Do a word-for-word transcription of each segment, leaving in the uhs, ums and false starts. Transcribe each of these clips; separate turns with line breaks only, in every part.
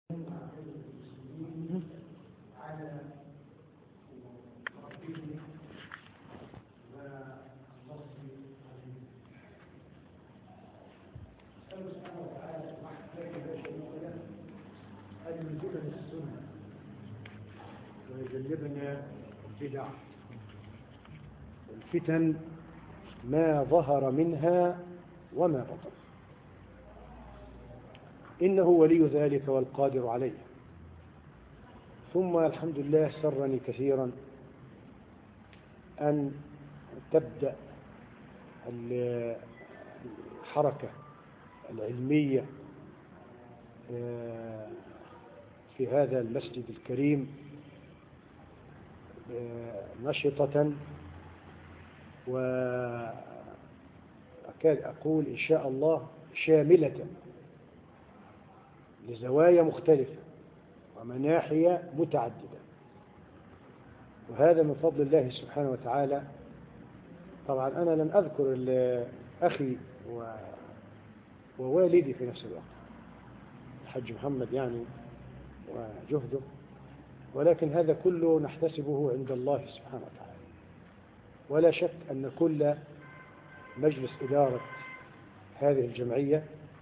على ربهم والنصر عليهم. نسأل سبحانه وتعالى وحده لا شريك له أن يلزمنا السنة ويجنبنا البدع والفتن ما ظهر منها وما بطن، إنه ولي ذلك والقادر عليه. ثم الحمد لله سرني كثيرا أن تبدأ الحركة العلمية في هذا المسجد الكريم نشطة، وأكاد أقول إن شاء الله شاملة لزوايا مختلفة ومناحي متعددة، وهذا من فضل الله سبحانه وتعالى. طبعا أنا لم أذكر أخي ووالدي في نفس الوقت الحاج محمد يعني وجهده، ولكن هذا كله نحتسبه عند الله سبحانه وتعالى. ولا شك أن كل مجلس إدارة هذه الجمعية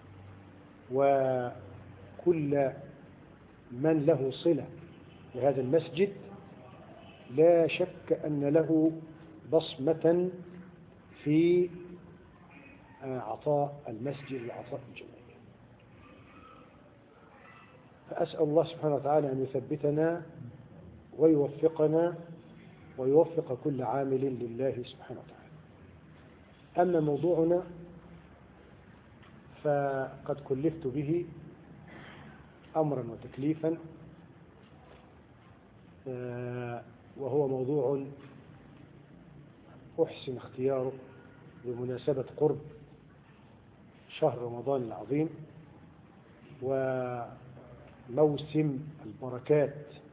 وكل من له صلة بهذا المسجد لا شك أن له بصمة في عطاء المسجد وعطاء الجمعية. فأسأل الله سبحانه وتعالى أن يثبتنا ويوفقنا ويوفق كل عامل لله سبحانه وتعالى. أما موضوعنا فقد كلفت به أمرا وتكليفا، وهو موضوع أحسن اختياره بمناسبة قرب شهر رمضان العظيم وموسم البركات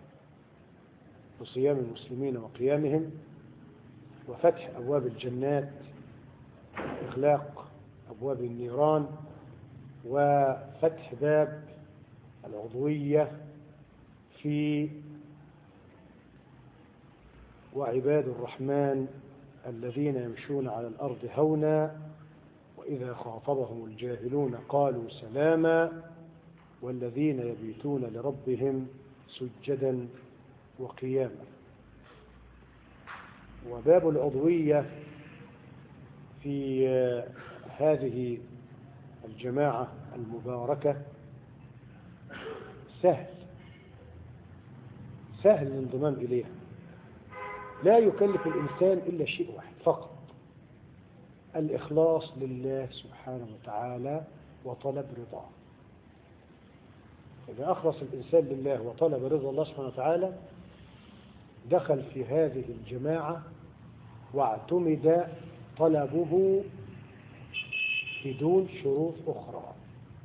وصيام المسلمين وقيامهم وفتح أبواب الجنات وإغلاق أبواب النيران وفتح باب العضوية في وعباد الرحمن الذين يمشون على الأرض هونا وإذا خاطبهم الجاهلون قالوا سلاما والذين يبيتون لربهم سجدا وقياما. وباب العضوية في هذه الجماعة المباركة سهل سهل الانضمام إليها، لا يكلف الإنسان إلا شيء واحد فقط: الإخلاص لله سبحانه وتعالى وطلب رضاه. إذا أخلص الإنسان لله وطلب رضا الله سبحانه وتعالى دخل في هذه الجماعة واعتمد طلبه بدون شروط أخرى.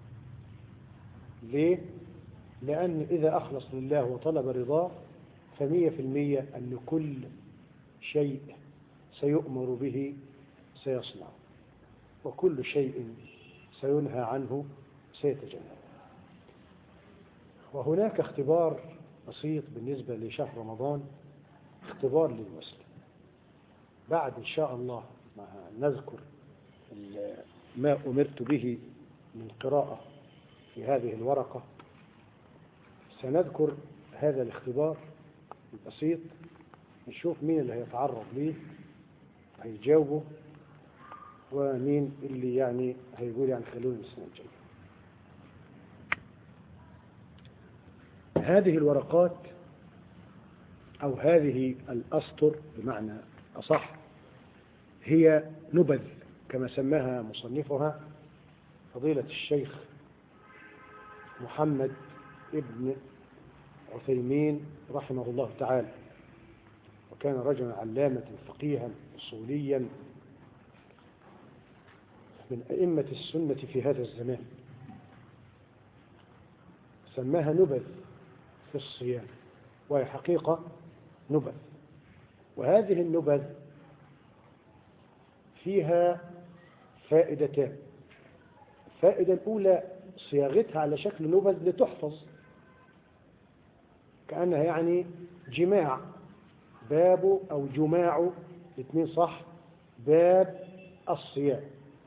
ليه؟ لأن إذا أخلص لله وطلب رضاه فمية في المية أن كل شيء سيؤمر به سيصنع، وكل شيء سينهى عنه سيتجنب. وهناك اختبار بسيط بالنسبة لشهر رمضان، اختبار للمسلم. بعد إن شاء الله ما نذكر ما أمرت به من قراءة في هذه الورقة سنذكر هذا الاختبار البسيط، نشوف مين اللي هيتعرض ليه هيجاوبه ومين اللي يعني هيقول يعني خلوني السنة الجاية. هذه الورقات أو هذه الأسطر بمعنى أصح هي نبذ كما سماها مصنفها فضيلة الشيخ محمد ابن عثيمين رحمه الله تعالى، وكان رجلا علامة فقيها أصوليا من أئمة السنة في هذا الزمان. سماها نبذ في الصيام، وهي حقيقة نبذ. وهذه النبذ فيها فائدتان. الفائدة الأولى صياغتها على شكل نبذ لتحفظ، كأنها يعني جماع، باب أو جماع، الاثنين صح، باب الصيام.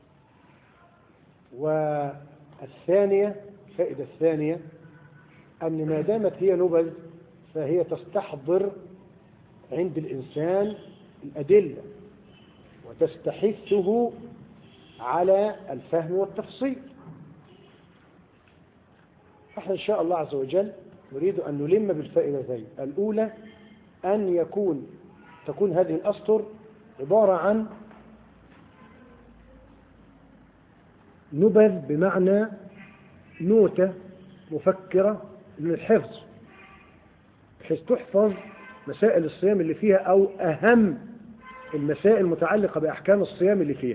والثانية، الفائدة الثانية، أن ما دامت هي نبذ فهي تستحضر عند الإنسان الأدلة وتستحثه على الفهم والتفصيل. احنا إن شاء الله عز وجل نريد أن نلم بالفائدتين. الأولى أن يكون تكون هذه الأسطر عبارة عن نبذ بمعنى نوتة مفكرة للحفظ، بحيث تحفظ مسائل الصيام اللي فيها أو أهم المسائل المتعلقة بأحكام الصيام اللي فيها.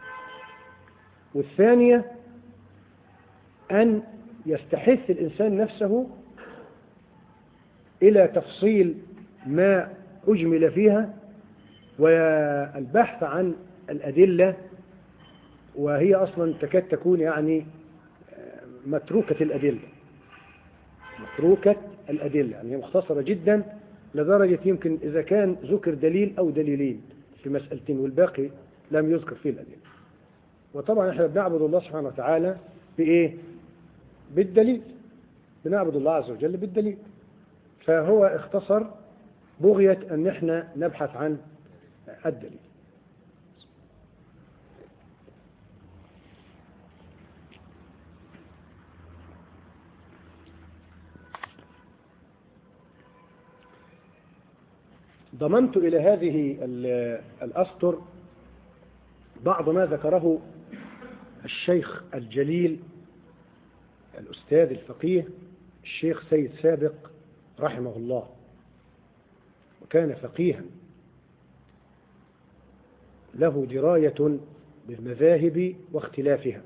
والثانية أن يستحث الإنسان نفسه إلى تفصيل ما أجمل فيها والبحث عن الأدلة، وهي أصلا تكاد تكون يعني متروكة الأدلة، متروكة الأدلة، يعني مختصرة جدا لدرجة يمكن إذا كان ذكر دليل أو دليلين في مسألتين والباقي لم يذكر فيه الأدلة. وطبعا احنا بنعبد الله سبحانه وتعالى بإيه؟ بالدليل، بنعبد الله عز وجل بالدليل. فهو اختصر بغية أن احنا نبحث عن الدليل. ضمنت إلى هذه الأسطر بعض ما ذكره الشيخ الجليل الأستاذ الفقيه الشيخ سيد سابق رحمه الله، وكان فقيها له دراية بالمذاهب واختلافها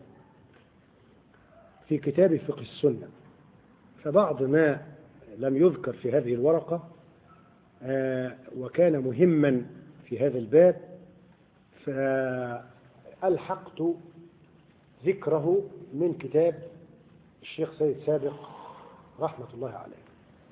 في كتاب فقه السنة. فبعض ما لم يذكر في هذه الورقة وكان مهما في هذا الباب فألحقت ذكره من كتاب الشيخ سيد سابق رحمة الله عليه.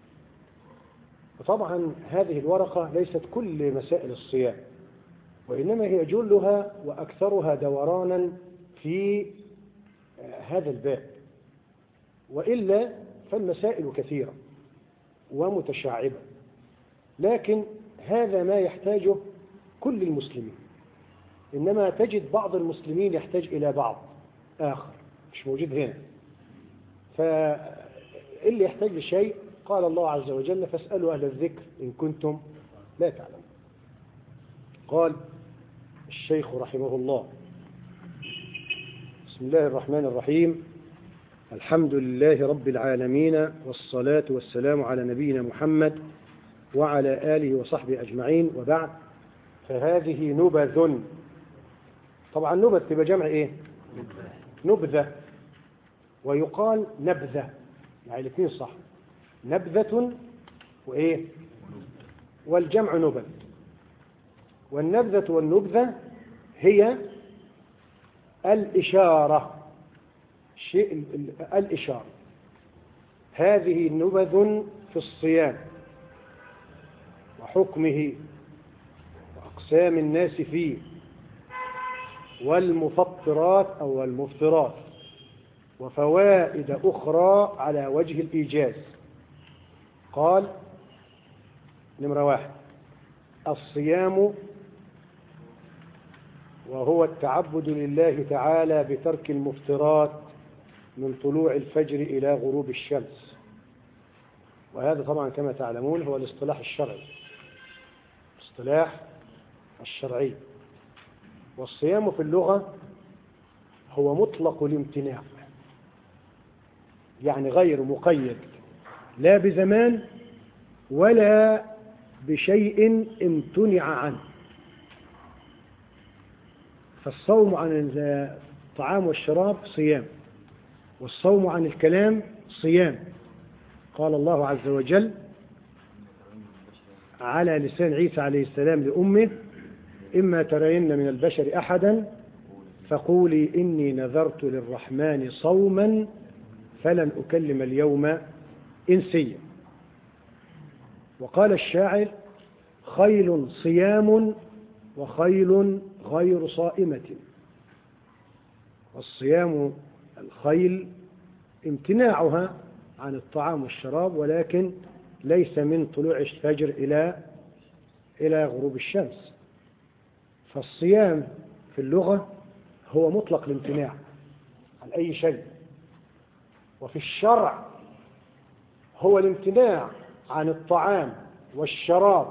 وطبعا هذه الورقة ليست كل مسائل الصيام، وإنما هي جلها وأكثرها دورانا في هذا الباب، وإلا فالمسائل كثيرة ومتشعبة، لكن هذا ما يحتاجه كل المسلمين. إنما تجد بعض المسلمين يحتاج إلى بعض آخر مش موجود هنا. فاللي يحتاج لشيء قال الله عز وجل فاسألوا أهل الذكر إن كنتم لا تعلمون. قال الشيخ رحمه الله: بسم الله الرحمن الرحيم، الحمد لله رب العالمين، والصلاة والسلام على نبينا محمد وعلى آله وصحبه أجمعين، وبعد. فهذه نبذ. طبعا نبذ تبقى جمع إيه؟ نبذة، ويقال نبذة، يعني الاثنين صح، نبذة وإيه؟ والجمع نبذ. والنبذة والنبذة هي الإشارة، شيء الإشارة. هذه نبذ في الصيام وحكمه وأقسام الناس فيه والمفطرات أو المفطرات وفوائد أخرى على وجه الإيجاز. قال نمرة واحد: الصيام وهو التعبد لله تعالى بترك المفطرات من طلوع الفجر إلى غروب الشمس. وهذا طبعا كما تعلمون هو الاصطلاح الشرعي، الاصطلاح الشرعي. والصيام في اللغة هو مطلق الامتناع، يعني غير مقيد لا بزمان ولا بشيء امتنع عنه. فالصوم عن الطعام والشراب صيام، والصوم عن الكلام صيام. قال الله عز وجل على لسان عيسى عليه السلام لأمه: إما ترين من البشر أحدا فقولي إني نذرت للرحمن صوما فلن أكلم اليوم إنسيا. وقال الشاعر: خيل صيام وخيل غير صائمة. والصيام الخيل امتناعها عن الطعام والشراب، ولكن ليس من طلوع الفجر إلى إلى غروب الشمس. فالصيام في اللغة هو مطلق الامتناع عن أي شيء، وفي الشرع هو الامتناع عن الطعام والشراب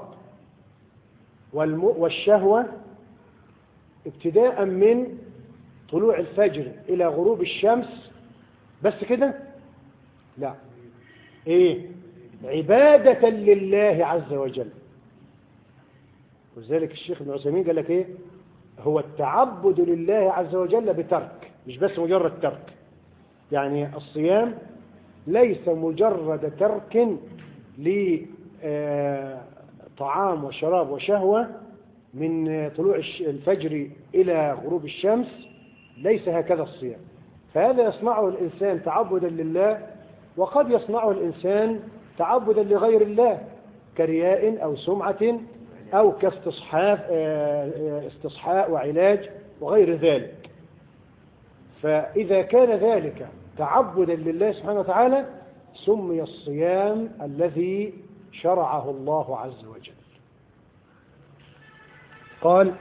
والشهوة ابتداء من طلوع الفجر إلى غروب الشمس. بس كده؟ لا، إيه؟ عبادة لله عز وجل. وذلك الشيخ ابن عثيمين قال لك إيه؟ هو التعبد لله عز وجل بترك، مش بس مجرد ترك. يعني الصيام ليس مجرد ترك لطعام وشراب وشهوة من طلوع الفجر إلى غروب الشمس، ليس هكذا الصيام. فهذا يصنعه الإنسان تعبدا لله، وقد يصنعه الإنسان تعبدا لغير الله كرياء أو سمعة أو كاستصحاء استصحاء وعلاج وغير ذلك. فإذا كان ذلك تعبدا لله سبحانه وتعالى سمي الصيام الذي شرعه الله عز وجل. قال: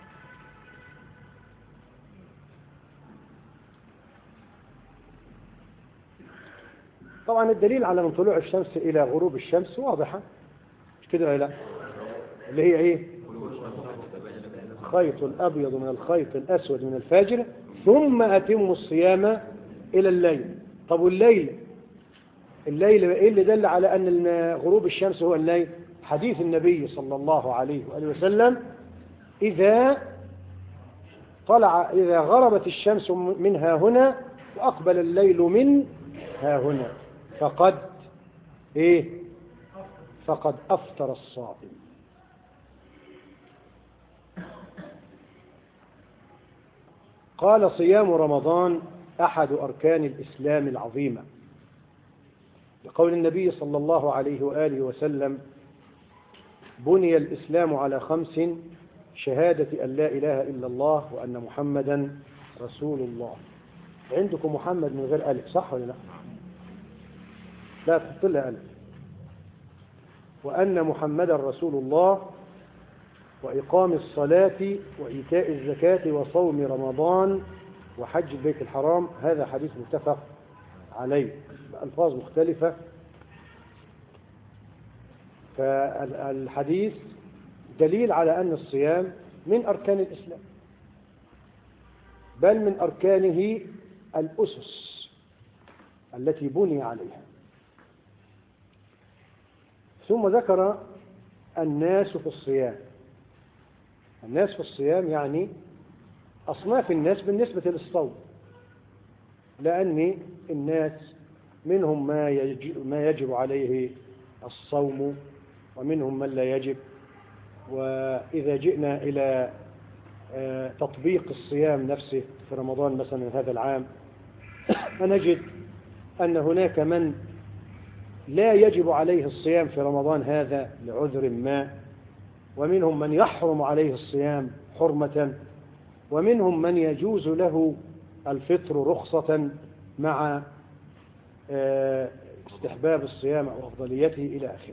طبعا الدليل على من طلوع الشمس إلى غروب الشمس واضحة، مش كده ولا لا؟ اللي هي إيه؟ خيط الأبيض من الخيط الأسود من الفجر ثم أتم الصيام إلى الليل. طب والليل؟ الليل إيه اللي دل على أن غروب الشمس هو الليل؟ حديث النبي صلى الله عليه وآله وسلم: إذا طلع إذا غربت الشمس من ها هنا وأقبل الليل من ها هنا فقد إيه؟ فقد أفطر الصائم. قال: صيام رمضان أحد أركان الإسلام العظيمة، لقول النبي صلى الله عليه وآله وسلم: بني الإسلام على خمس: شهادة أن لا إله إلا الله وأن محمدا رسول الله. عندكم محمد من غير ألف، صح ولا لا؟ لا تحط لها ألف. وأن محمدا رسول الله، وإقام الصلاة وإيتاء الزكاة وصوم رمضان وحج البيت الحرام. هذا حديث متفق عليه بألفاظ مختلفة. فالحديث دليل على أن الصيام من أركان الإسلام، بل من أركانه الأسس التي بني عليها. ثم ذكر الناس في الصيام. الناس في الصيام يعني أصناف الناس بالنسبة للصوم، لأن الناس منهم ما يجب, ما يجب عليه الصوم، ومنهم من لا يجب. وإذا جئنا إلى تطبيق الصيام نفسه في رمضان مثلا هذا العام، فنجد أن هناك من لا يجب عليه الصيام في رمضان هذا لعذر ما، ومنهم من يحرم عليه الصيام حرمة، ومنهم من يجوز له الفطر رخصة مع استحباب الصيام أو أفضليته إلى آخره.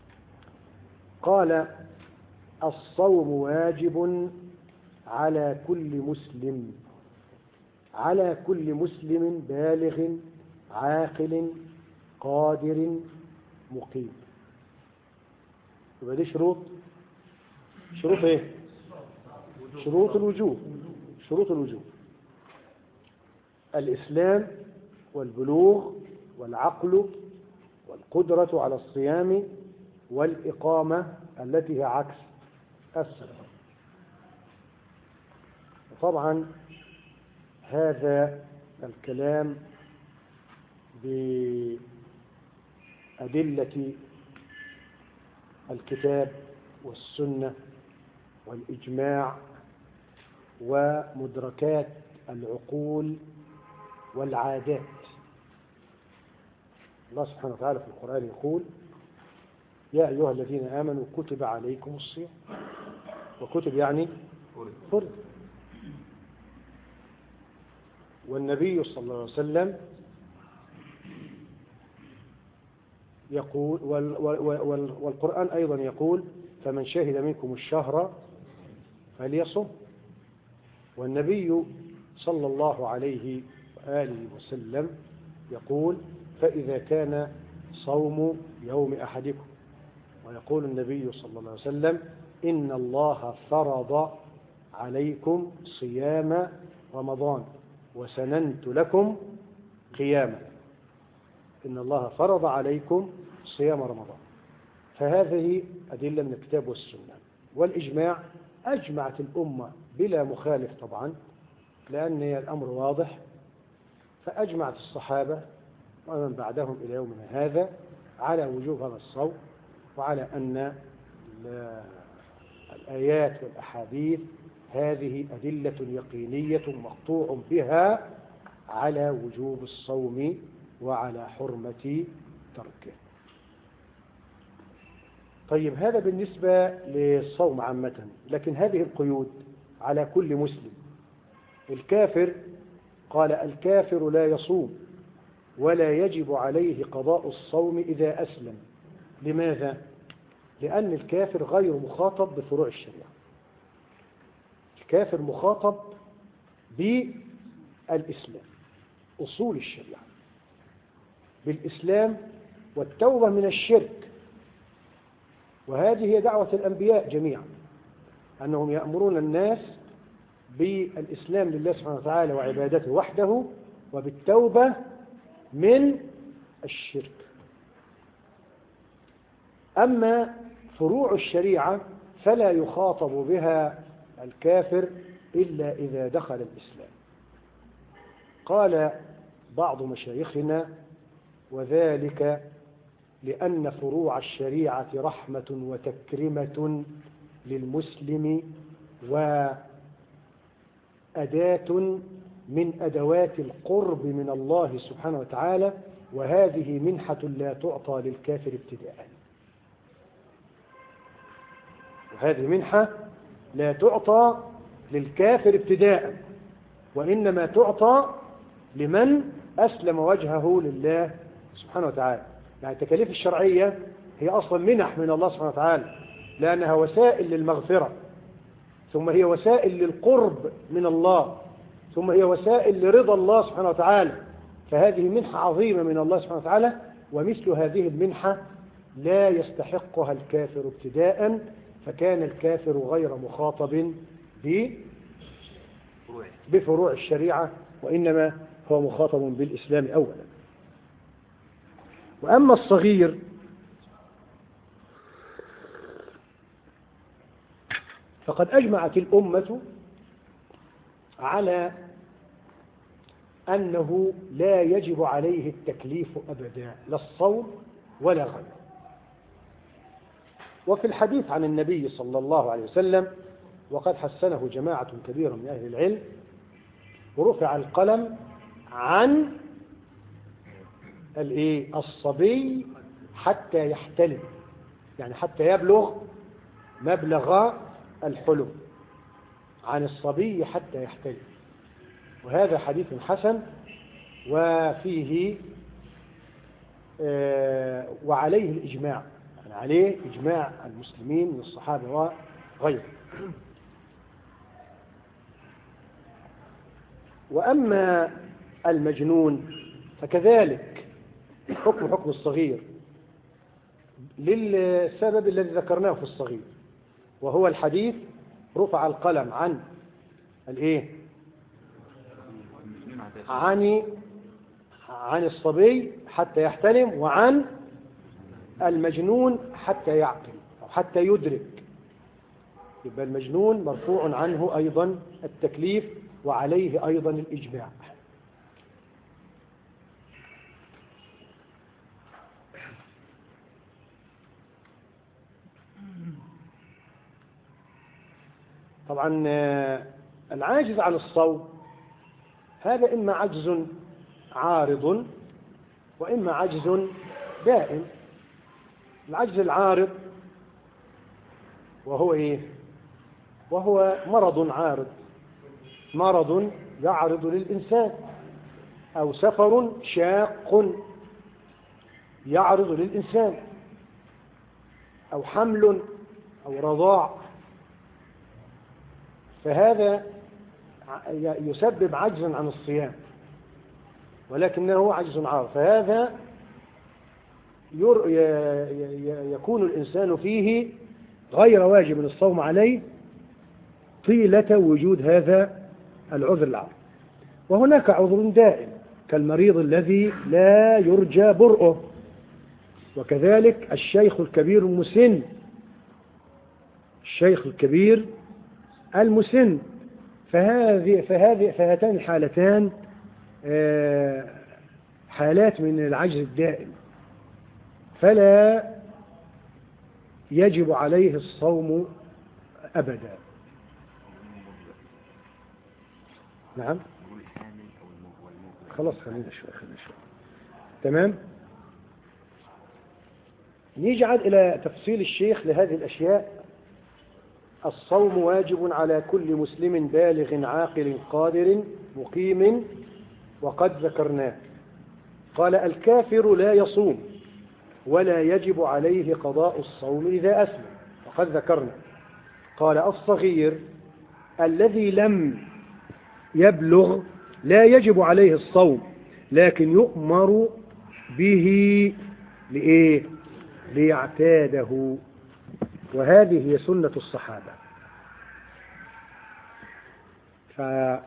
قال: الصوم واجب على كل مسلم، على كل مسلم بالغ عاقل قادر مقيم. يبقى دي شروط شروط ايه؟ شروط الوجوب. شروط الوجوب: الإسلام والبلوغ والعقل والقدرة على الصيام والإقامة التي هي عكس السبب. طبعا هذا الكلام بأدلة الكتاب والسنة والإجماع ومدركات العقول والعادات. الله سبحانه وتعالى في القرآن يقول: يا أيها الذين آمنوا كتب عليكم الصيام، وكتب يعني فرض. والنبي صلى الله عليه وسلم يقول وال وال والقرآن أيضا يقول فمن شهد منكم الشهر فليصم. والنبي صلى الله عليه وآله وسلم يقول فإذا كان صوم يوم أحدكم، ويقول النبي صلى الله عليه وسلم إن الله فرض عليكم صيام رمضان وسننت لكم قياما. إن الله فرض عليكم صيام رمضان. فهذه أدلة من الكتاب والسنة والإجماع. أجمعت الأمة بلا مخالف طبعا، لأن الأمر واضح. فأجمعت الصحابة ومن بعدهم إلى يومنا هذا على وجوب هذا الصوم، وعلى أن الآيات والأحاديث هذه أدلة يقينية مقطوع بها على وجوب الصوم وعلى حرمة تركه. طيب هذا بالنسبة للصوم عامة، لكن هذه القيود على كل مسلم. الكافر قال الكافر لا يصوم ولا يجب عليه قضاء الصوم إذا أسلم. لماذا؟ لأن الكافر غير مخاطب بفروع الشريعة. الكافر مخاطب بالإسلام، أصول الشريعة، بالإسلام والتوبة من الشرك. وهذه هي دعوة الأنبياء جميعا، أنهم يأمرون الناس بالإسلام لله سبحانه وتعالى وعبادته وحده، وبالتوبة من الشرك. أما فروع الشريعة فلا يخاطب بها الكافر إلا إذا دخل الإسلام. قال بعض مشايخنا وذلك لأن فروع الشريعة رحمة وتكرمة للمسلم وأداة من أدوات القرب من الله سبحانه وتعالى، وهذه منحة لا تعطى للكافر ابتداء. وهذه منحة لا تعطى للكافر ابتداء، وإنما تعطى لمن أسلم وجهه لله سبحانه وتعالى. يعني التكاليف الشرعية هي أصلا منح من الله سبحانه وتعالى، لأنها وسائل للمغفرة، ثم هي وسائل للقرب من الله، ثم هي وسائل لرضا الله سبحانه وتعالى. فهذه منحة عظيمة من الله سبحانه وتعالى، ومثل هذه المنحة لا يستحقها الكافر ابتداء، فكان الكافر غير مخاطب بفروع الشريعة، وإنما هو مخاطب بالإسلام أولا. وأما الصغير فقد أجمعت الأمة على أنه لا يجب عليه التكليف أبدا، لا الصوم ولا غيره. وفي الحديث عن النبي صلى الله عليه وسلم، وقد حسنه جماعة كبيرة من أهل العلم، ورفع القلم عن الصبي حتى يحتلم، يعني حتى يبلغ مبلغ الحلم، عن الصبي حتى يحتلم. وهذا حديث حسن، وفيه آه وعليه الإجماع، يعني عليه إجماع المسلمين من الصحابة وغيره. وأما المجنون فكذلك حكم حكم الصغير للسبب الذي ذكرناه في الصغير، وهو الحديث رفع القلم عن الايه عن عن الصبي حتى يحتلم، وعن المجنون حتى يعقل أو حتى يدرك. يبقى المجنون مرفوع عنه أيضا التكليف، وعليه أيضا الإجماع. طبعا العاجز عن الصوم هذا إما عجز عارض وإما عجز دائم. العجز العارض وهو إيه؟ وهو مرض عارض، مرض يعرض للإنسان، أو سفر شاق يعرض للإنسان، أو حمل أو رضاع، فهذا يسبب عجزا عن الصيام، ولكنه عجز عارض، فهذا يكون الإنسان فيه غير واجب الصوم عليه طيلة وجود هذا العذر العارض. وهناك عذر دائم كالمريض الذي لا يرجى برؤه، وكذلك الشيخ الكبير المسن، الشيخ الكبير المسن، فهذه فهذه فهاتان الحالتان حالات من العجز الدائم، فلا يجب عليه الصوم أبدا. نعم، خلاص خلينا شوي خلينا شوي تمام. نيجي إلى تفصيل الشيخ لهذه الأشياء. الصوم واجب على كل مسلم بالغ عاقل قادر مقيم، وقد ذكرناه. قال: الكافر لا يصوم ولا يجب عليه قضاء الصوم إذا أسلم، وقد ذكرنا. قال: الصغير الذي لم يبلغ لا يجب عليه الصوم، لكن يؤمر به لإيه؟ ليعتاده، وهذه هي سنة الصحابة. فعن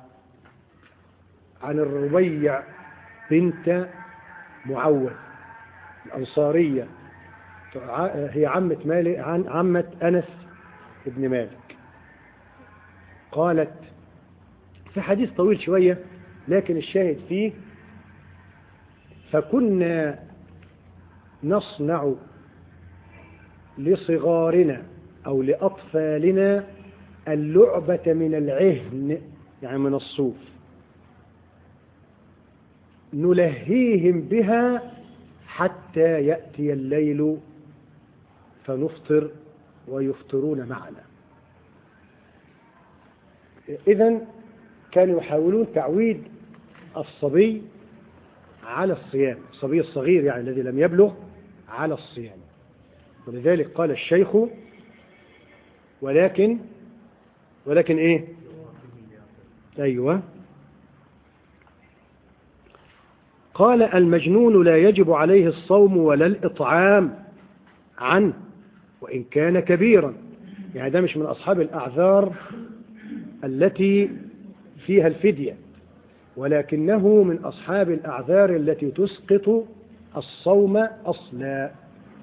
الربيع بنت معوذ الأنصارية، هي عمة مالك، عن عمة أنس بن مالك، قالت في حديث طويل شوية لكن الشاهد فيه: فكنا نصنع لصغارنا أو لأطفالنا اللعبة من العهن، يعني من الصوف، نلهيهم بها حتى يأتي الليل فنفطر ويفطرون معنا. إذن كانوا يحاولون تعويد الصبي على الصيام، الصبي الصغير يعني الذي لم يبلغ، على الصيام. ولذلك قال الشيخ: ولكن ولكن إيه؟ أيوة، قال: المجنون لا يجب عليه الصوم ولا الإطعام عنه وإن كان كبيرا، يعني ده مش من أصحاب الأعذار التي فيها الفدية، ولكنه من أصحاب الأعذار التي تسقط الصوم أصلا.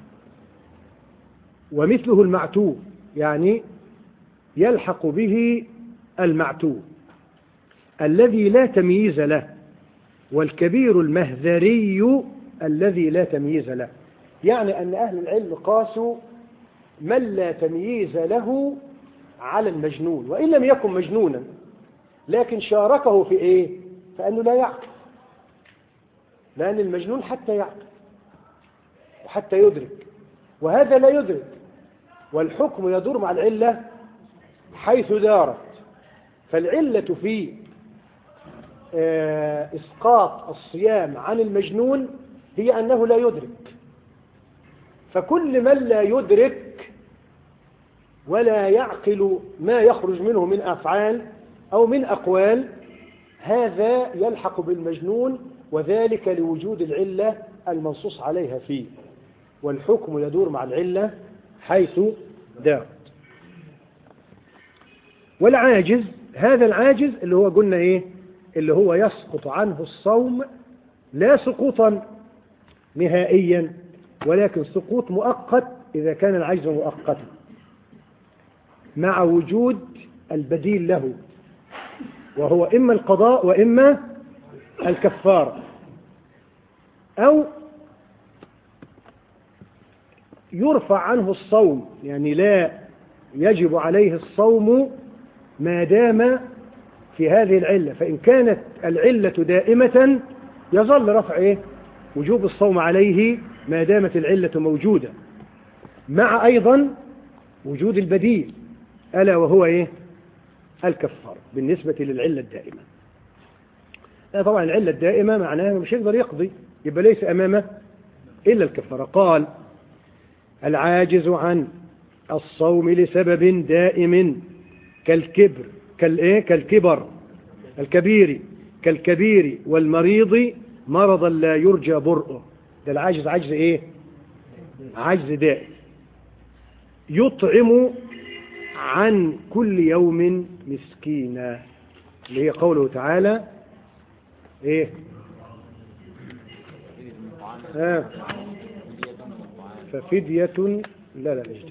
ومثله المعتوه، يعني يلحق به المعتوه الذي لا تمييز له، والكبير المهذري الذي لا تمييز له، يعني أن أهل العلم قاسوا من لا تمييز له على المجنون، وإن لم يكن مجنونا لكن شاركه في إيه؟ فأنه لا يعقل، لأن المجنون حتى يعقل وحتى يدرك، وهذا لا يدرك، والحكم يدور مع العلة حيث دارت. فالعلة في إسقاط الصيام عن المجنون هي أنه لا يدرك، فكل من لا يدرك ولا يعقل ما يخرج منه من أفعال أو من أقوال، هذا يلحق بالمجنون، وذلك لوجود العلة المنصوص عليها فيه، والحكم يدور مع العلة حيث دارت. والعاجز، هذا العاجز اللي هو قلنا إيه؟ اللي هو يسقط عنه الصوم لا سقوطا نهائيا، ولكن سقوط مؤقت إذا كان العجز مؤقتا مع وجود البديل له، وهو إما القضاء وإما الكفارة، أو يرفع عنه الصوم، يعني لا يجب عليه الصوم ما دام في هذه العلة، فإن كانت العلة دائمة يظل رفع إيه؟ وجوب الصوم عليه ما دامت العلة موجودة.
مع أيضا وجود البديل ألا وهو إيه؟ الكفارة بالنسبة للعلة الدائمة. طبعا العلة الدائمة معناها مش يقدر يقضي، يبقى ليس أمامه إلا الكفارة. قال العاجز عن الصوم لسبب دائم كالكبر كالإيه؟ كالكبر الكبير كالكبير والمريض مرضا لا يرجى برؤه. ده العاجز عجز إيه؟ عجز دائم. يطعم عن كل يوم مسكينا، اللي هي قوله تعالى ايه؟ ها ففدية لا لا مش دي.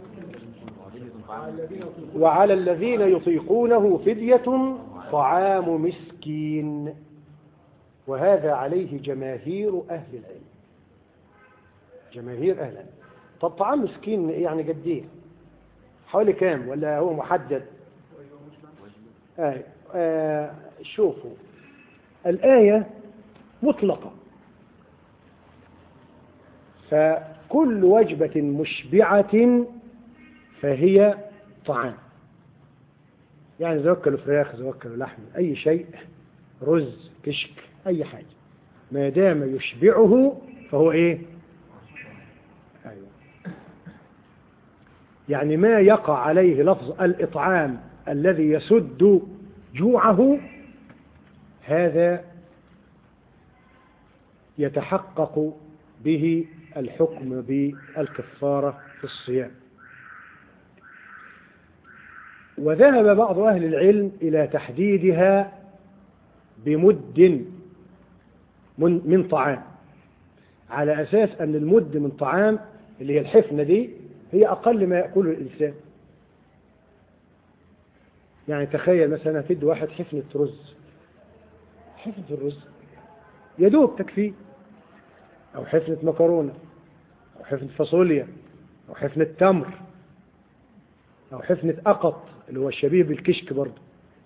وعلى الذين يطيقونه فدية طعام مسكين، وهذا عليه جماهير أهل العلم. جماهير أهل العلم. طب طعام مسكين يعني قد ايه؟ حوالي كام ولا هو محدد؟ آه آه شوفوا الآية مطلقة، فكل وجبة مشبعة فهي طعام. يعني إذا وكلوا فراخ، إذا وكلوا لحم، أي شيء، رز، كشك، أي حاجة ما دام يشبعه فهو إيه؟ أيوة. يعني ما يقع عليه لفظ الإطعام الذي يسد جوعه هذا يتحقق به الحكم بالكفارة في الصيام. وذهب بعض أهل العلم إلى تحديدها بمد من, من طعام، على أساس أن المد من طعام اللي هي الحفنة دي هي أقل ما يأكله الإنسان. يعني تخيل مثلا تدي واحد حفنة رز، حفنة الرز يدوب تكفيه، أو حفنة مكرونة، أو حفنة فاصوليا، أو حفنة تمر، أو حفنة أقط اللي هو الشبيه بالكشك برضه.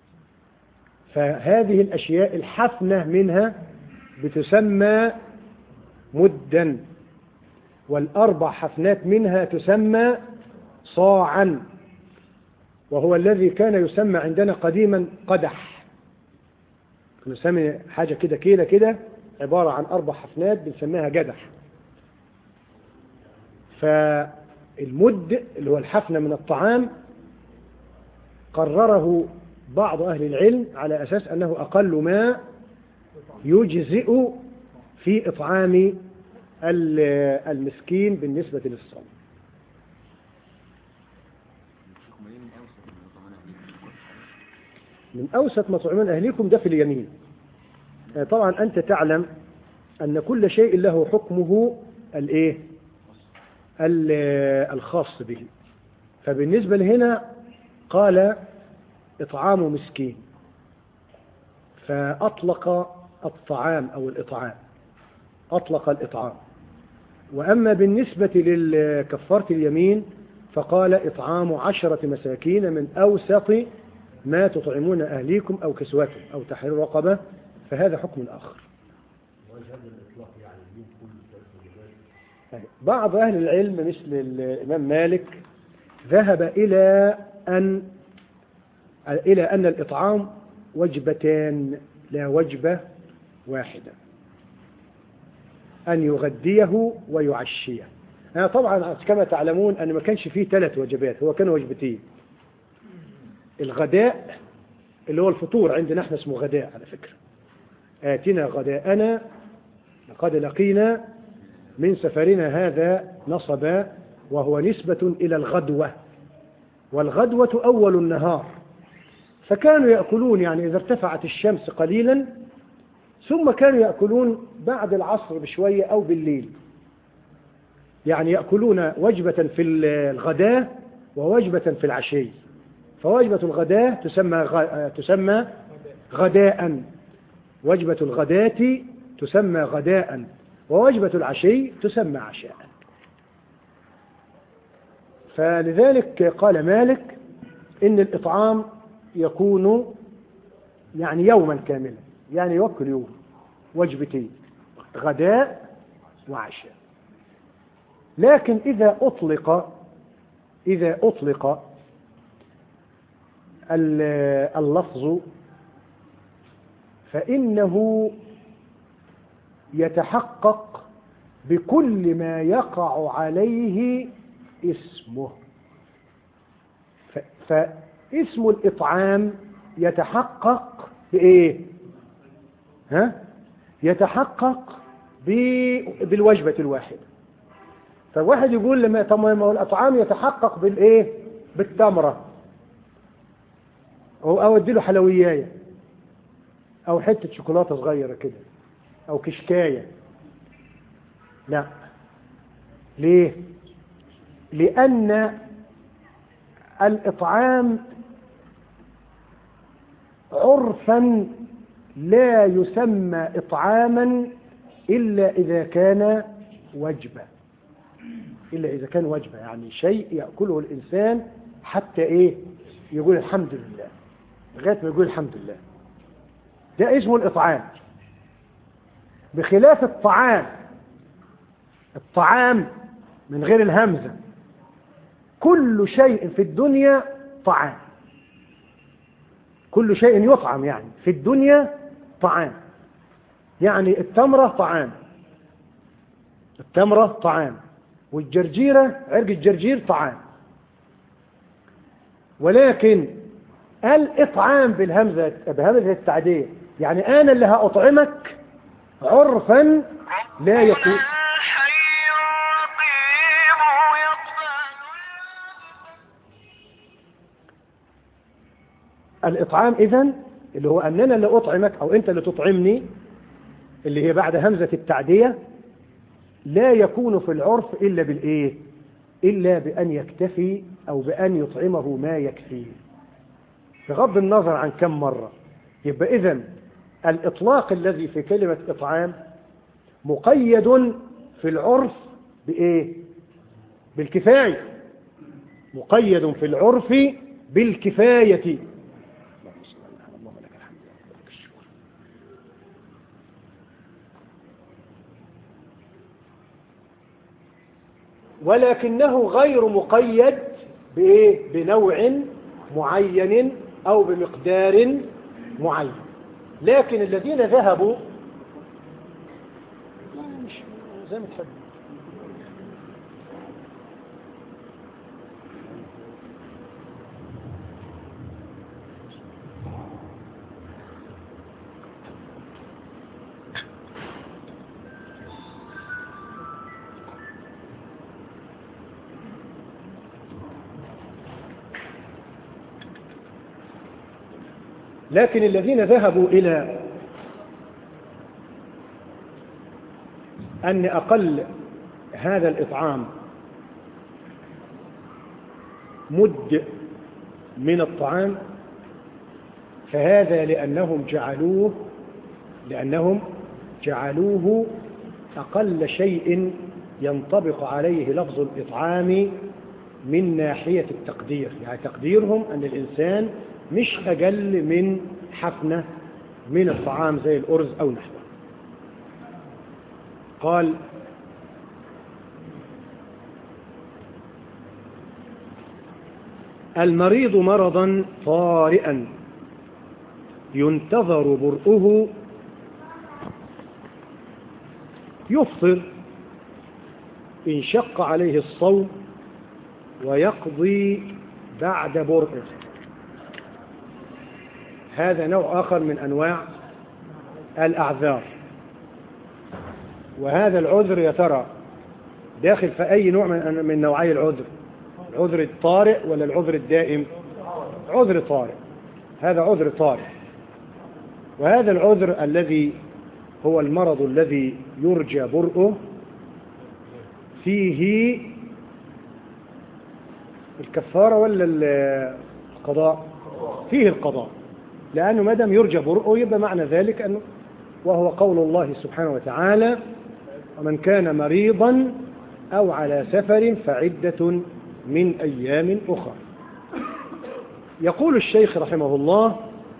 فهذه الأشياء الحفنة منها بتسمى مدا، والأربع حفنات منها تسمى صاعا، وهو الذي كان يسمى عندنا قديما قدح. نسمي حاجة كده كيلة كده عبارة عن أربع حفنات بنسميها قدح. فالمد اللي هو الحفنة من الطعام قرره بعض أهل العلم على أساس أنه أقل ما يجزئ في إطعام المسكين بالنسبة للصوم. من أوسط ما تطعمون أهليكم ده في اليمين. طبعا أنت تعلم أن كل شيء له حكمه الإيه؟ الخاص به. فبالنسبة لهنا قال إطعام مسكين، فأطلق الطعام أو الإطعام، أطلق الإطعام. وأما بالنسبة للكفارة اليمين فقال إطعام عشرة مساكين من أوسط ما تطعمون أهليكم أو كسوتهم أو تحرير رقبة، فهذا حكم آخر. بعض أهل العلم مثل الإمام مالك ذهب إلى أن إلى أن الإطعام وجبتان لا وجبة واحدة، أن يغديه ويعشيه. أنا طبعا كما تعلمون أن ما كانش فيه ثلاث وجبات، هو كان وجبتين. الغداء اللي هو الفطور عندنا احنا اسمه غداء على فكرة. آتنا غداءنا لقد لقينا من سفرنا هذا نصبا، وهو نسبة إلى الغدوة، والغدوة أول النهار. فكانوا يأكلون يعني إذا ارتفعت الشمس قليلا، ثم كانوا يأكلون بعد العصر بشوية أو بالليل. يعني يأكلون وجبة في الغداء ووجبة في العشي. فوجبة الغداء تسمى غ... تسمى غداء، وجبة الغداة تسمى غداء، ووجبة العشي تسمى عشاء. فلذلك قال مالك إن الإطعام يكون يعني يوما كاملا، يعني يوكل يوم وجبتين غداء وعشاء. لكن إذا أطلق إذا أطلق اللفظ فإنه يتحقق بكل ما يقع عليه اسمه. فاسم الإطعام يتحقق بإيه؟ ها؟ يتحقق بالوجبة الواحدة. فواحد يقول لما طب الأطعام يتحقق بالإيه؟ بالتمرة، أو أودي له حلوياية أو حتة شوكولاتة صغيرة كده أو كشكاية. لا، ليه؟ لأن الإطعام عرفا لا يسمى إطعاما إلا إذا كان وجبة، إلا إذا كان وجبة، يعني شيء يأكله الإنسان حتى إيه؟ يقول الحمد لله، لغاية ما يقول الحمد لله، ده اسمه الإطعام. بخلاف الطعام، الطعام من غير الهمزة، كل شيء في الدنيا طعام، كل شيء يطعم يعني في الدنيا طعام. يعني التمرة طعام، التمرة طعام، والجرجيرة عرق الجرجير طعام. ولكن الإطعام بالهمزة بهمزة التعدية، يعني أنا اللي هأطعمك عرفا لا يكون. الإطعام إذن اللي هو أننا اللي أطعمك أو أنت اللي تطعمني، اللي هي بعد همزة التعدية، لا يكون في العرف إلا بالإيه؟ إلا بأن يكتفي أو بأن يطعمه ما يكفيه، بغض النظر عن كم مرة. يبقى إذن الإطلاق الذي في كلمة إطعام مقيد في العرف بإيه؟ بالكفاية، مقيد في العرف بالكفاية. ولكنه غير مقيد بإيه؟ بنوع معين أو بمقدار معين. لكن الذين ذهبوا مش زي ما تحب، لكن الذين ذهبوا إلى أن أقل هذا الإطعام مد من الطعام، فهذا لأنهم جعلوه لأنهم جعلوه أقل شيء ينطبق عليه لفظ الإطعام من ناحية التقدير. يعني تقديرهم أن الإنسان مش أقل من حفنة من الطعام زي الأرز أو نحوه. قال: المريض مرضا طارئا ينتظر برؤه يفطر إن شق عليه الصوم ويقضي بعد برؤه. هذا نوع آخر من أنواع الأعذار. وهذا العذر يا ترى داخل في أي نوع من من نوعي العذر؟ العذر الطارئ ولا العذر الدائم؟ عذر طارئ، هذا عذر طارئ. وهذا العذر الذي هو المرض الذي يرجى برؤه فيه الكفارة ولا القضاء؟ فيه القضاء، لأنه ما دام يرجى برؤه يبقى معنى ذلك أنه، وهو قول الله سبحانه وتعالى: ومن كان مريضا أو على سفر فعدة من أيام أخرى. يقول الشيخ رحمه الله: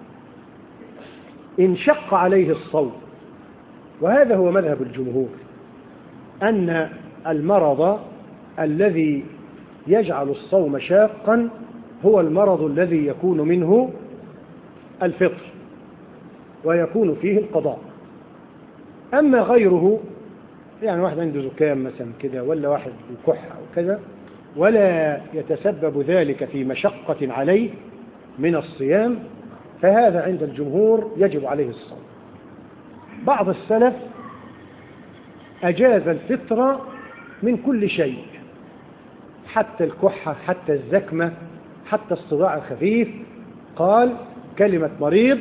إن شق عليه الصوم، وهذا هو مذهب الجمهور، أن المرض الذي يجعل الصوم شاقا هو المرض الذي يكون منه الفطر ويكون فيه القضاء. أما غيره، يعني واحد عنده زكام مثلا كده، ولا واحد يكح أو كذا، ولا يتسبب ذلك في مشقة عليه من الصيام، فهذا عند الجمهور يجب عليه الصوم. بعض السلف أجاز الفطر من كل شيء، حتى الكحة، حتى الزكمة، حتى الصداع الخفيف. قال كلمة مريض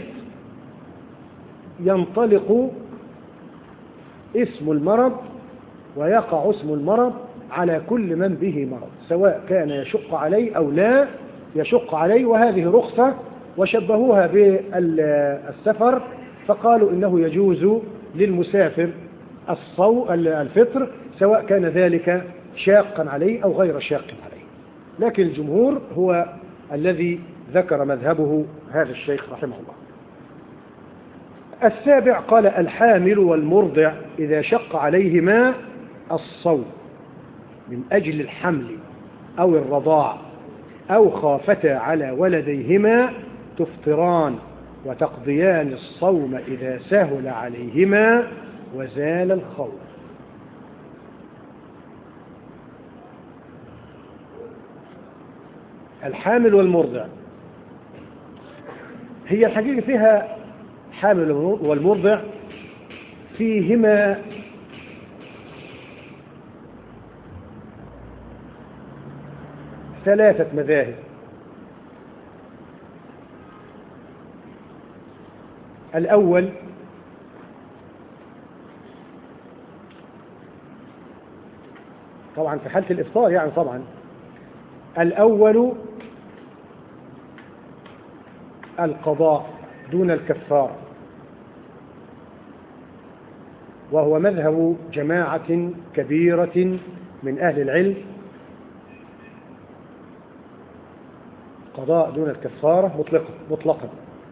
ينطلق اسم المرض ويقع اسم المرض على كل من به مرض، سواء كان يشق عليه أو لا يشق عليه، وهذه رخصة. وشبهوها بالسفر فقالوا إنه يجوز للمسافر الصو الفطر سواء كان ذلك شاقا عليه أو غير شاق عليه. لكن الجمهور هو الذي ذكر مذهبه هذا الشيخ رحمه الله. السابع قال الحامل والمرضع إذا شق عليهما الصوم من أجل الحمل أو الرضاع أو خافتا على ولديهما تفطران وتقضيان الصوم إذا سهل عليهما وزال الخوف. الحامل والمرضع هي الحقيقة فيها حامل والمرضع فيهما ثلاثة مذاهب. الأول طبعا في حالة الإفطار، يعني طبعا الأول القضاء دون الكفارة، وهو مذهب جماعة كبيرة من أهل العلم، قضاء دون الكفارة مطلقا مطلقا.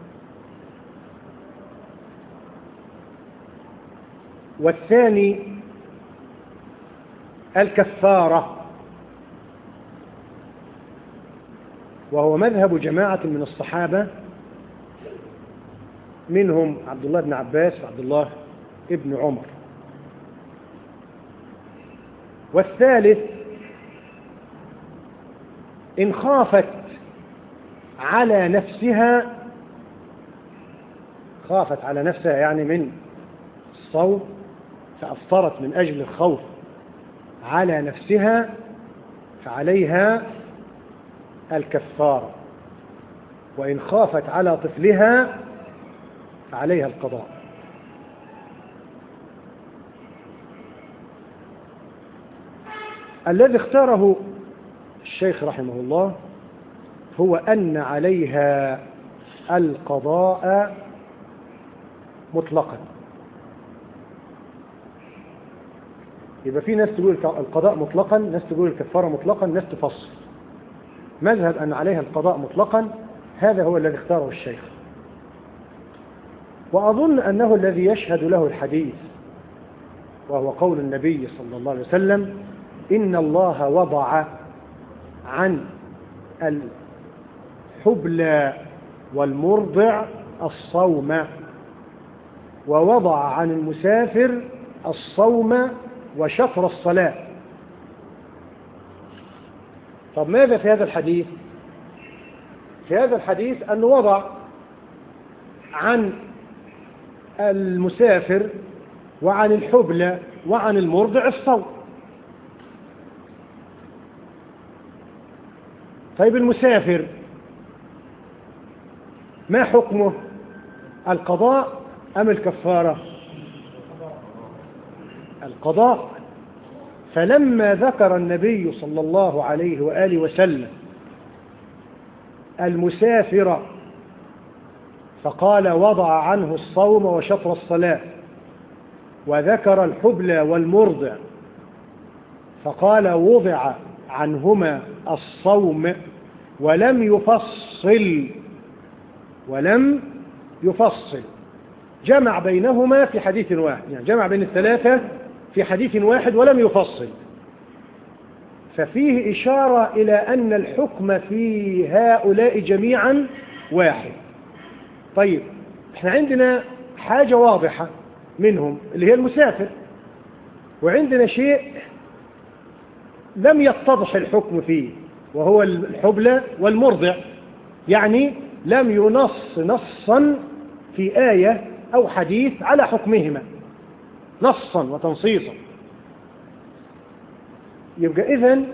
والثاني الكفارة، وهو مذهب جماعة من الصحابة منهم عبد الله بن عباس وعبد الله ابن عمر. والثالث إن خافت على نفسها، خافت على نفسها يعني من الصوم فأفطرت من أجل الخوف على نفسها، فعليها الكفارة. وإن خافت على طفلها فعليها القضاء. الذي اختاره الشيخ رحمه الله هو أن عليها القضاء مطلقا. يبقى في ناس تقول القضاء مطلقا، ناس تقول الكفارة مطلقا، ناس تفصل. مذهب أن عليها القضاء مطلقا هذا هو الذي اختاره الشيخ، وأظن أنه الذي يشهد له الحديث، وهو قول النبي صلى الله عليه وسلم إن الله وضع عن الحبلى والمرضع الصوم، ووضع عن المسافر الصوم وشطر الصلاة. طب ماذا في هذا الحديث؟ في هذا الحديث أنه وضع عن المسافر وعن الحبلى وعن المرضع الصوم. طيب المسافر ما حكمه؟ القضاء أم الكفارة؟ القضاء. فلما ذكر النبي صلى الله عليه وآله وسلم المسافر فقال وضع عنه الصوم وشطر الصلاة، وذكر الحبلى والمرضع فقال وضع عنهما الصوم، ولم يفصل ولم يفصل جمع بينهما في حديث واحد، يعني جمع بين الثلاثة في حديث واحد ولم يفصل. ففيه إشارة إلى أن الحكم في هؤلاء جميعا واحد. طيب احنا عندنا حاجة واضحة منهم اللي هي المسافر، وعندنا شيء لم يتضح الحكم فيه وهو الحبلى والمرضع، يعني لم ينص نصا في آية أو حديث على حكمهما نصا وتنصيصا. يبقى إذن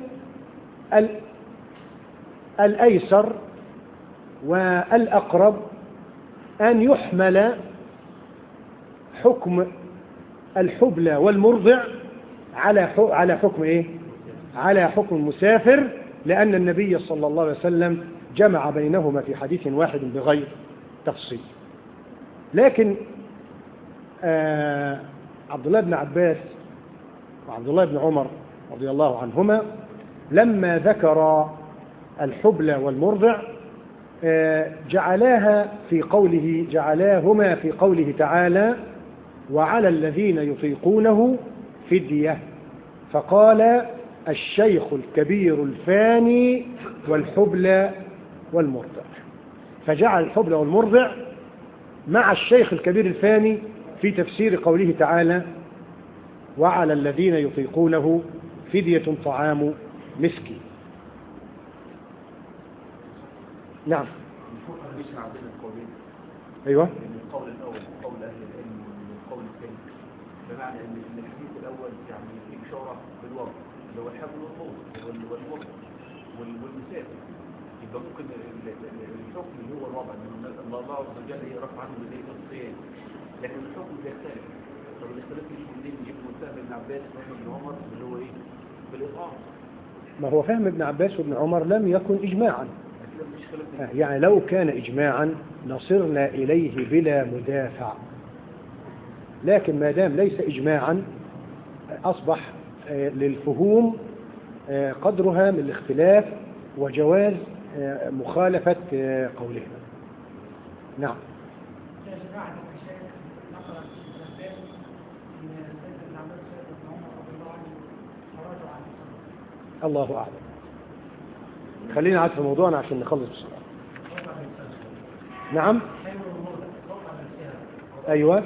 الأيسر والأقرب أن يحمل حكم الحبلى والمرضع على على حكم إيه؟ على حكم المسافر، لأن النبي صلى الله عليه وسلم جمع بينهما في حديث واحد بغير تفصيل. لكن آه عبد الله بن عباس وعبد الله بن عمر رضي الله عنهما لما ذكر الحبلى والمرضع آه جعلاها في قوله جعلاهما في قوله تعالى وعلى الذين يطيقونه فدية، فقال الشيخ الكبير الفاني والحبلى والمرضع، فجعل الحبلى والمرضع مع الشيخ الكبير الفاني في تفسير قوله تعالى وعلى الذين يطيقونه فدية طعام مسكين. نعم. ايوه.
القول الاول قول اهل العلم والقول الثاني، بمعنى ان الحديث الاول يعني في اشاره بالوضع اللي هو الحبل والموت والوضع والمسافر، يبقى ممكن الحكم اللي هو الوضع ان الله عز وجل يرفع عنه من الصيام، لكن الحكم بيختلف. طب الاختلاف مش منين نجيب فهم ابن عباس وابن عمر اللي هو ايه؟ بالاطعام.
ما هو فهم ابن عباس وابن عمر لم يكن اجماعا، يعني لو كان إجماعا نصرنا إليه بلا مدافع، لكن ما دام ليس إجماعا أصبح للفهوم قدرها من الاختلاف وجواز مخالفة قولهما. نعم. الله أعلم. خلينا عاد في موضوعنا عشان نخلص بسرعة. نعم. أيوة.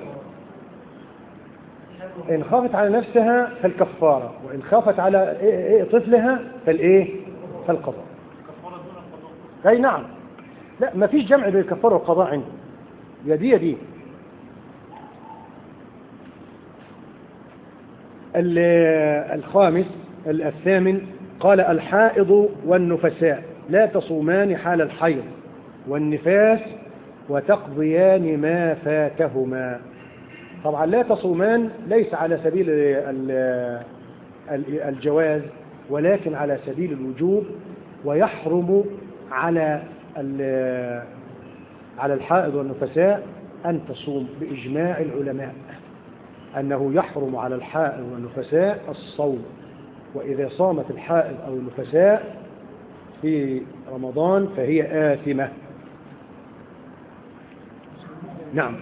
إن خافت على نفسها فالكفارة، وإن خافت على طفلها فالإيه؟ فالقضاء. أي نعم. لا ما فيش جمع بين الكفارة والقضاء عندي، يدي يدي. الخامس الثامن قال الحائض والنفساء لا تصومان حال الحيض والنفاس وتقضيان ما فاتهما. طبعا لا تصومان ليس على سبيل الجواز ولكن على سبيل الوجوب، ويحرم على على الحائض والنفساء أن تصوم بإجماع العلماء، أنه يحرم على الحائض والنفساء الصوم، وإذا صامت الحائض أو النفساء في رمضان فهي آثمة. نعم.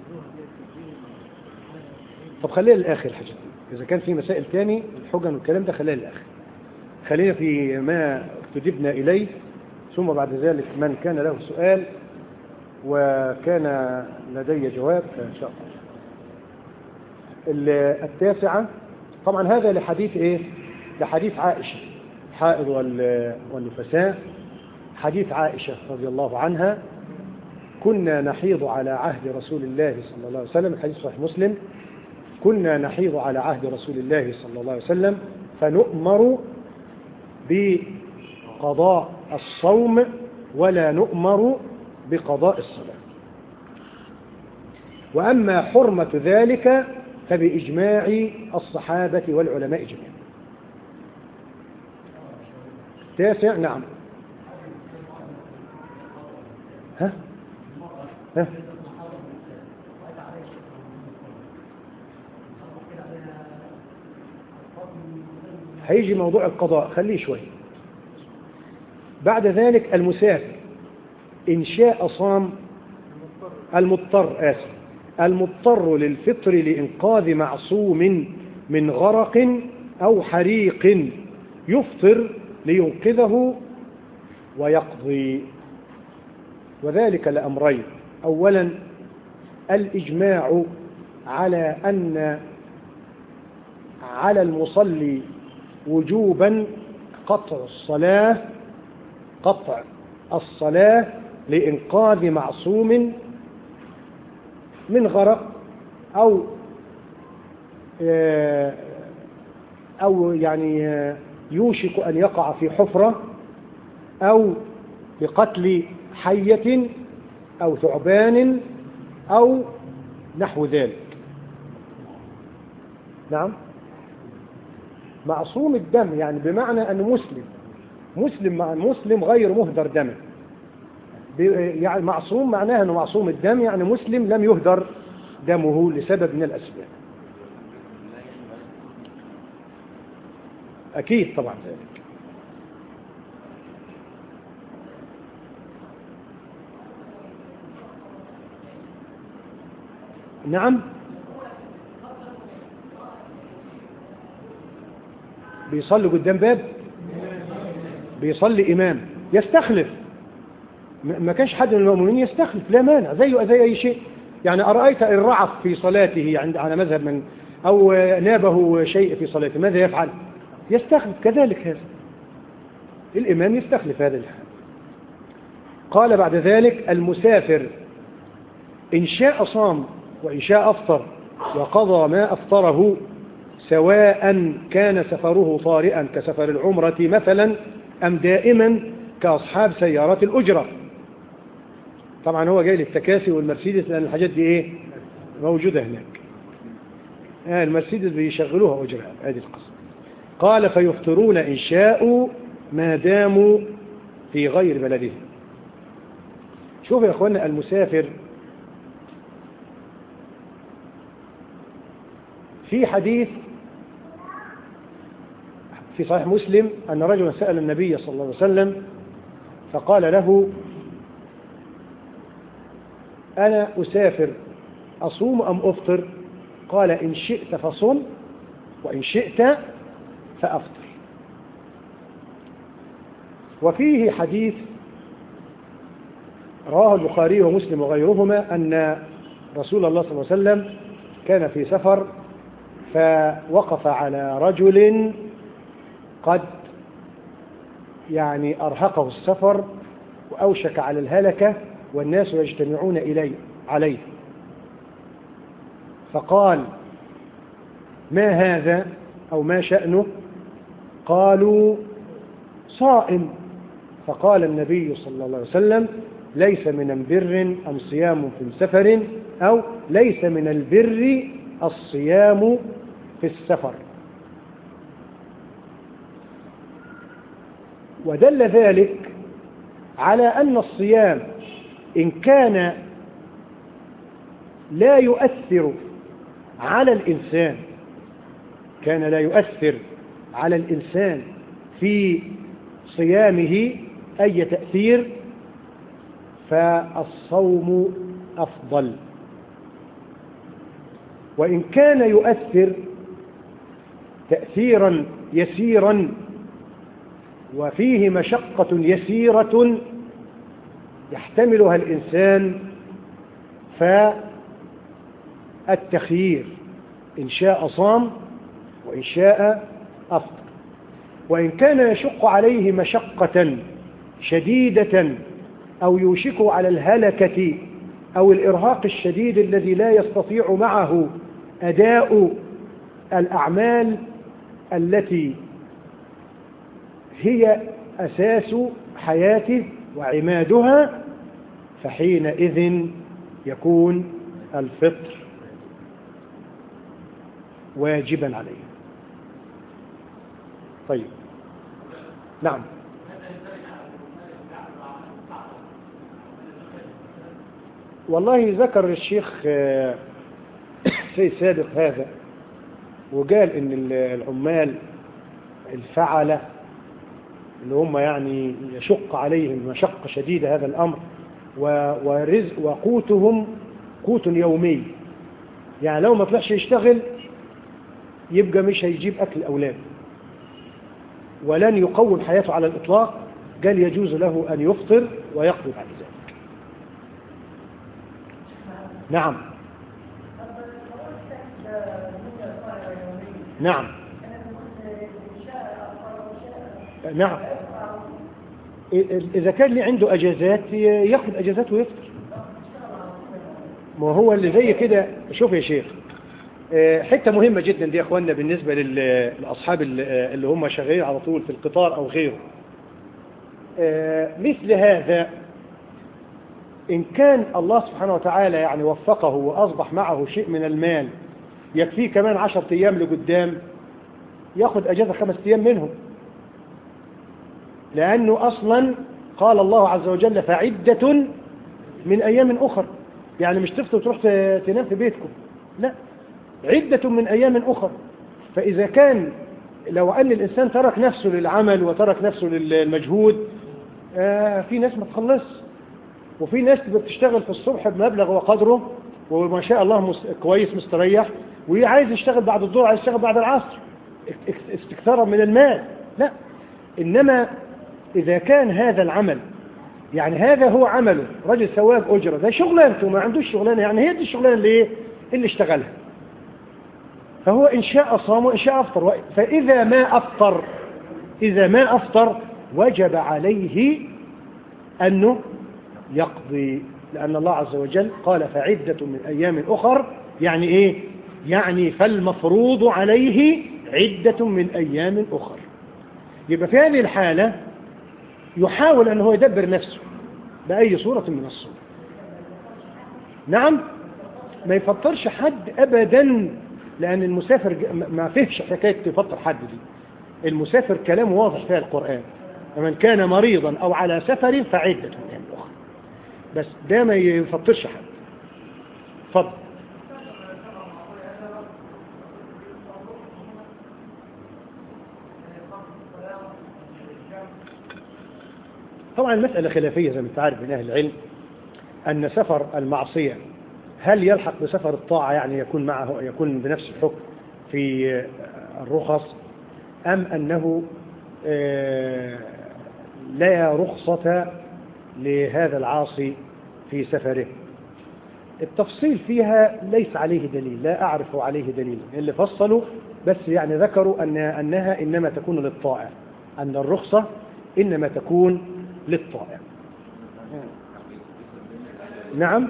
طب خلينا للآخر حاجة، إذا كان في مسائل تاني الحجن والكلام ده خلينا للآخر، خلينا في ما اكتدبنا إليه، ثم بعد ذلك من كان له سؤال وكان لدي جواب فإن شاء الله. التاسعة طبعا هذا لحديث إيه؟ لحديث عائشة حائض والنفساء. حديث عائشة رضي الله عنها كنا نحيض على عهد رسول الله صلى الله عليه وسلم، الحديث صحيح مسلم، كنا نحيض على عهد رسول الله صلى الله عليه وسلم فنؤمر بقضاء الصوم ولا نؤمر بقضاء الصلاة، وأما حرمة ذلك فبإجماع الصحابة والعلماء جميعا. تاسع. نعم. ها ها هيجي موضوع القضاء خليه شوي. بعد ذلك المسافر إن شاء صام، المضطر آسف المضطر للفطر لإنقاذ معصوم من غرق أو حريق يفطر لينقذه ويقضي، وذلك لأمرين. أولا الإجماع على أن على المصلي وجوبا قطع الصلاة قطع الصلاة لإنقاذ معصوم من غرق أو أو يعني يوشك أن يقع في حفرة، أو بقتل حية أو ثعبان أو نحو ذلك. نعم، معصوم الدم يعني بمعنى أنه مسلم مسلم مع مسلم غير مهدر دمه. يعني معصوم معناه أنه معصوم الدم، يعني مسلم لم يهدر دمه لسبب من الأسباب. أكيد طبعا ذلك. نعم، بيصلي قدام باب، بيصلي إمام يستخلف، ما كانش حد من المؤمنين يستخلف، لا مانع، زيه زي أي شيء. يعني أرأيت إن رعف في صلاته عند على مذهب من أو نابه شيء في صلاته ماذا يفعل؟ يستخلف. كذلك هذا الإمام يستخلف هذا الحال. قال بعد ذلك المسافر إن شاء صام وإن شاء أفطر وقضى ما أفطره، سواء كان سفره طارئا كسفر العمرة مثلا أم دائما كأصحاب سيارات الأجرة. طبعا هو جاي للتكاسي والمرسيدس لأن الحاجات دي إيه موجودة هناك. آه المرسيدس بيشغلوها أجرة، هذه القصة. قال فيفطرون إن شاءوا ما داموا في غير بلدهم. شوف يا أخوانا، المسافر في حديث في صحيح مسلم أن رجلا سأل النبي صلى الله عليه وسلم فقال له أنا أسافر أصوم أم أفطر؟ قال إن شئت فصم وإن شئت فأفطر. وفيه حديث رواه البخاري ومسلم وغيرهما أن رسول الله صلى الله عليه وسلم كان في سفر فوقف على رجل قد يعني أرهقه السفر وأوشك على الهلكة والناس يجتمعون إليه عليه، فقال ما هذا أو ما شأنه؟ قالوا صائم. فقال النبي صلى الله عليه وسلم ليس من البر أم صيام في سفر، أو ليس من البر الصيام في السفر. ودل ذلك على أن الصيام إن كان لا يؤثر على الإنسان كان لا يؤثر على الإنسان في صيامه أي تأثير، فالصوم أفضل. وإن كان يؤثر تأثيرا يسيرا وفيه مشقة يسيرة يحتملها الإنسان، فالتخيير إن شاء صام وإن شاء أفطر. وإن كان يشق عليه مشقة شديدة أو يوشك على الهلكة أو الإرهاق الشديد الذي لا يستطيع معه أداء الأعمال التي هي أساس حياته وعمادها، فحينئذ يكون الفطر واجبا عليه. طيب، نعم. والله ذكر الشيخ سيد سابق هذا وقال ان العمال الفعلة اللي هم يعني يشق عليهم مشقة شديدة هذا الأمر، ورزق وقوتهم قوت يومي، يعني لو ما طلعش يشتغل يبقى مش هيجيب أكل أولاده. ولن يقوم حياته على الإطلاق، قال يجوز له أن يفطر ويقضي بعد ذلك. نعم نعم نعم إذا كان لي عنده أجازات يأخذ أجازات ويفطر. ما هو اللي زي كده. شوف يا شيخ، حتة مهمة جدا دي يا أخواننا بالنسبة للأصحاب اللي هم شغالين على طول في القطار أو غيره. مثل هذا إن كان الله سبحانه وتعالى يعني وفقه وأصبح معه شيء من المال يكفيه كمان عشرة أيام لقدام، يأخذ أجازة خمس أيام منهم، لأنه أصلا قال الله عز وجل فعدة من أيام أخر. يعني مش تفطر وتروح تنام في بيتكم، لا، عدة من أيام أخر. فإذا كان لو أن الإنسان ترك نفسه للعمل وترك نفسه للمجهود، آه في ناس ما تخلص، وفي ناس بتشتغل في الصبح بمبلغ وقدره وما شاء الله كويس مستريح، وعايز يشتغل بعد الظهر، عايز يشتغل بعد العصر استكثارا من المال. لا، إنما إذا كان هذا العمل يعني هذا هو عمله، رجل سواق أجرة، ده شغلانته، ما عندوش شغلانة، يعني هي دي الشغلانة اللي اللي اشتغلها، فهو إن شاء صام وإن شاء أفطر. فإذا ما أفطر إذا ما أفطر وجب عليه أنه يقضي، لأن الله عز وجل قال فعدة من أيام أخر. يعني إيه؟ يعني فالمفروض عليه عدة من أيام أخر. يبقى في هذه الحالة يحاول أنه يدبر نفسه بأي صورة من الصور. نعم، ما يفطرش حد أبدا، لأن المسافر ما فيهش حكاية تفطر حد دي. المسافر كلام واضح فيها القرآن، ومن كان مريضا أو على سفر فعدة من أيام أخرى، بس ده ما يفطرش حد. فضل. طبعا المسألة خلافية زي ما انت عارف من أهل العلم، أن سفر المعصية هل يلحق بسفر الطاعة، يعني يكون معه يكون بنفس الحكم في الرخص، أم أنه لا رخصة لهذا العاصي في سفره. التفصيل فيها ليس عليه دليل، لا أعرف عليه دليل. اللي فصلوا بس يعني ذكروا أن أنها إنما تكون للطائع، أن الرخصة إنما تكون للطائع. نعم،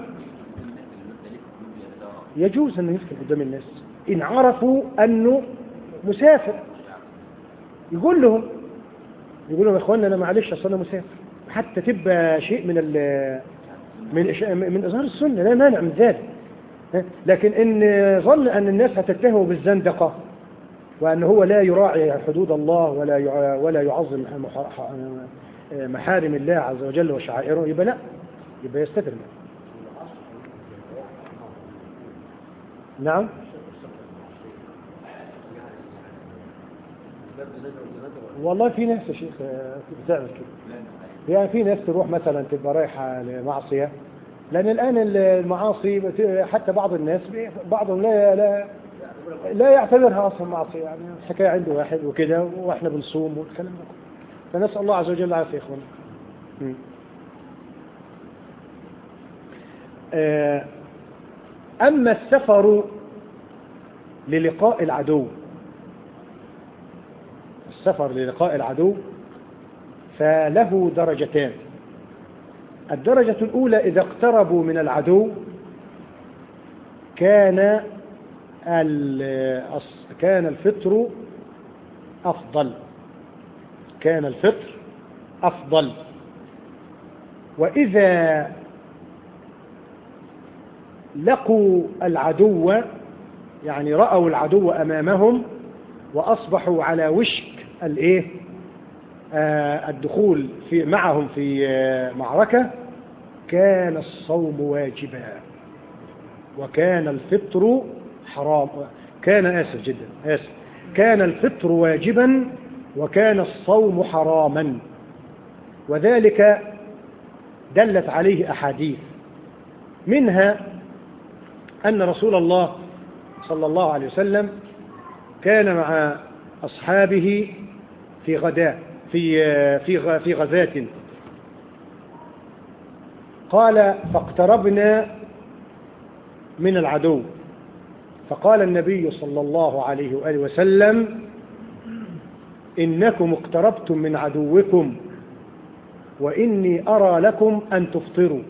يجوز أن يفتح قدام الناس إن عرفوا أنه مسافر، يقول لهم يقول لهم يا إخواننا أنا معلش أصلا مسافر، حتى تبقى شيء من من من إظهار السنة، لا مانع من ذلك. لكن إن ظن أن الناس هتتهمه بالزندقة وأن هو لا يراعي حدود الله ولا ولا يعظم محارم الله عز وجل وشعائره، يبقى لا، يبقى يستتر. نعم، والله في ناس يا شيخ بتعمل كده. يعني في ناس تروح مثلا تبقى رايحة لمعصية، لأن الآن المعاصي حتى بعض الناس بعضهم لا لا لا يعتبرها أصلا معصية، يعني حكاية عنده واحد وكده وإحنا بنصوم والكلام ده، فنسأل الله عز وجل العافية يا إخوان. أما السفر للقاء العدو السفر للقاء العدو فله درجتان. الدرجة الأولى إذا اقتربوا من العدو كان كان الفطر أفضل كان الفطر أفضل وإذا لقوا العدو، يعني رأوا العدو أمامهم وأصبحوا على وشك الإيه آه الدخول في معهم في آه معركة، كان الصوم واجبا وكان الفطر حرام. كان آسف جدا آسف كان الفطر واجبا وكان الصوم حراما، وذلك دلت عليه أحاديث، منها أن رسول الله صلى الله عليه وسلم كان مع أصحابه في غداء في في في غزاة. قال فاقتربنا من العدو، فقال النبي صلى الله عليه وآله وسلم إنكم اقتربتم من عدوكم وإني أرى لكم أن تفطروا،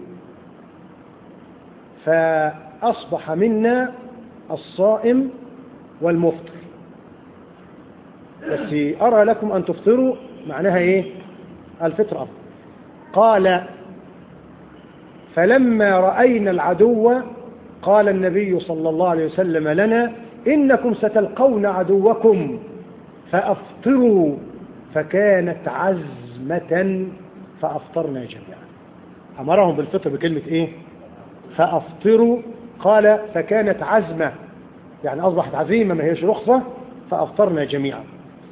فأصبح منا الصائم والمفطر. بس أرى لكم أن تفطروا معناها إيه؟ الفطر أفضل. قال فلما رأينا العدو قال النبي صلى الله عليه وسلم لنا إنكم ستلقون عدوكم فأفطروا، فكانت عزمة فأفطرنا جميعا. أمرهم بالفطر بكلمة إيه؟ فأفطروا. قال فكانت عزمة، يعني أصبحت عزيمة ما هيش رخصة، فأفطرنا جميعا.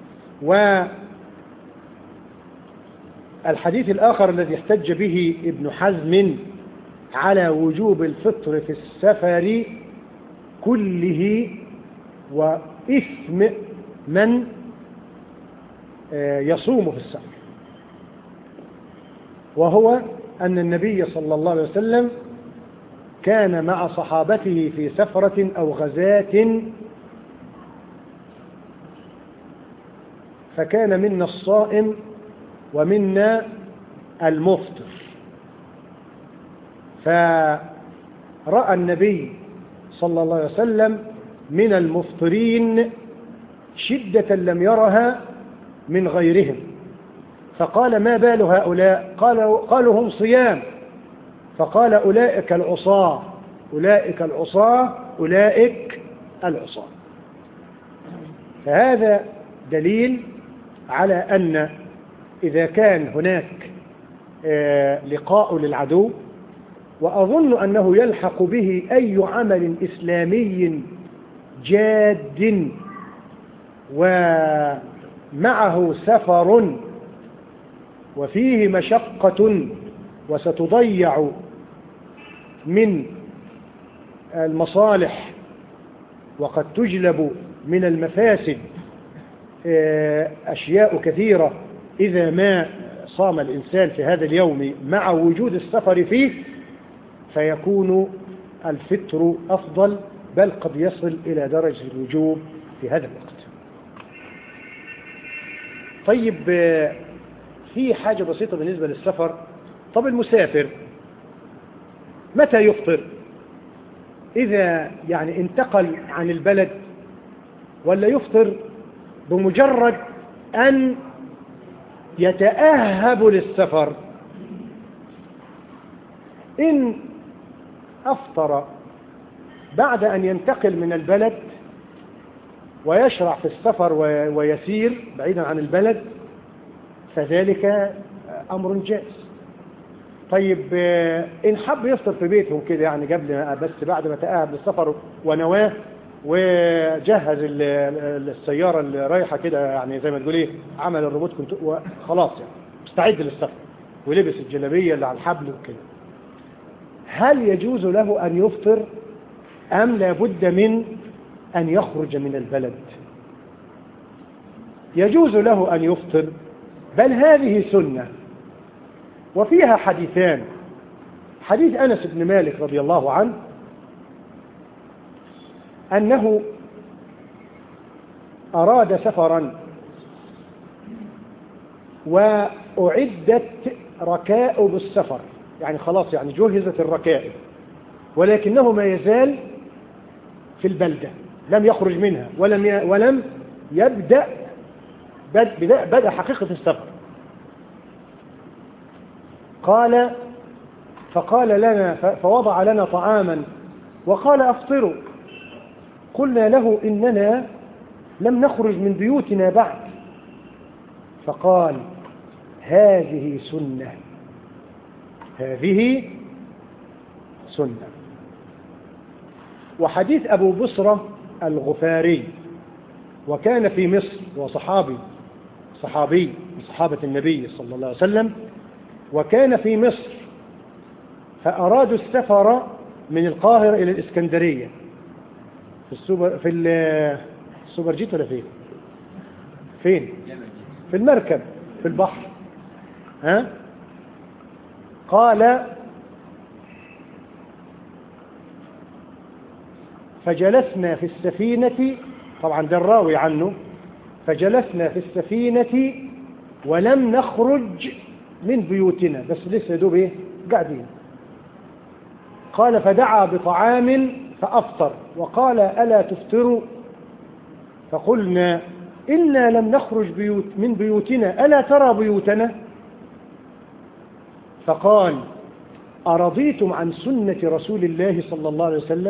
والحديث الآخر الذي احتج به ابن حزم على وجوب الفطر في السفر كله وإثم من يصوم في السفر، وهو أن النبي صلى الله عليه وسلم كان مع صحابته في سفرة أو غزاة، فكان منا الصائم ومنا المفطر، فرأى النبي صلى الله عليه وسلم من المفطرين شدة لم يرها من غيرهم، فقال ما بال هؤلاء؟ قالوا, قالوا هم صيام، فقال أولئك العصاة أولئك العصاة أولئك العصاة. فهذا دليل على أن إذا كان هناك لقاء للعدو، وأظن أنه يلحق به أي عمل إسلامي جاد ومعه سفر وفيه مشقة وستضيع من المصالح وقد تجلب من المفاسد أشياء كثيرة إذا ما صام الإنسان في هذا اليوم مع وجود السفر فيه، فيكون الفطر أفضل، بل قد يصل إلى درجة الوجوب في هذا الوقت. طيب في حاجة بسيطة بالنسبة للسفر. طب المسافر متى يفطر؟ إذا يعني انتقل عن البلد، ولا يفطر بمجرد أن يتأهب للسفر؟ إن أفطر بعد أن ينتقل من البلد ويشرع في السفر ويسير بعيدا عن البلد فذلك أمر جائز. طيب إن حب يفطر في بيتهم كده يعني قبل بس بعد ما تأهب للسفر ونواه وجهز السيارة اللي رايحة كده يعني زي ما تقول ايه عمل الريموت كنترول وخلاص يعني مستعد للسفر ولبس الجلابية اللي على الحبل وكده، هل يجوز له أن يفطر أم لابد من أن يخرج من البلد؟ يجوز له أن يفطر، بل هذه سنة وفيها حديثان. حديث أنس بن مالك رضي الله عنه أنه أراد سفرا وأعدت ركائب السفر، يعني خلاص يعني جهزت الركائب، ولكنه ما يزال في البلدة لم يخرج منها ولم ولم يبدأ بدأ, بدأ حقيقة السفر. قال فقال لنا فوضع لنا طعاما وقال أفطروا. قلنا له إننا لم نخرج من بيوتنا بعد، فقال هذه سنة هذه سنة. وحديث أبو بصرة الغفاري وكان في مصر وصحابي صحابي من صحابة النبي صلى الله عليه وسلم، وكان في مصر فأرادوا السفر من القاهرة إلى الإسكندرية في السوبر في السوبر جيت ولا فين؟ فين؟ في المركب في البحر. ها؟ قال فجلسنا في السفينة، طبعا ده الراوي عنه، فجلسنا في السفينة ولم نخرج من بيوتنا، بس لسه دوب ايه قاعدين. قال فدعا بطعام فأفطر وقال ألا تفطروا؟ فقلنا إنا لم نخرج بيوت من بيوتنا ألا ترى بيوتنا؟ فقال أرضيتم عن سنة رسول الله صلى الله عليه وسلم؟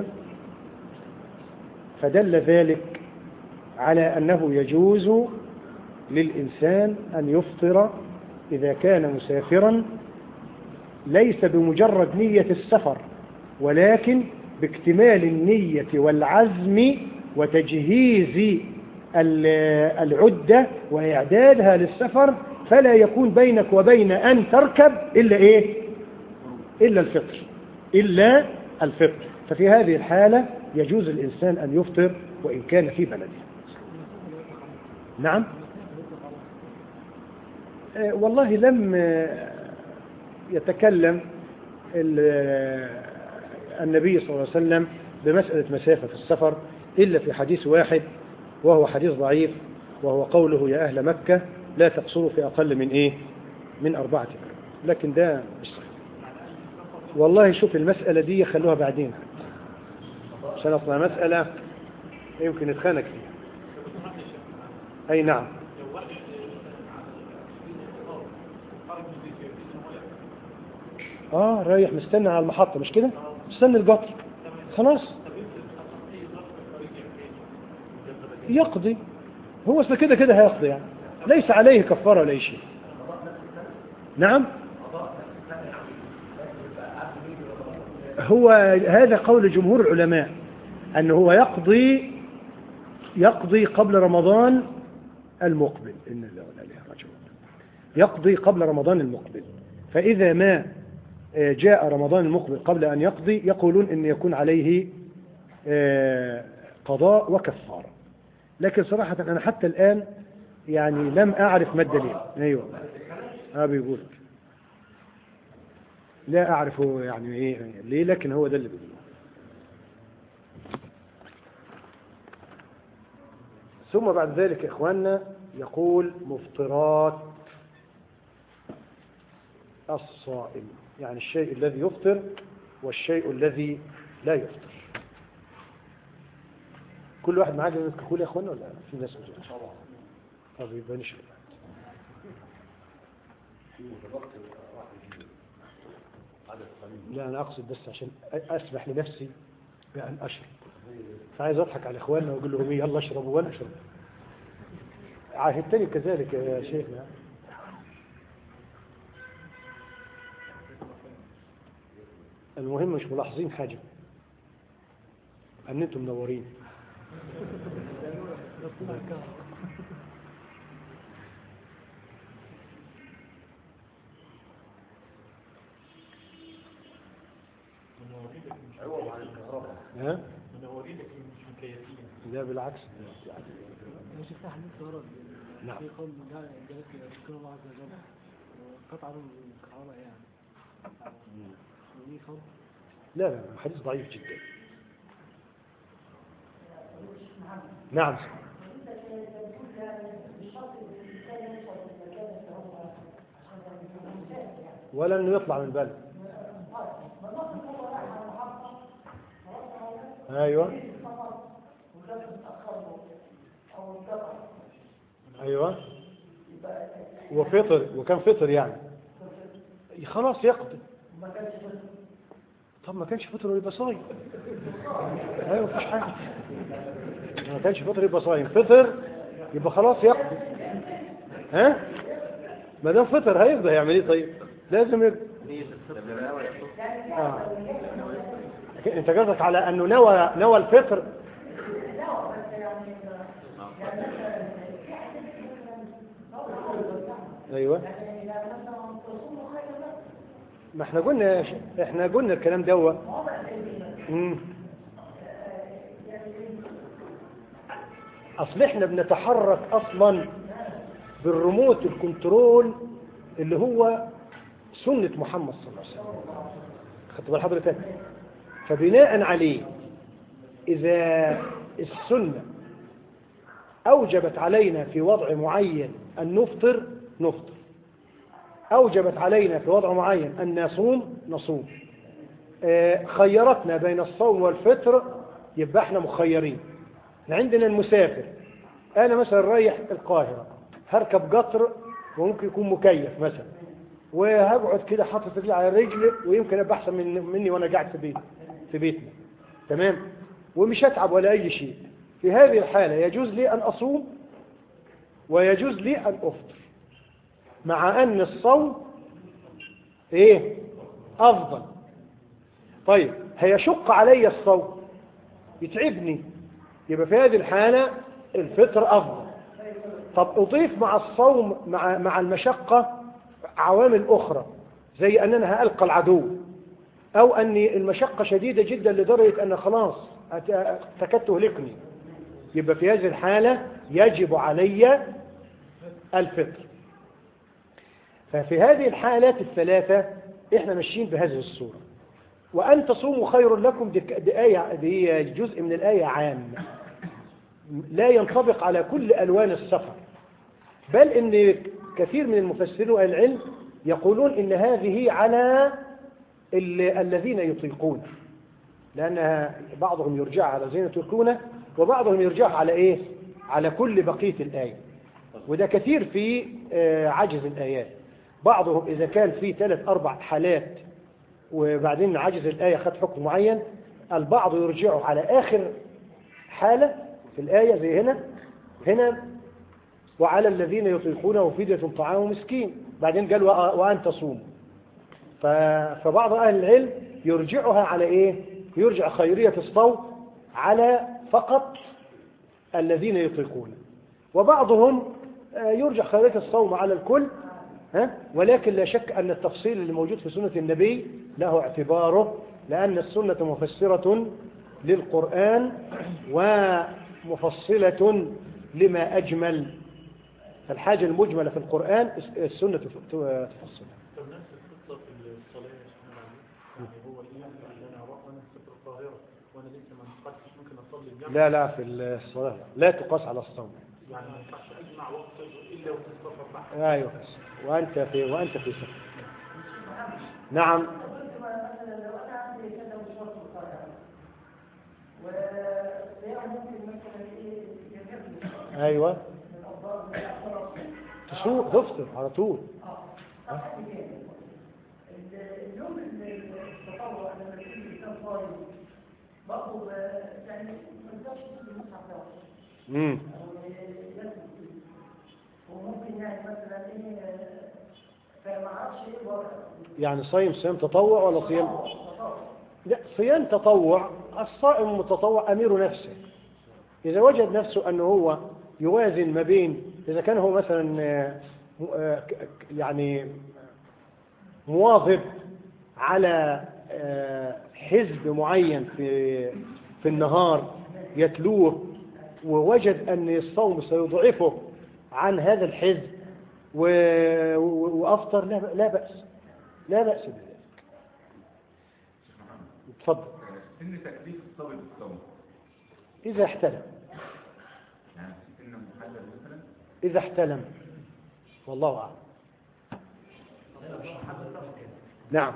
فدل ذلك على أنه يجوز للإنسان أن يفطر إذا كان مسافرا، ليس بمجرد نية السفر، ولكن باكتمال النية والعزم وتجهيز العدة وإعدادها للسفر، فلا يكون بينك وبين أن تركب إلا إيه؟ إلا الفطر، إلا الفطر. ففي هذه الحالة يجوز الإنسان أن يفطر وإن كان في بلده. نعم. آه والله لم يتكلم النبي صلى الله عليه وسلم بمسألة مسافة السفر إلا في حديث واحد، وهو حديث ضعيف، وهو قوله يا أهل مكة لا تقصروا في أقل من إيه؟ من أربعة أيام. لكن ده مش صحيح. والله شوف المسألة دي خلوها بعدين، عشان أصلا مسألة يمكن نتخانق فيها. أي نعم. آه رايح مستنى على المحطة مش كده؟ مستنى القطر، خلاص يقضي، هو اسمه كده كده هيقضي، يعني ليس عليه كفارة ولا شيء. نعم. هو هذا قول جمهور العلماء أنه هو يقضي يقضي قبل رمضان المقبل، إن الله وإنا إليه راجعون، يقضي قبل رمضان المقبل. فإذا ما جاء رمضان المقبل قبل أن يقضي يقولون إن يكون عليه قضاء وكفارة. لكن صراحة أنا حتى الآن يعني لم أعرف ما الدليل. أيوة ها بيقول لا أعرف يعني إيه ليه، لكن هو ده اللي بيقول. ثم بعد ذلك إخواننا يقول مفطرات الصائم، يعني الشيء الذي يفطر والشيء الذي لا يفطر. كل واحد معاه جنة كحول يا اخوانا ولا في ناس مجرد؟ ان شاء الله. طب يبقى نشرب. لا انا اقصد بس عشان اسمح لنفسي بان اشرب، فعايز اضحك على اخواننا واقول لهم ايه يلا اشربوا وانا اشرب. عاهدتني كذلك يا شيخنا. المهم مش ملاحظين حاجة ان انتم منورين. ها؟ منورين لكن مش مكيفين. لا بالعكس.
مش يفتح الكهرباء.
نعم.
في قول من ذلك يذكر الله عز وجل قطع من الكهرباء يعني.
لا لا حديث ضعيف جدا. نعم. ولا انه يطلع من بلد. ايوه ايوه وفطر وكان فطر يعني خلاص يقضي. طب ما كانش فطر ويبقى صايم. ايوه مفيش حاجه، ما كانش فطر يبقى صايم، فطر يبقى خلاص يقضي. ها ما دام فطر هيقضي، هيعمل ايه طيب؟ لازم يقضي. آه. انت قصدك على انه نوى نوى الفطر. ايوه ما احنا قلنا احنا قلنا الكلام دوا. امم اصل احنا بنتحرك اصلا بالريموت الكنترول اللي هو سنة محمد صلى الله عليه وسلم. خدت بال حضرتك؟ فبناء عليه إذا السنة أوجبت علينا في وضع معين أن نفطر نفطر، أوجبت علينا في وضع معين أن نصوم نصوم، خيرتنا بين الصوم والفطر يبقى احنا مخيرين. عندنا المسافر، أنا مثلا رايح القاهرة هركب قطر وممكن يكون مكيف مثلا، وهقعد كده حاطط رجلي على الرجل ويمكن ابقى احسن من مني وانا قاعد في بيت في بيتنا، تمام، ومش هتعب ولا اي شيء. في هذه الحالة يجوز لي ان اصوم ويجوز لي ان افطر، مع ان الصوم ايه افضل. طيب هيشق علي الصوم يتعبني، يبقى في هذه الحالة الفطر افضل. طب اضيف مع الصوم مع مع المشقة عوامل أخرى، زي أننا هألقى العدو، أو أن المشقة شديدة جدا لدرجة أن خلاص تكاد تهلكني، يبقى في هذه الحالة يجب علي الفطر. ففي هذه الحالات الثلاثة إحنا ماشيين بهذه الصورة. وأن تصوموا خير لكم، دي, دي, آية دي جزء من الآية عام لا ينطبق على كل ألوان السفر، بل إن كثير من المفسرين والعلم يقولون إن هذه على الذين يطيقون، لأن بعضهم يرجع على الذين يطيقون وبعضهم يرجع على إيه؟ على كل بقية الآية. وده كثير في عجز الآيات. بعضهم إذا كان في ثلاث أربع حالات وبعدين عجز الآية خد حكم معين، البعض يرجعه على آخر حالة في الآية زي هنا هنا وعلى الذين يطيقونه فدية طعام مسكين، بعدين قال وأن تصوموا. فبعض أهل العلم يرجعها على إيه؟ يرجع خيرية الصوم على فقط الذين يطيقونه، وبعضهم يرجع خيرية الصوم على الكل. ها؟ ولكن لا شك أن التفصيل اللي موجود في سنة النبي له اعتباره، لأن السنة مفسرة للقرآن ومفصلة لما أجمل. فالحاجة المجملة في القرآن السنة تفصلها.
طب نفس القصة في الصلاة يعني هو الإمام اللي أنا أروح وأنا في القاهرة وأنا لسه ما انتقلتش ممكن أصلي الجامعة؟
لا لا في الصلاة لا تقاس على الصوم.
يعني ما ينفعش أجمع وقت إلا وفي السفر بحث.
أيوه وأنت في وأنت في سفر. نعم. أيوه تصور تفطر على طول.
اليوم التطوع لما تيجي كان صايم برضه يعني ما تقدرش تدخل المصحف
امم
وممكن يعني مثلا ايه فما اعرفش ايه الوضع.
يعني صيام صيام تطوع ولا صيام؟ لا صيام تطوع. الصائم المتطوع أمير نفسه، إذا وجد نفسه أنه هو يوازن ما بين، إذا كان هو مثلا يعني مواظب على حزب معين في في النهار يتلوه، ووجد أن الصوم سيضعفه عن هذا الحزب وأفطر، لا لا بأس لا بأس بذلك. اتفضل.
سن تكليف الصبي بالصوم
إذا احتلم،
يعني سن محدد مثلا
إذا احتلم، والله أعلم. نعم.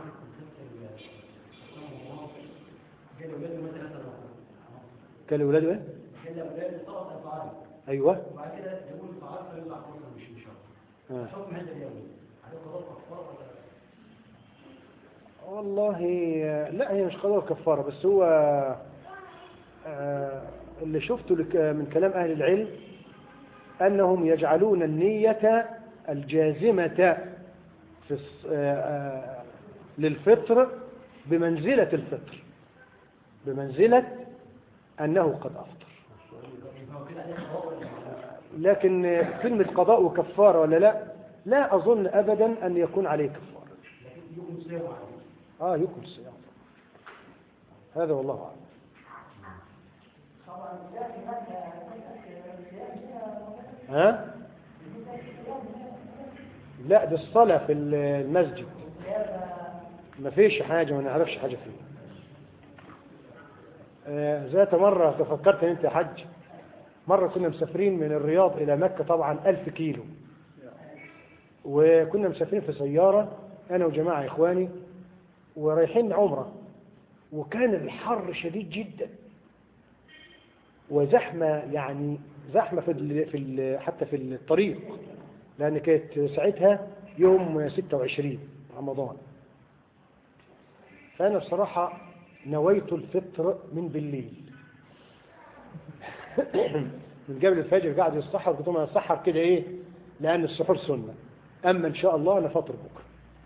كان ولاده ايه؟ كان ولاده ثلاث أطعام. أيوه. وبعد كده يقول طعام فيطلع خمسة مش إن شاء الله. حكم هذا اليوم عليه قضاء كفارة ولا؟ والله لا، هي مش قضاء كفارة، بس هو اللي شفته من كلام أهل العلم أنهم يجعلون النية الجازمة في للفطر بمنزلة الفطر، بمنزلة أنه قد أفطر. لكن كلمة قضاء وكفارة ولا لا، لا أظن أبدا أن يكون عليه كفارة. لكن يكون صيام عليه. آه يكون صيام. هذا والله أعلم. ها؟ لا دي الصلاة في المسجد، ما فيش حاجة، ما نعرفش حاجة فيه. آه ذات مرة تفكرت انت يا حج، مرة كنا مسافرين من الرياض إلى مكة، طبعا ألف كيلو، وكنا مسافرين في سيارة أنا وجماعة إخواني ورايحين عمرة، وكان الحر شديد جدا وزحمة، يعني زحمة في ال في ال حتى في الطريق، لأن كانت ساعتها يوم ستة وعشرين رمضان. فأنا بصراحة نويت الفطر من بالليل من قبل الفجر قاعد يصحر، قلت لهم انا اصحر كده ايه، لان السحور سنه، اما ان شاء الله انا فطر بكره.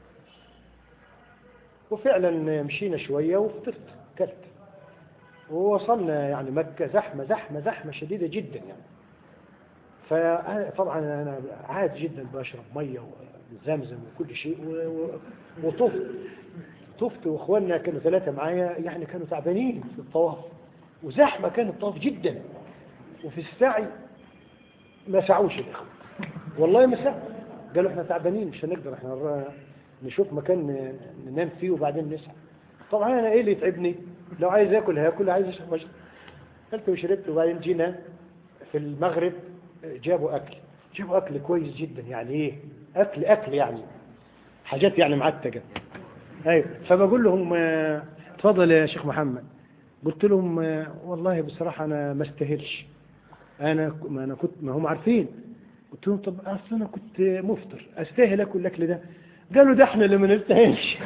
وفعلا مشينا شويه وفطرت كلت، ووصلنا يعني مكه زحمه زحمه زحمه شديده جدا يعني. فطبعا انا عادي جدا بشرب ميه وزمزم وكل شيء، وطفت طفت واخواننا كانوا ثلاثه معايا يعني كانوا تعبانين في الطواف، وزحمه كان الطواف جدا، وفي السعي ما سعوش الاخوه، والله ما سعوا، قالوا احنا تعبانين مش هنقدر، احنا نشوف مكان ننام فيه وبعدين نسعى. طبعا انا ايه اللي يتعبني؟ لو عايز اكل هاكل، عايز اشرب اشرب. اكلت وشربت، وبعدين جينا في المغرب جابوا اكل، جابوا اكل كويس جدا، يعني ايه اكل اكل يعني حاجات يعني معتقه. ايوه، فبقول لهم اتفضل يا شيخ محمد. قلت لهم والله بصراحه انا ما استاهلش، انا ما انا كنت ما هم عارفين. قلت لهم طب اصل انا كنت مفطر، استاهل اكل الاكل ده؟ قالوا ده احنا اللي ما نستاهلش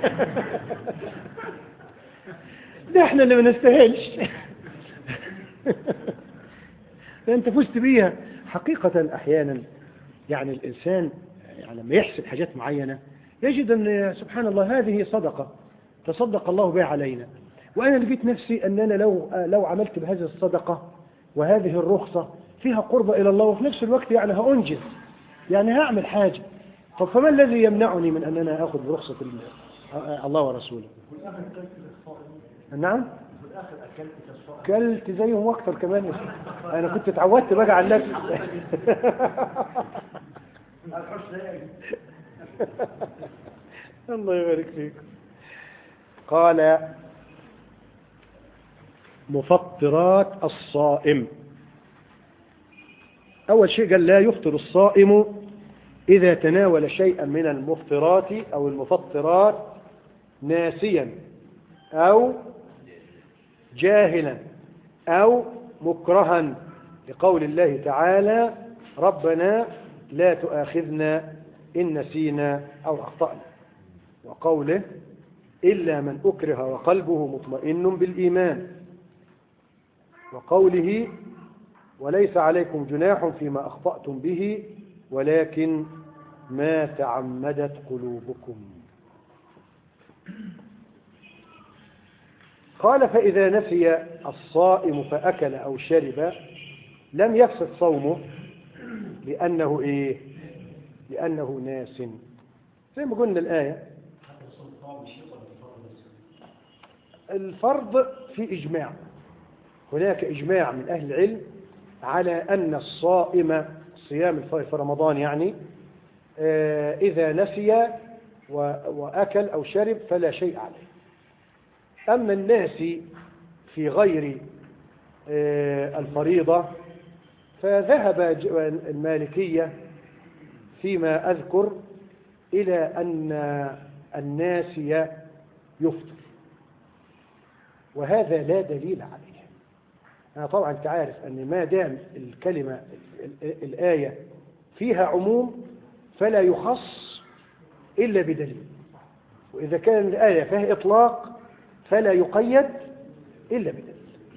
ده احنا اللي ما نستاهلش ده انت فزت بيها. حقيقة احيانا يعني الانسان يعني لما يحسب حاجات معينة يجد ان سبحان الله هذه صدقة تصدق الله بها علينا، وانا لقيت نفسي ان انا لو لو عملت بهذه الصدقة وهذه الرخصة فيها قربة الى الله، وفي نفس الوقت يعني هأنجز، يعني هعمل حاجة. طب فما الذي يمنعني من ان انا اخذ برخصة الله ورسوله؟ نعم كلت زيهم واكثر كمان، انا كنت اتعودت بقى على نفسي الله يبارك فيك. قال مفطرات الصائم. اول شيء قال لا يفطر الصائم اذا تناول شيئا من المفطرات او المفطرات ناسيا او جاهلا أو مكرها، لقول الله تعالى ربنا لا تؤاخذنا إن نسينا أو أخطأنا، وقوله إلا من أكره وقلبه مطمئن بالإيمان، وقوله وليس عليكم جناح فيما أخطأتم به ولكن ما تعمدت قلوبكم. قال فإذا نسي الصائم فأكل أو شرب لم يفسد صومه، لأنه إيه؟ لأنه ناس، زي ما قلنا الآية. الفرض في إجماع، هناك إجماع من أهل العلم على أن الصائم صيام في رمضان يعني إذا نسي وأكل أو شرب فلا شيء عليه. أما الناس في غير الفريضة فذهب المالكية فيما أذكر إلى أن الناس يفطر، وهذا لا دليل عليه. أنا طبعا تعرف أن ما دام الكلمة الآية فيها عموم فلا يخص إلا بدليل، وإذا كان الآية فيها إطلاق فلا يقيد إلا بدليل.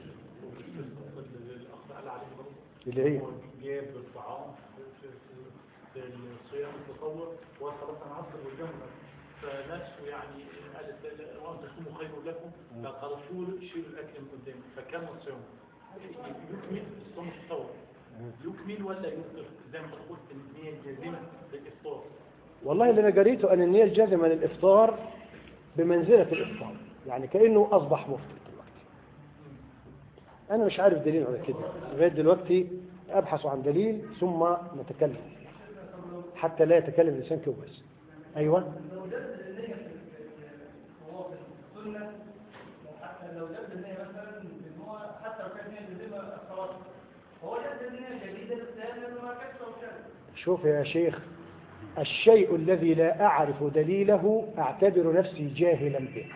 اللي هي
جاب الطعام في الصيام التطوع وخلاص انا عصر والجمله، فنفسه يعني قالت وان تصوموا خير لكم، فقالوا شيلوا الاكل من قدامه فكمل الصيام. يكمل الصوم التطوع يكمل ولا يفطر زي ما قلت النيه الجازمه للافطار؟
والله اللي انا قريته ان النيه الجازمه للافطار بمنزله الافطار، يعني كانه اصبح مفطر دلوقتي. انا مش عارف دليل على كده لغايه دلوقتي، ابحث عن دليل ثم نتكلم. حتى لا يتكلم الإنسان كده بس. أيوة.
لو جد النية في مواطن السنة، حتى لو جد النية مثلا ان هو حتى لو كانت نية جديدة خلاص هو جد النية جديدة لأنه ما كانش وكان.
شوف يا شيخ، الشيء الذي لا أعرف دليله أعتبر نفسي جاهلا به،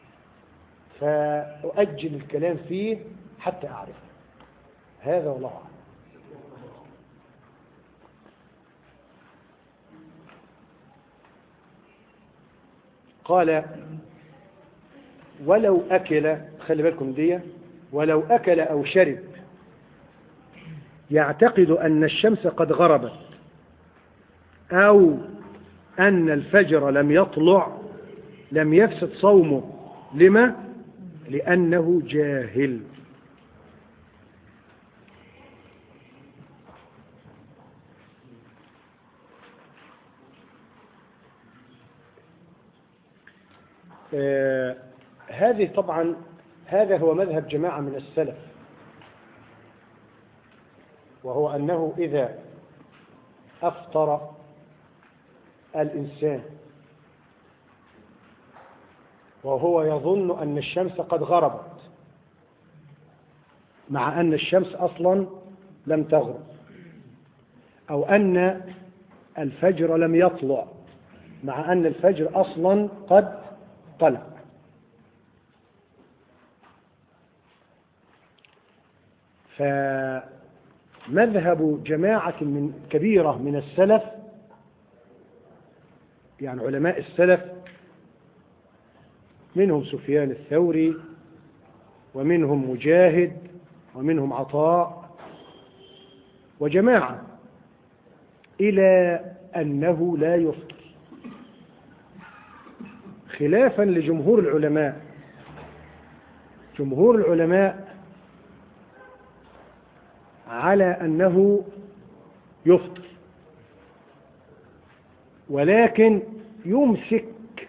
فأؤجل الكلام فيه حتى أعرفه. هذا والله أعلم. قال ولو أكل، خلي بالكم دي، ولو أكل أو شرب يعتقد أن الشمس قد غربت أو أن الفجر لم يطلع لم يفسد صومه. لما؟ لأنه جاهل. آه هذه طبعا هذا هو مذهب جماعة من السلف، وهو أنه إذا أفطر الإنسان وهو يظن أن الشمس قد غربت مع أن الشمس أصلا لم تغرب، أو أن الفجر لم يطلع مع أن الفجر أصلا قد طلع، فمذهب جماعة من كبيرة من السلف، يعني علماء السلف، منهم سفيان الثوري ومنهم مجاهد ومنهم عطاء وجماعة، إلى أنه لا يفطر، خلافا لجمهور العلماء. جمهور العلماء على أنه يفطر، ولكن يمسك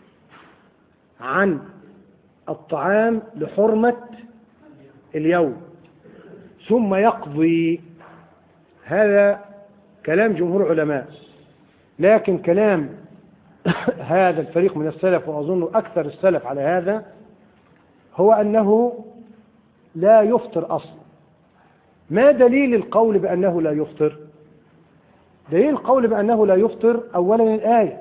عن الطعام لحرمة اليوم ثم يقضي. هذا كلام جمهور العلماء، لكن كلام هذا الفريق من السلف، وأظن أكثر السلف على هذا، هو أنه لا يفطر أصلا. ما دليل القول بأنه لا يفطر؟ دليل القول بأنه لا يفطر أولا الآية: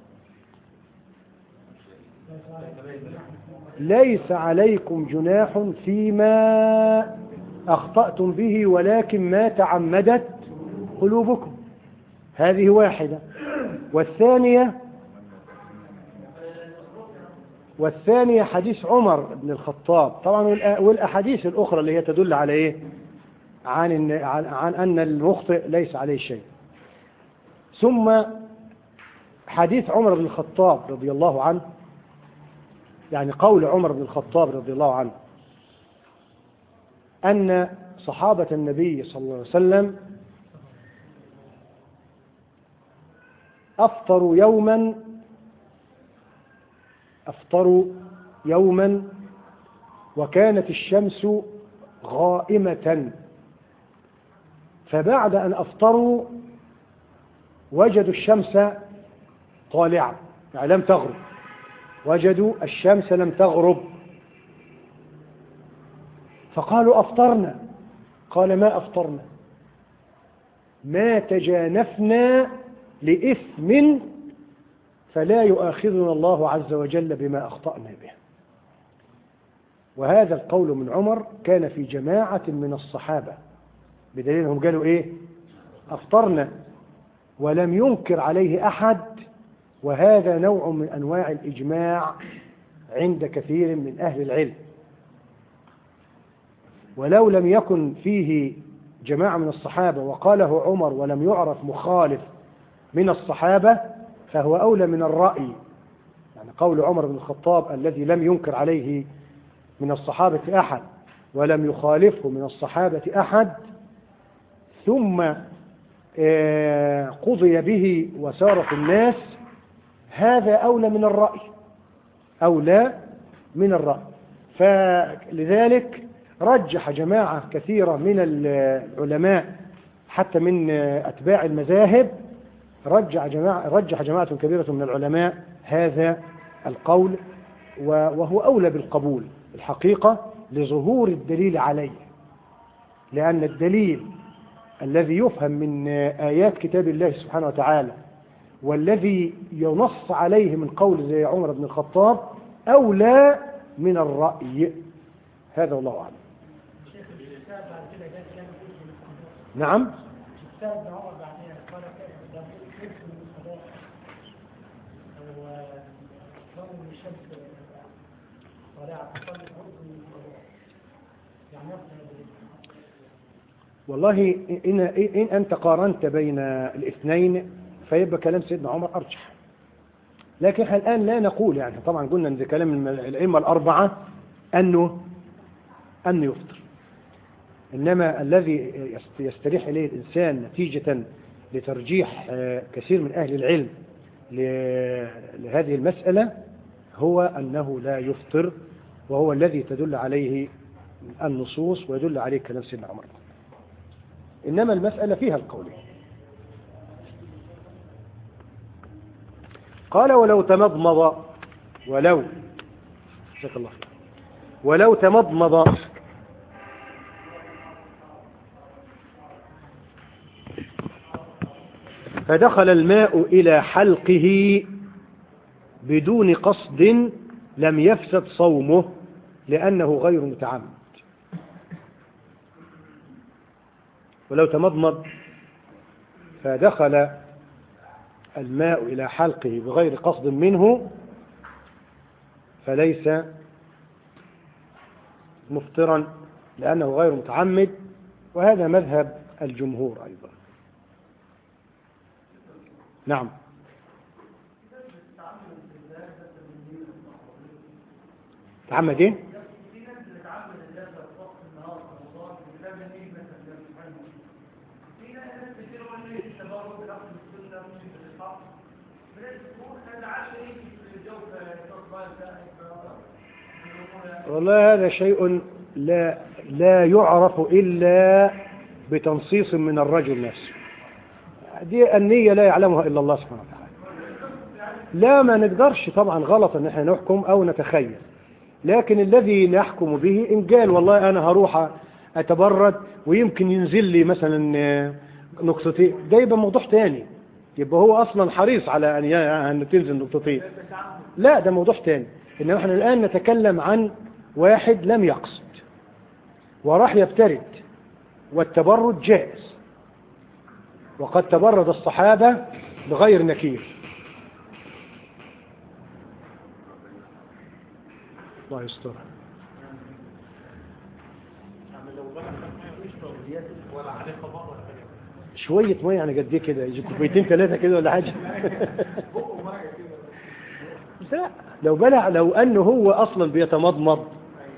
ليس عليكم جناح فيما أخطأتم به ولكن ما تعمدت قلوبكم. هذه واحدة. والثانية والثانية حديث عمر بن الخطاب طبعا، والأحاديث الأخرى اللي هي تدل على إيه؟ عن عن أن المخطئ ليس عليه شيء. ثم حديث عمر بن الخطاب رضي الله عنه، يعني قول عمر بن الخطاب رضي الله عنه أن صحابة النبي صلى الله عليه وسلم أفطروا يوما أفطروا يوما وكانت الشمس غائمة، فبعد أن أفطروا وجدوا الشمس طالعة، يعني لم تغرب، وجدوا الشمس لم تغرب، فقالوا أفطرنا. قال: ما أفطرنا، ما تجانفنا لإثم فلا يؤاخذنا الله عز وجل بما أخطأنا به. وهذا القول من عمر كان في جماعة من الصحابة، بدليل هم قالوا إيه؟ أفطرنا، ولم ينكر عليه أحد. وهذا نوع من أنواع الإجماع عند كثير من أهل العلم. ولو لم يكن فيه جماعة من الصحابة وقاله عمر ولم يعرف مخالف من الصحابة، فهو أولى من الرأي، يعني قول عمر بن الخطاب الذي لم ينكر عليه من الصحابة أحد ولم يخالفه من الصحابة أحد، ثم قضي به وسار في الناس، هذا أولى من الرأي، أولى من الرأي. فلذلك رجح جماعة كثيرة من العلماء حتى من أتباع المذاهب رجح جماعة, رجح جماعة كبيرة من العلماء هذا القول، وهو أولى بالقبول الحقيقة لظهور الدليل عليه، لأن الدليل الذي يفهم من آيات كتاب الله سبحانه وتعالى والذي ينص عليه من قول زي عمر بن الخطاب أولى من الرأي. هذا والله أعلم. نعم. والله إن, إن أنت قارنت بين الاثنين فيبقى كلام سيدنا عمر أرجح، لكن احنا الآن لا نقول، يعني طبعا قلنا أن كلام الأئمة الأربعة أنه أنه يفطر، إنما الذي يستريح إليه الإنسان نتيجة لترجيح كثير من أهل العلم لهذه المسألة هو أنه لا يفطر، وهو الذي تدل عليه النصوص ويدل عليه كلام سيدنا عمر. إنما المسألة فيها القول. قال ولو تمضمض ولو جزاك الله خير ولو تمضمض فدخل الماء إلى حلقه بدون قصد لم يفسد صومه لأنه غير متعمد. ولو تمضمض فدخل الماء إلى حلقه بغير قصد منه فليس مفطرا لأنه غير متعمد، وهذا مذهب الجمهور أيضا. نعم. تعمد ايه؟ والله هذا شيء لا لا يعرف إلا بتنصيص من الرجل نفسه. دي النية لا يعلمها إلا الله سبحانه وتعالى. لا ما نقدرش طبعا، غلط ان احنا نحكم او نتخيل، لكن الذي نحكم به ان قال والله انا هروح اتبرد ويمكن ينزل لي مثلا نقطتين، ده يبقى موضوع تاني، يبقى هو اصلا حريص على ان ان تنزل نقطتين، لا ده موضوع تاني. انما احنا الان نتكلم عن واحد لم يقصد وراح يبترد، والتبرد جائز، وقد تبرد الصحابة بغير نكير. الله يستر. شوية مية يعني قد ايه كده، يجي كوبايتين ثلاثة كده ولا حاجة. لا لو بلع، لو انه هو اصلا بيتمضمض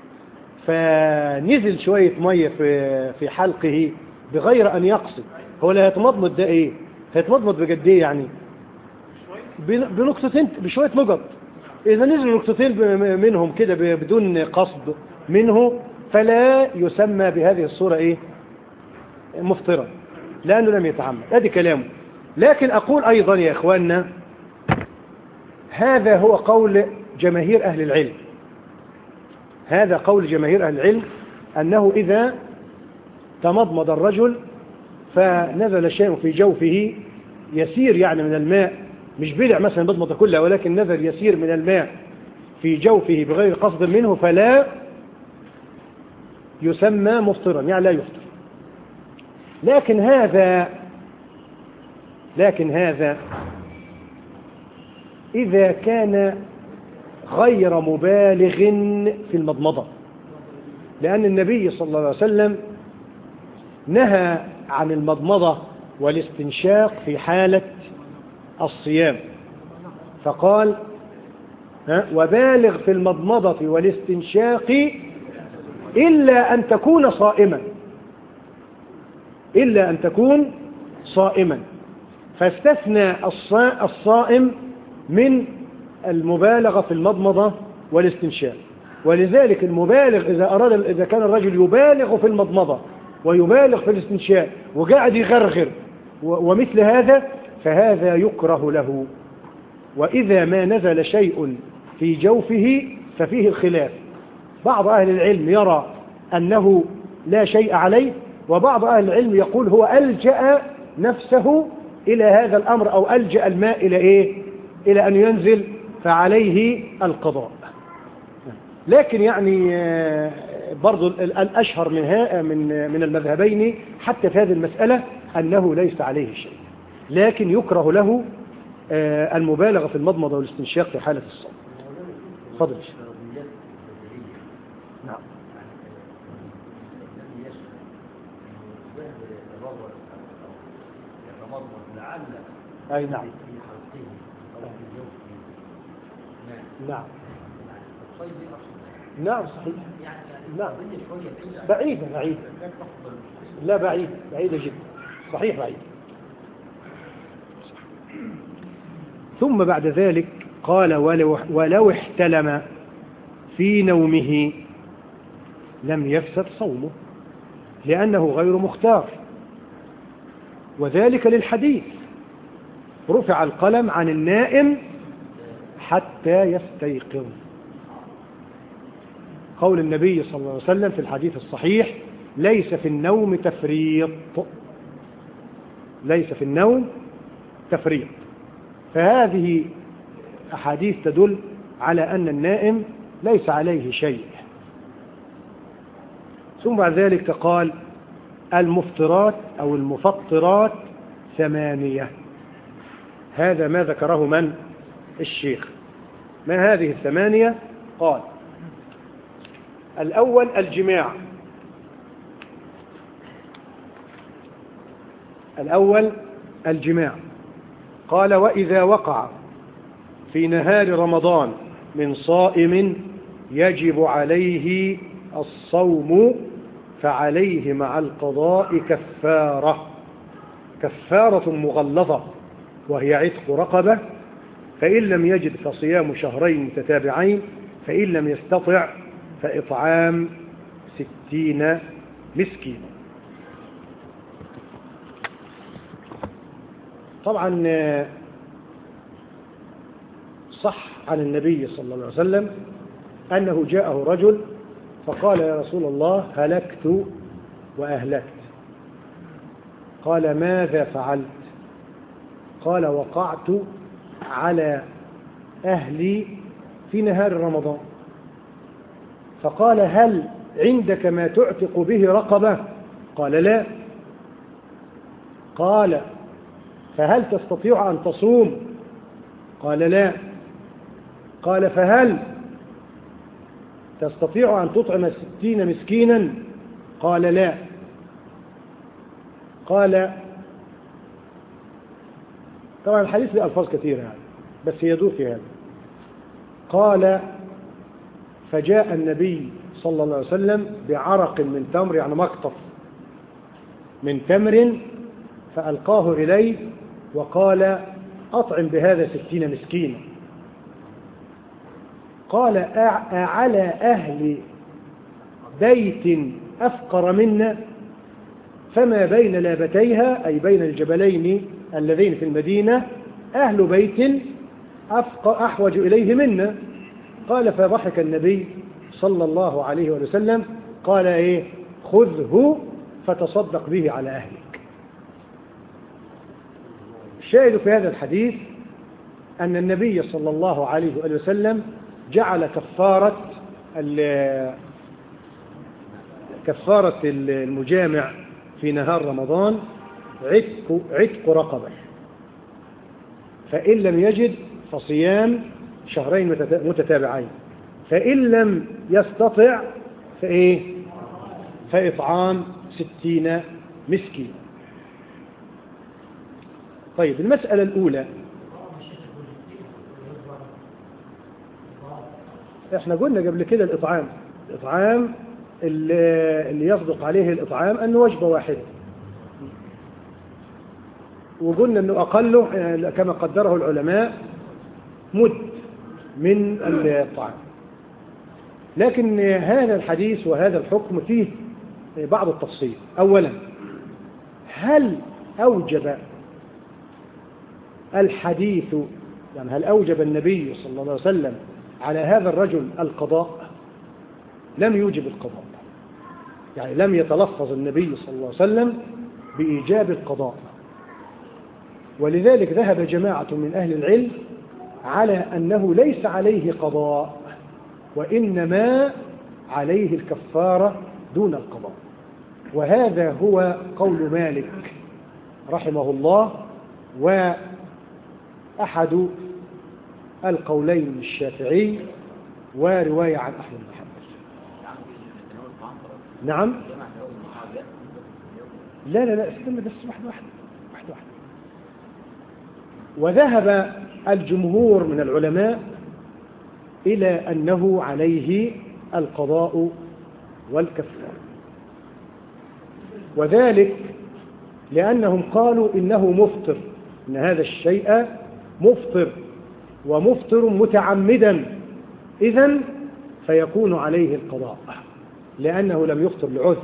فنزل شوية مية في في حلقه بغير ان يقصد، هو لا يتمضمض ده ايه؟ هيتمضمض بقد ايه يعني؟ بنقطتين، بشوية نقط. اذا نزل نقطتين منهم كده بدون قصد منه فلا يسمى بهذه الصورة ايه؟ مفطرا، لانه لم يتعمد. ادي كلامه. لكن اقول ايضا يا اخواننا، هذا هو قول جماهير اهل العلم، هذا قول جماهير اهل العلم انه اذا تمضمض الرجل فنزل شيء في جوفه يسير يعني من الماء، مش بلع مثلا مضمضة كلها، ولكن نزل يسير من الماء في جوفه بغير قصد منه فلا يسمى مفطرا، يعني لا يفطر. لكن هذا لكن هذا إذا كان غير مبالغ في المضمضة، لأن النبي صلى الله عليه وسلم نهى عن المضمضة والاستنشاق في حالة الصيام، فقال وبالغ في المضمضة والاستنشاق إلا أن تكون صائما، إلا أن تكون صائما، فاستثنى الصائم من المبالغة في المضمضة والاستنشاق. ولذلك المبالغ إذا أراد، إذا كان الرجل يبالغ في المضمضة ويبالغ في الاستنشاق وقاعد يغرغر ومثل هذا، فهذا يكره له. وإذا ما نزل شيء في جوفه ففيه الخلاف، بعض أهل العلم يرى أنه لا شيء عليه، وبعض أهل العلم يقول هو ألجأ نفسه إلى هذا الأمر أو ألجأ الماء إلى إيه؟ إلى أن ينزل فعليه القضاء. لكن يعني برضو الأشهر من من من المذهبين حتى في هذه المسألة أنه ليس عليه شيء، لكن يكره له المبالغة في المضمضة والاستنشاق في حالة الصوم. تفضل. نعم. أي نعم. نعم. نعم صحيح. نعم. بعيدة بعيدة. لا بعيد بعيدة جدا. صحيح بعيد. ثم بعد ذلك قال ولو, ولو احتلم في نومه لم يفسد صومه لأنه غير مختار، وذلك للحديث رفع القلم عن النائم حتى يستيقظ. قول النبي صلى الله عليه وسلم في الحديث الصحيح ليس في النوم تفريط، ليس في النوم تفريط. فهذه أحاديث تدل على أن النائم ليس عليه شيء. ثم بعد ذلك قال المفطرات أو المفطرات ثمانية. هذا ما ذكره من؟ الشيخ. ما هذه الثمانية؟ قال الأول الجماع، الأول الجماع. قال وإذا وقع في نهار رمضان من صائم يجب عليه الصوم فعليه مع القضاء كفارة، كفارة مغلظة وهي عتق رقبة، فإن لم يجد فصيام شهرين متتابعين، فإن لم يستطع فإطعام ستين مسكين. طبعا صح عن النبي صلى الله عليه وسلم أنه جاءه رجل فقال يا رسول الله هلكت وأهلكت. قال ماذا فعلت؟ قال وقعت على أهلي في نهار رمضان. فقال هل عندك ما تعتق به رقبة؟ قال لا. قال فهل تستطيع أن تصوم؟ قال لا. قال فهل تستطيع أن تطعم ستين مسكينا؟ قال لا. قال طبعا الحديث له ألفاظ كثيرة يعني بس يدور في هذا. قال فجاء النبي صلى الله عليه وسلم بعرق من تمر، يعني مقطف من تمر، فألقاه إليه وقال أطعم بهذا ستين مسكينا. قال أعلى أهل بيت أفقر منا؟ فما بين لابتيها أي بين الجبلين اللذين في المدينة أهل بيت أحوج إليه منا. قال فضحك النبي صلى الله عليه وسلم قال إيه خذه فتصدق به على أهلك. الشاهد في هذا الحديث أن النبي صلى الله عليه وسلم جعل كفارة كفارة المجامع في نهار رمضان عتق عتق رقبة، فإن لم يجد فصيام شهرين متتابعين، فإن لم يستطع فإيه فإطعام ستين مسكين. طيب المسألة الأولى احنا قلنا قبل كده الإطعام الإطعام اللي يصدق عليه الإطعام أنه وجبة واحدة، وقلنا أنه أقله كما قدره العلماء مد من الطعام. لكن هذا الحديث وهذا الحكم فيه بعض التفصيل. أولا هل أوجب الحديث يعني هل أوجب النبي صلى الله عليه وسلم على هذا الرجل القضاء؟ لم يوجب القضاء، يعني لم يتلفظ النبي صلى الله عليه وسلم بإيجاب القضاء. ولذلك ذهب جماعة من أهل العلم على أنه ليس عليه قضاء، وإنما عليه الكفارة دون القضاء. وهذا هو قول مالك رحمه الله، وأحد القولين الشافعي، ورواية عن أحمد بن حنبل. نعم. لا لا لا استنى بس واحدة واحدة واحدة واحدة. وذهب الجمهور من العلماء إلى أنه عليه القضاء والكفارة، وذلك لأنهم قالوا إنه مفطر، إن هذا الشيء مفطر ومفطر متعمدا، إذن فيكون عليه القضاء لأنه لم يفطر لعذر.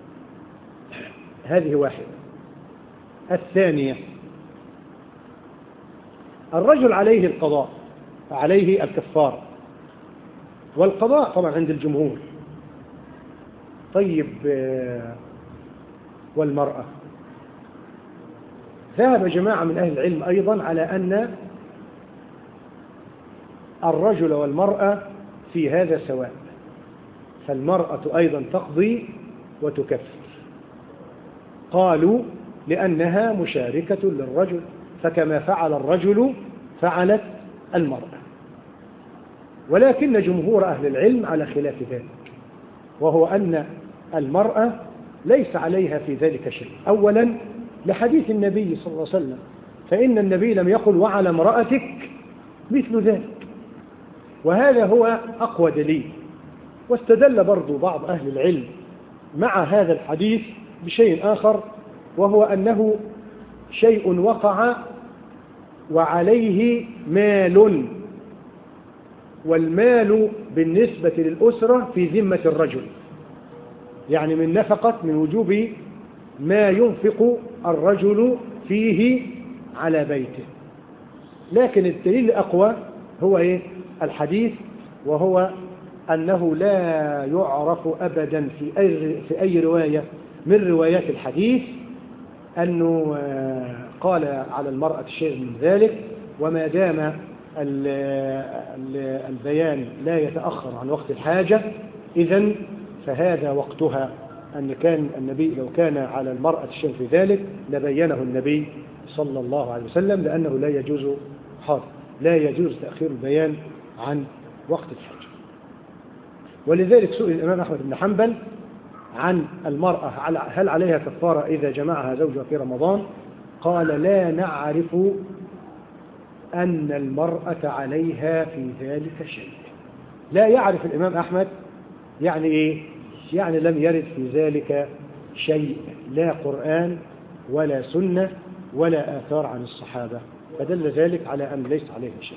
هذه واحدة. الثانية، الرجل عليه القضاء، عليه الكفارة والقضاء طبعا عند الجمهور. طيب والمرأة؟ ذهب جماعة من أهل العلم أيضا على أن الرجل والمرأة في هذا سواء، فالمرأة أيضا تقضي وتكفر. قالوا لأنها مشاركة للرجل، فكما فعل الرجل فعلت المرأة. ولكن جمهور أهل العلم على خلاف ذلك، وهو أن المرأة ليس عليها في ذلك شيء. أولا لحديث النبي صلى الله عليه وسلم، فإن النبي لم يقل وعلى امرأتك مثل ذلك، وهذا هو أقوى دليل. واستدل برضو بعض أهل العلم مع هذا الحديث بشيء آخر، وهو أنه شيء وقع وعليه مال، والمال بالنسبة للأسرة في ذمة الرجل، يعني من نفقة من وجوب ما ينفق الرجل فيه على بيته. لكن الدليل الأقوى هو إيه؟ الحديث، وهو أنه لا يعرف أبدا في أي, في أي رواية من روايات الحديث أنه قال على المرأة شيء من ذلك، وما دام البيان لا يتأخر عن وقت الحاجة إذن فهذا وقتها. أن كان النبي لو كان على المرأة شيء في ذلك لبينه النبي صلى الله عليه وسلم، لأنه لا يجوز حاضر لا يجوز تأخير البيان عن وقت الحاجة. ولذلك سئل الإمام أحمد بن حنبل عن المرأة هل عليها كفارة إذا جمعها زوجها في رمضان؟ قال لا نعرف أن المرأة عليها في ذلك شيء. لا يعرف الإمام أحمد يعني إيه؟ يعني لم يرد في ذلك شيء، لا قرآن ولا سنة ولا آثار عن الصحابة، فدل ذلك على أن ليس عليه شيء.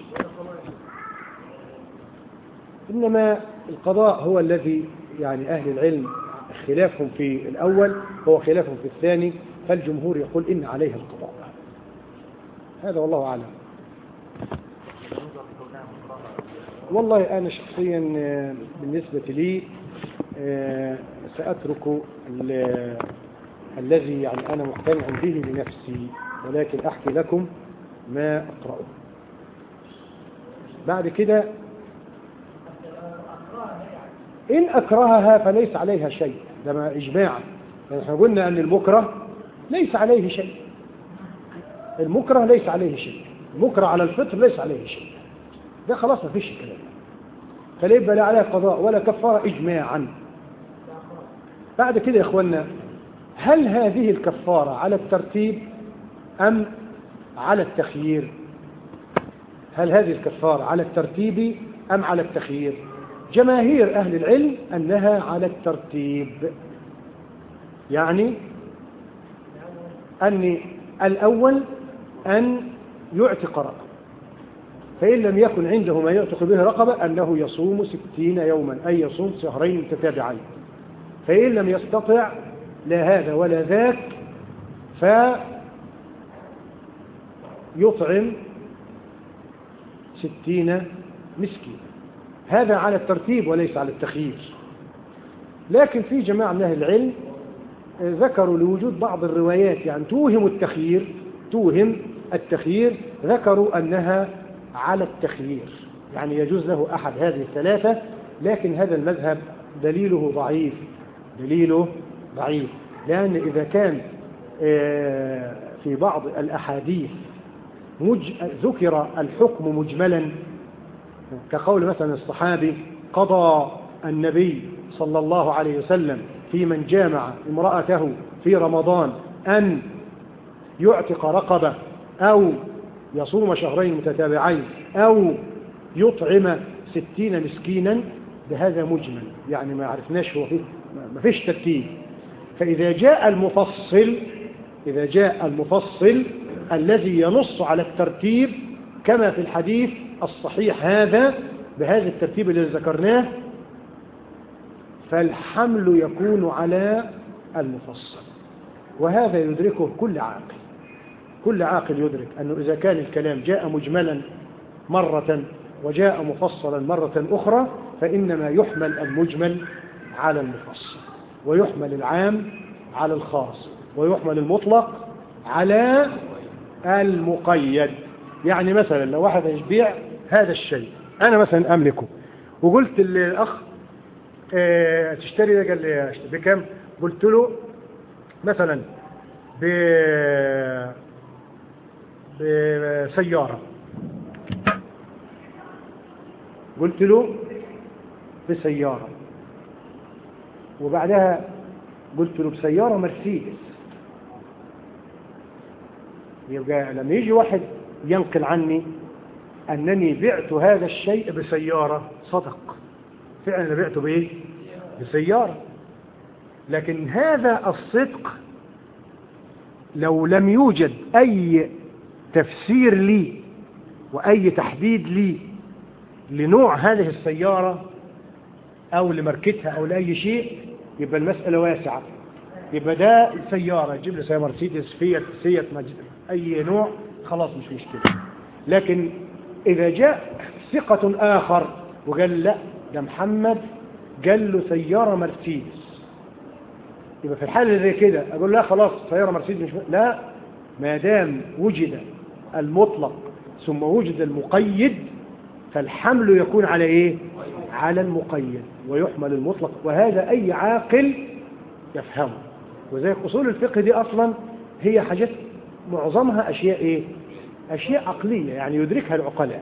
إنما القضاء هو الذي يعني أهل العلم خلافهم في الأول هو خلافهم في الثاني، فالجمهور يقول إن عليه القضاء. هذا والله أعلم. والله أنا شخصيا بالنسبة لي سأترك الذي يعني أنا مقتنع به لنفسي، ولكن أحكي لكم ما أقرأه. بعد كده إن أكرهها فليس عليها شيء، ده ما إجماعا. يعني احنا قلنا أن المكره ليس عليه شيء، المكره ليس عليه شيء، المكره على الفطر ليس عليه شيء، ده خلاص ما فيش كلام، فلا يبقى لا عليه قضاء ولا كفارة إجماعا. بعد كده يا إخوانا، هل هذه الكفارة على الترتيب أم على التخيير؟ هل هذه الكفارة على الترتيب أم على التخيير؟ جماهير أهل العلم أنها على الترتيب، يعني أن الأول أن يعتق رقبة، فإن لم يكن عنده ما يعتق به رقبة أنه يصوم ستين يوما، أي يصوم شهرين متتابعين. فإن لم يستطع لا هذا ولا ذاك يطعم ستين مسكين. هذا على الترتيب وليس على التخيير. لكن في جماعة من أهل العلم ذكروا لوجود بعض الروايات يعني توهم التخيير توهم التخيير ذكروا أنها على التخيير، يعني يجوز له أحد هذه الثلاثة. لكن هذا المذهب دليله ضعيف دليله ضعيف لأن إذا كان في بعض الأحاديث مج... ذكر الحكم مجملا كقول مثلا الصحابي قضى النبي صلى الله عليه وسلم في من جامع امرأته في رمضان أن يعتق رقبة أو يصوم شهرين متتابعين أو يطعم ستين مسكينا. بهذا مجمل يعني ما عرفناش هو فيه ما فيش ترتيب. فإذا جاء المفصل إذا جاء المفصل الذي ينص على الترتيب كما في الحديث الصحيح هذا بهذا الترتيب الذي ذكرناه فالحمل يكون على المفصل. وهذا يدركه كل عاقل كل عاقل يدرك أنه إذا كان الكلام جاء مجملا مرة وجاء مفصلا مرة أخرى فإنما يحمل المجمل على المفصل ويحمل العام على الخاص ويحمل المطلق على المقيد. يعني مثلا لو واحد يبيع هذا الشيء أنا مثلا أملكه وقلت للأخ اه تشتري ده قال لي بكم؟ قلت له مثلا بسيارة قلت له بسيارة وبعدها قلت له بسيارة مرسيدس. يبقى لما يجي واحد ينقل عني أنني بعت هذا الشيء بسيارة صدق فعلا بعته بإيه؟ بسيارة. لكن هذا الصدق لو لم يوجد أي تفسير لي وأي تحديد لي لنوع هذه السيارة أو لماركتها أو لأي شيء يبقى المسألة واسعة. يبقى ده سيارة يجيب لي سيارة مرسيدس فيات سيات أي نوع خلاص مش مشكلة. لكن إذا جاء ثقة آخر وقال لا ده محمد قال له سيارة مرسيدس يبقى في الحالة زي كده أقول لا خلاص سيارة مرسيدس مش لا ما دام وجد المطلق ثم وجد المقيد فالحمل يكون على إيه؟ على المقيد ويحمل المطلق. وهذا أي عاقل يفهمه. وذلك أصول الفقه دي أصلا هي حاجات معظمها أشياء إيه؟ أشياء عقلية يعني يدركها العقلاء.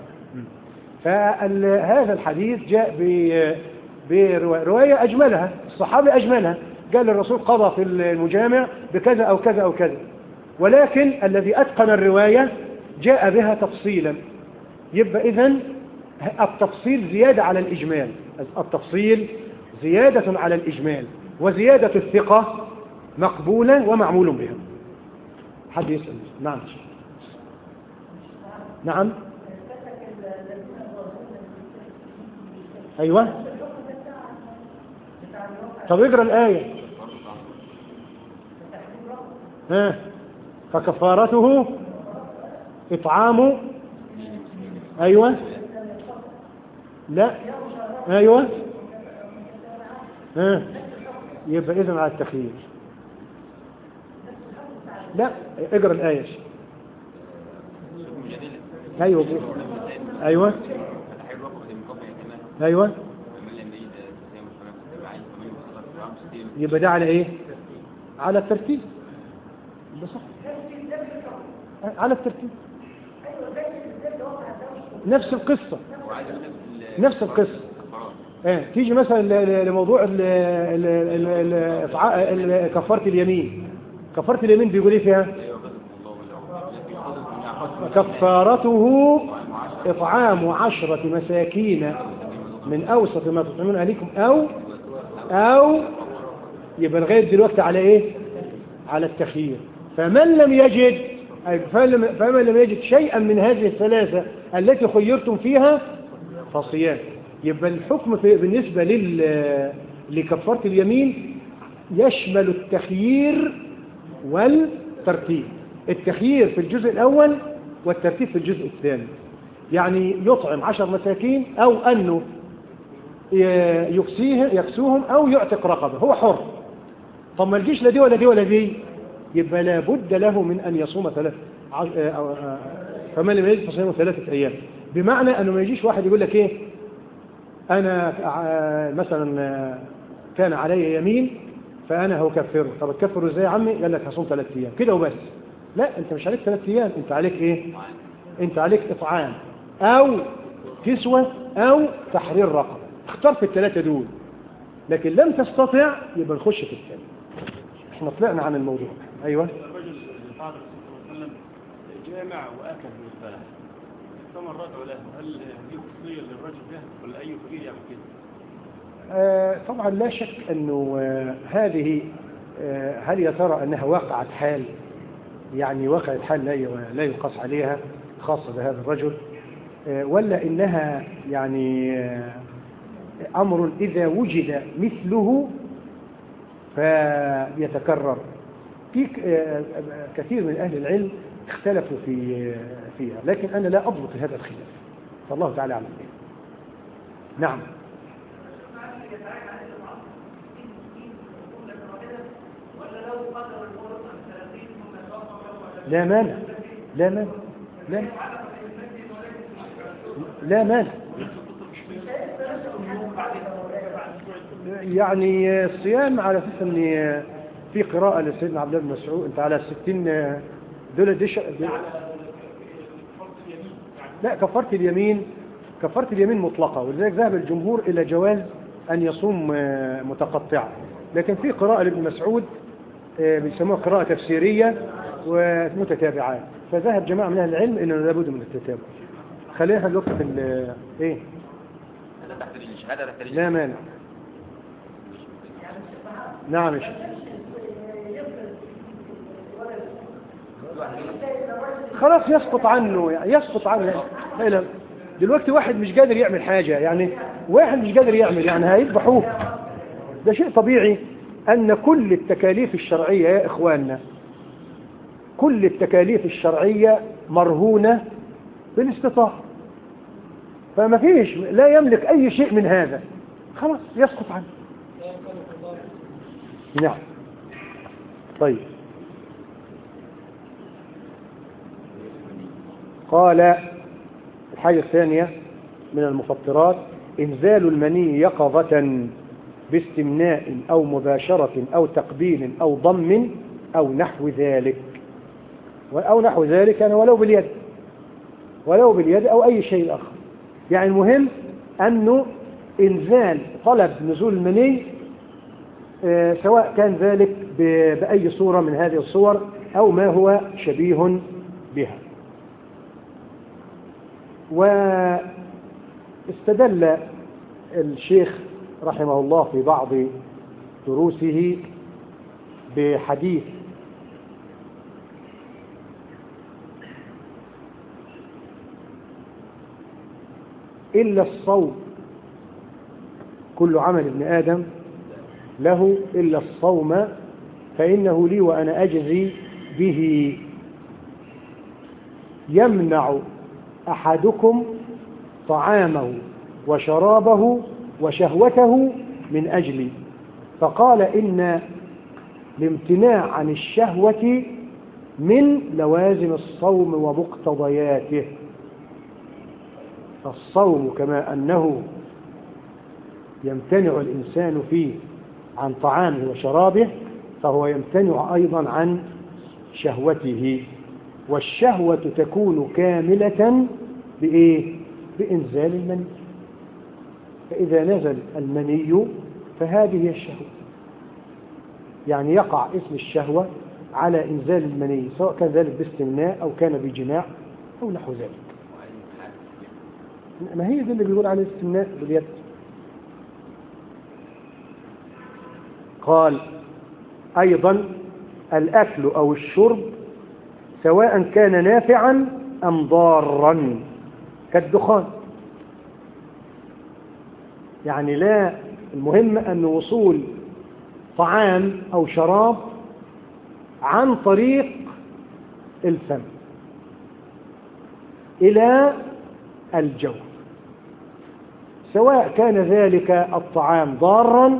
فهذا الحديث جاء برواية أجملها الصحابي أجملها قال الرسول قضى في المجامع بكذا أو كذا أو كذا. ولكن الذي أتقن الرواية جاء بها تفصيلا. يبقى إذن التفصيل زيادة على الإجمال التفصيل زيادة على الإجمال وزيادة الثقة مقبولة ومعمول بها. حد يسأل؟ نعم نعم أيوة. طب اقرأ الآية. ها فكفارته إطعام أيوة لا أيوة ها يبقى إذن على التخيير. لا اقرأ الآية. أيوة أيوة أيوة يبقى ده على إيه؟ على الترتيب. صح على الترتيب نفس القصة نفس القصة. اه تيجي مثلا لموضوع كفارة اليمين. كفارة اليمين بيقول ايه فيها؟ كفارته إطعام عشرة مساكين من أوسط ما تطعمون أهليكم أو أو يبقى لغاية دلوقتي على إيه؟ على التخيير. فمن لم يجد فمن لم يجد شيئا من هذه الثلاثة التي خيرتم فيها فصيام. يبقى الحكم في بالنسبة لل لكفارة اليمين يشمل التخيير والترتيب. التخيير في الجزء الأول والترتيب في الجزء الثاني. يعني يطعم عشر مساكين أو أنه يكسيه يكسوهم أو يعتق رقبة، هو حر. طب ما يجيش لا دي ولا دي ولا دي، يبقى لابد له من أن يصوم ثلاث فمن لم يجد فصيام ثلاثة أيام. بمعنى أنه ما يجيش واحد يقول لك إيه، أنا مثلا كان علي يمين فأنا هكفره. طب تكفره إزاي يا عمي؟ قال لك هصوم ثلاث أيام كده وبس. لا، أنت مش عليك ثلاث أيام، أنت عليك إيه؟ أنت عليك إطعام أو كسوة أو تحرير رقبة. اختار في الثلاثة دول، لكن لم تستطع يبقى نخش في الثاني. احنا طلعنا عن الموضوع. أيوة.
الرجل اللي قال صلى الله عليه وسلم جامع وأكل بالفلاح ثم الرجع له، هل دي وصية للرجل ده ولا أي فقير يعمل كده؟
آه طبعا لا شك أنه آه هذه آه هل يا ترى أنها واقعة حال، يعني واقعة حال لا لا يقاس عليها خاصة بهذا الرجل، آه ولا إنها يعني آه أمر إذا وجد مثله فيتكرر. في كثير من أهل العلم اختلفوا في فيها، لكن أنا لا أضبط هذا الخلاف، فالله تعالى أعلم. نعم. لا مانع، لا مانع، لا لا مانع. يعني الصيام على اساس ان في قراءه لسيدنا عبد الله بن مسعود، انت على الستين دول دش لا كفاره اليمين، كفاره اليمين مطلقه، ولذلك ذهب الجمهور الى جواز ان يصوم متقطعا. لكن في قراءه لابن مسعود بيسموها قراءه تفسيريه ومتتابعات، فذهب جماعه من اهل العلم انه لابد من التتابع. خلينا دلوقتي في ايه
هذا تحت الشهاده تحت
لا مانع. نعم يا شيخ. خلاص يسقط عنه، يسقط عنه. دلوقتي واحد مش قادر يعمل حاجة، يعني واحد مش قادر يعمل، يعني هيذبحوه. ده شيء طبيعي أن كل التكاليف الشرعية يا إخواننا، كل التكاليف الشرعية مرهونة بالاستطاعة، فما فيش لا يملك أي شيء من هذا، خلاص يسقط عنه. نعم. طيب. قال الحاجة الثانية من المفطرات إنزال المني يقظة باستمناء أو مباشرة أو تقبيل أو ضم أو نحو ذلك، أو نحو ذلك يعني ولو باليد، ولو باليد أو أي شيء آخر. يعني المهم أنه إنزال طلب نزول المني آه سواء كان ذلك بأي صورة من هذه الصور أو ما هو شبيه بها. واستدل الشيخ رحمه الله في بعض دروسه بحديث إلا الصوم كل عمل ابن آدم له إلا الصوم فإنه لي وأنا أجزي به، يمنع أحدكم طعامه وشرابه وشهوته من أجلي. فقال إن الامتناع عن الشهوة من لوازم الصوم ومقتضياته. فالصوم كما أنه يمتنع الإنسان فيه عن طعامه وشرابه، فهو يمتنع أيضا عن شهوته، والشهوة تكون كاملة بإيه؟ بإنزال المني. فإذا نزل المني فهذه هي الشهوة، يعني يقع اسم الشهوة على إنزال المني، سواء كان ذلك باستمناء أو كان بجماع أو نحو ذلك. ما هي دي اللي بيقول عليه الاستمناء باليد. قال أيضا الأكل أو الشرب سواء كان نافعا أم ضارا كالدخان، يعني لا، المهم أن وصول طعام أو شراب عن طريق الفم، إلى الجوف، سواء كان ذلك الطعام ضارا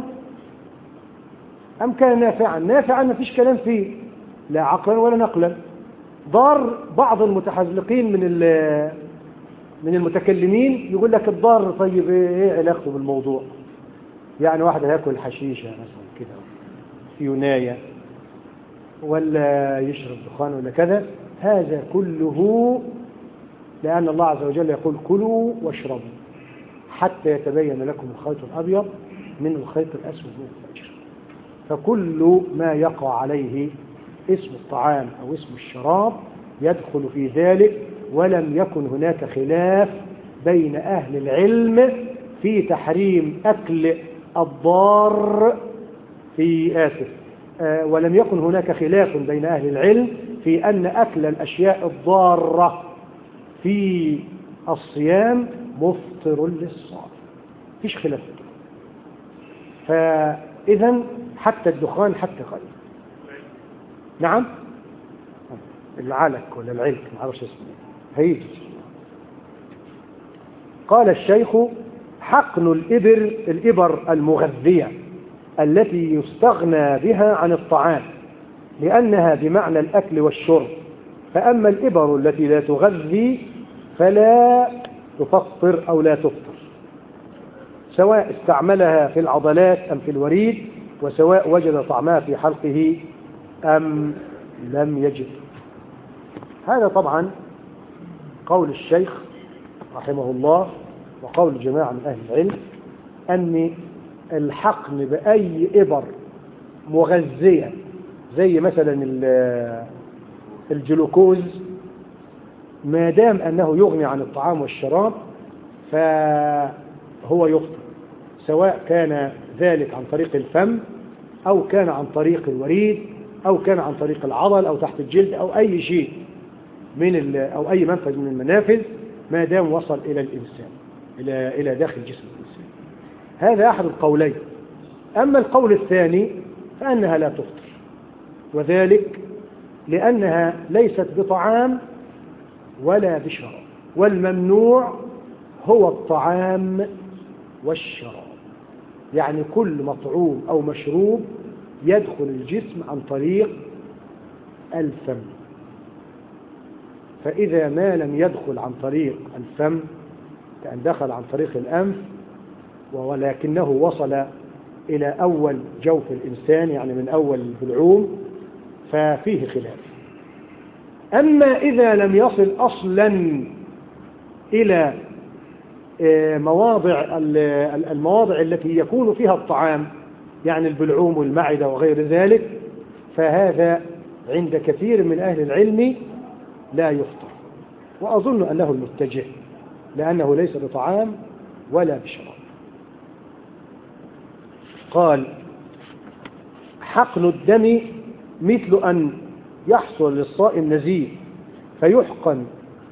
أم كان نافعا. نافعا ما فيش كلام فيه لا عقلا ولا نقلا. ضار بعض المتحزلقين من من المتكلمين يقول لك الضار طيب ايه علاقته بالموضوع؟ يعني واحد هياكل حشيشة مثلا كده في يناية ولا يشرب دخان ولا كذا، هذا كله لأن الله عز وجل يقول كلوا واشربوا حتى يتبين لكم الخيط الأبيض من الخيط الأسود من الفجر. فكل ما يقع عليه اسم الطعام أو اسم الشراب يدخل في ذلك، ولم يكن هناك خلاف بين أهل العلم في تحريم أكل الضار في آسف آه ولم يكن هناك خلاف بين أهل العلم في أن أكل الأشياء الضارة في الصيام مفطر للصائم، فيش خلاف. فإذا حتى الدخان حتى غيره. نعم العلك ولا العلك ما اعرفش اسمه هيجي. قال الشيخ حقن الإبر الإبر المغذية التي يستغنى بها عن الطعام لأنها بمعنى الأكل والشرب، فأما الإبر التي لا تغذي فلا تفطر أو لا تفطر، سواء استعملها في العضلات أم في الوريد، وسواء وجد طعمها في حلقه أم لم يجد. هذا طبعا قول الشيخ رحمه الله وقول جماعة من أهل العلم أن الحقن بأي إبر مغذية زي مثلا الجلوكوز ما دام أنه يغني عن الطعام والشراب فهو يفطر، سواء كان ذلك عن طريق الفم أو كان عن طريق الوريد أو كان عن طريق العضل أو تحت الجلد أو أي شيء من أو أي منفذ من المنافذ ما دام وصل إلى الإنسان إلى إلى داخل جسم الإنسان. هذا أحد القولين. أما القول الثاني فأنها لا تفطر، وذلك لأنها ليست بطعام ولا بشراب، والممنوع هو الطعام والشراب، يعني كل مطعوم أو مشروب يدخل الجسم عن طريق الفم. فإذا ما لم يدخل عن طريق الفم كأن دخل عن طريق الأنف ولكنه وصل إلى أول جوف الإنسان يعني من أول البلعوم ففيه خلاف. أما إذا لم يصل أصلا إلى مواضع المواضع التي يكون فيها الطعام يعني البلعوم والمعدة وغير ذلك، فهذا عند كثير من أهل العلم لا يفطر، وأظن أنه المتجه لأنه ليس بطعام ولا بشراب. قال حقن الدم مثل أن يحصل للصائم نزيف فيحقن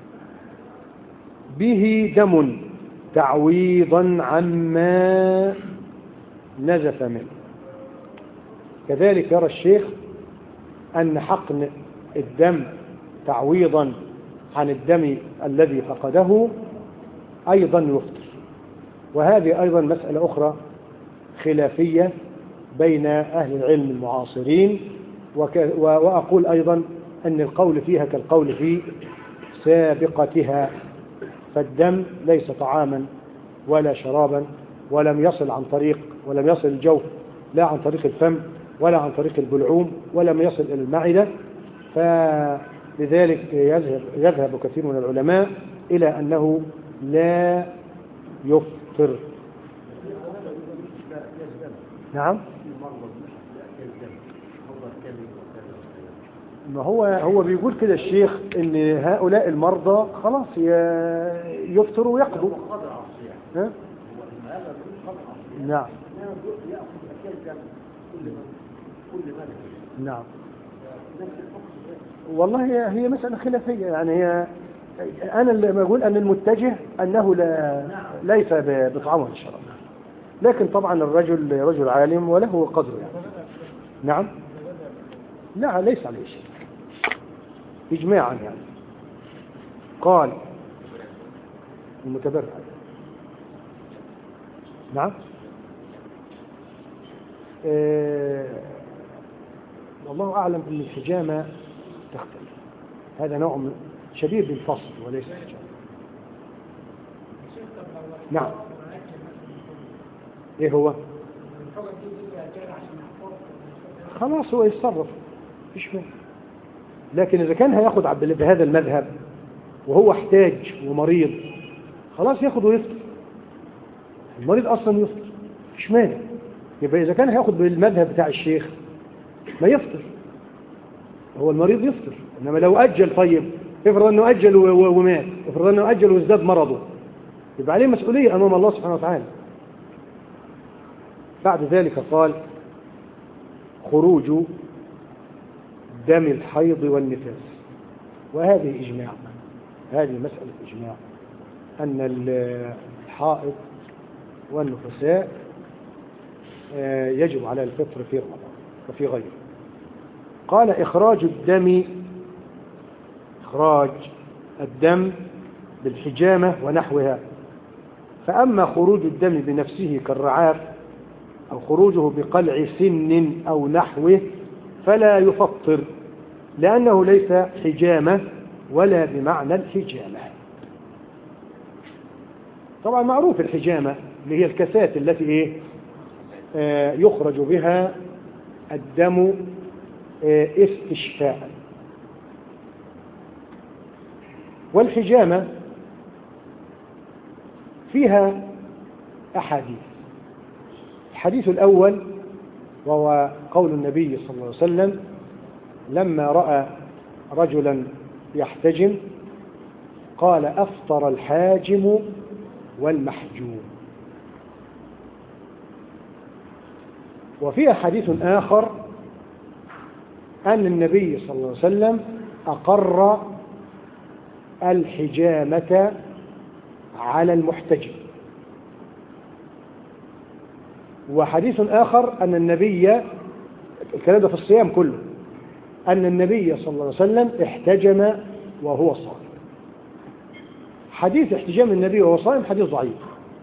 به دم تعويضا عما نزف منه. كذلك يرى الشيخ أن حقن الدم تعويضا عن الدم الذي فقده أيضا يفطر، وهذه أيضا مسألة أخرى خلافية بين أهل العلم المعاصرين، وأقول أيضا أن القول فيها كالقول في سابقتها، فالدم ليس طعاما ولا شرابا ولم يصل عن طريق ولم يصل الجوف لا عن طريق الفم ولا عن طريق البلعوم ولم يصل إلى المعدة، فلذلك يذهب, يذهب كثير من العلماء إلى أنه لا يفطر. نعم ما هو هو بيقول كده الشيخ ان هؤلاء المرضى خلاص يفطروا ويقضوا. ها؟ نعم نعم والله هي هي مسألة خلافية، يعني هي أنا اللي بقول أن المتجه أنه لا ليس بطعام ولا شراب، لكن طبعا الرجل رجل عالم وله قدره يعني. نعم لا ليس عليه شيء إجماعا يعني. قال المتبرع. نعم. آه والله أعلم أن الحجامة تختلف، هذا نوع من شبيه بالفصل وليس حجامة. نعم. ايه هو؟ خلاص هو يتصرف مفيش مانع، لكن إذا كان هياخد بهذا المذهب وهو احتاج ومريض خلاص ياخد ويفطر، المريض أصلا يفطر مفيش مانع. يبقى إذا كان هياخد بالمذهب بتاع الشيخ ما يفطر، هو المريض يفطر. إنما لو أجل، طيب افرض أنه أجل ومات، افرض أنه أجل وازداد مرضه، يبقى عليه مسؤولية أمام الله سبحانه وتعالى. بعد ذلك قال خروج دم الحيض والنفاس، وهذه إجماع، هذه مسألة إجماع أن الحائض والنفساء يجب على الفطر في رمضان وفي غيره. قال إخراج الدم، إخراج الدم بالحجامة ونحوها. فأما خروج الدم بنفسه كالرعاف أو خروجه بقلع سن أو نحوه فلا يفطر، لأنه ليس حجامة ولا بمعنى الحجامة. طبعا معروف الحجامة اللي هي الكاسات التي إيه آه يخرج بها الدم آه استشفاء. والحجامة فيها أحاديث. الحديث الأول وهو قول النبي صلى الله عليه وسلم لما رأى رجلا يحتجم قال أفطر الحاجم والمحجوم. وفي حديث آخر أن النبي صلى الله عليه وسلم أقر الحجامة على المحتجم. وحديث آخر أن النبي، الكلام ده في الصيام كله، أن النبي صلى الله عليه وسلم احتجم وهو صائم. حديث احتجام النبي وهو صائم حديث ضعيف.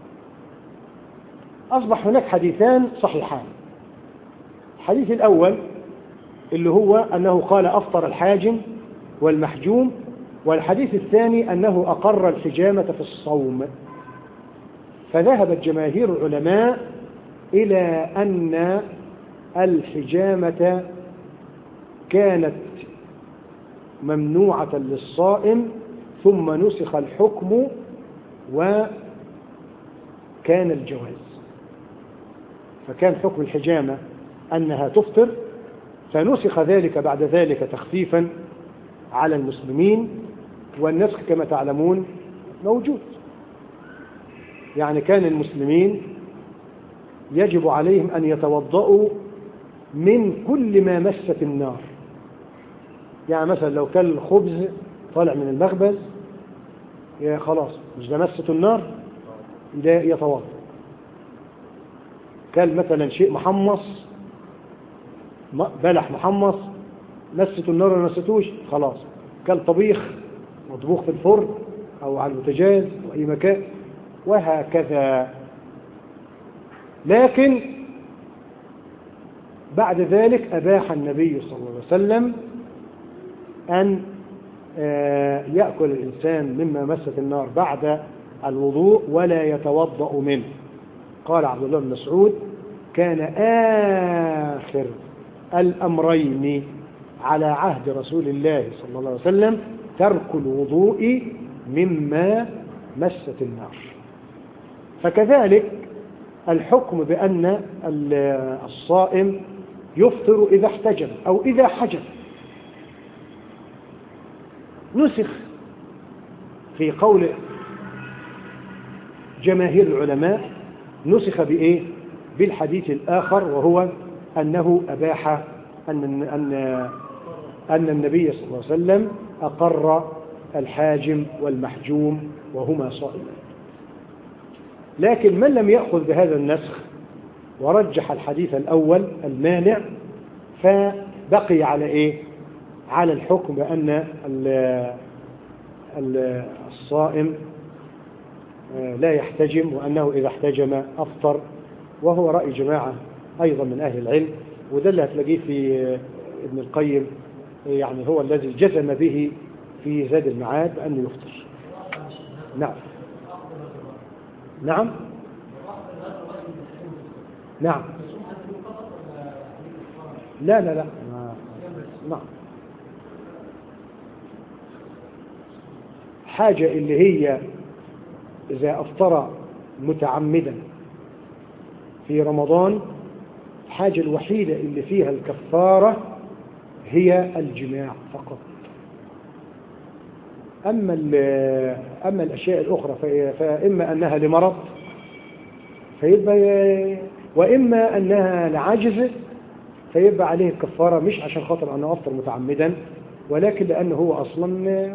أصبح هناك حديثان صحيحان. الحديث الأول اللي هو أنه قال أفطر الحاجم والمحجوم، والحديث الثاني أنه أقر الحجامة في الصوم. فذهبت جماهير العلماء إلى أن الحجامة كانت ممنوعة للصائم ثم نسخ الحكم وكان الجواز. فكان حكم الحجامة أنها تفطر، فنسخ ذلك بعد ذلك تخفيفا على المسلمين، والنسخ كما تعلمون موجود. يعني كان المسلمين يجب عليهم أن يتوضؤوا من كل ما مست النار. يعني مثلا لو كان الخبز طالع من المخبز يا خلاص مش ده مسته النار يتوضأ. كان مثلا شيء محمص، بلح محمص مسته النار ولا مستوش خلاص. كان طبيخ مطبوخ في الفرن أو على البوتاجاز أو أي مكان وهكذا. لكن بعد ذلك أباح النبي صلى الله عليه وسلم أن يأكل الإنسان مما مست النار بعد الوضوء ولا يتوضأ منه. قال عبد الله بن مسعود كان آخر الأمرين على عهد رسول الله صلى الله عليه وسلم ترك الوضوء مما مست النار. فكذلك الحكم بأن الصائم يفطر إذا احتجم أو إذا حجم نسخ في قول جماهير العلماء، نسخ بإيه؟ بالحديث الآخر وهو أنه أباح أن أن أن النبي صلى الله عليه وسلم أقر الحاجم والمحجوم وهما صائمان. لكن من لم يأخذ بهذا النسخ ورجح الحديث الأول المانع فبقي على إيه؟ على الحكم بأن الصائم لا يحتجم، وأنه إذا احتجم أفطر، وهو رأي جماعة أيضا من أهل العلم، وده اللي هتلاقيه في ابن القيم، يعني هو الذي جزم به في زاد المعاد بأنه يفطر. نعم نعم نعم لا لا لا نعم. حاجة اللي هي إذا أفطر متعمدا في رمضان، الحاجة الوحيدة اللي فيها الكفارة هي الجماع فقط. أما أما الأشياء الأخرى فإما أنها لمرض فيبقى، وإما أنها لعجز فيبقى عليه الكفارة، مش عشان خاطر أنه أفطر متعمدا، ولكن لأنه هو أصلا.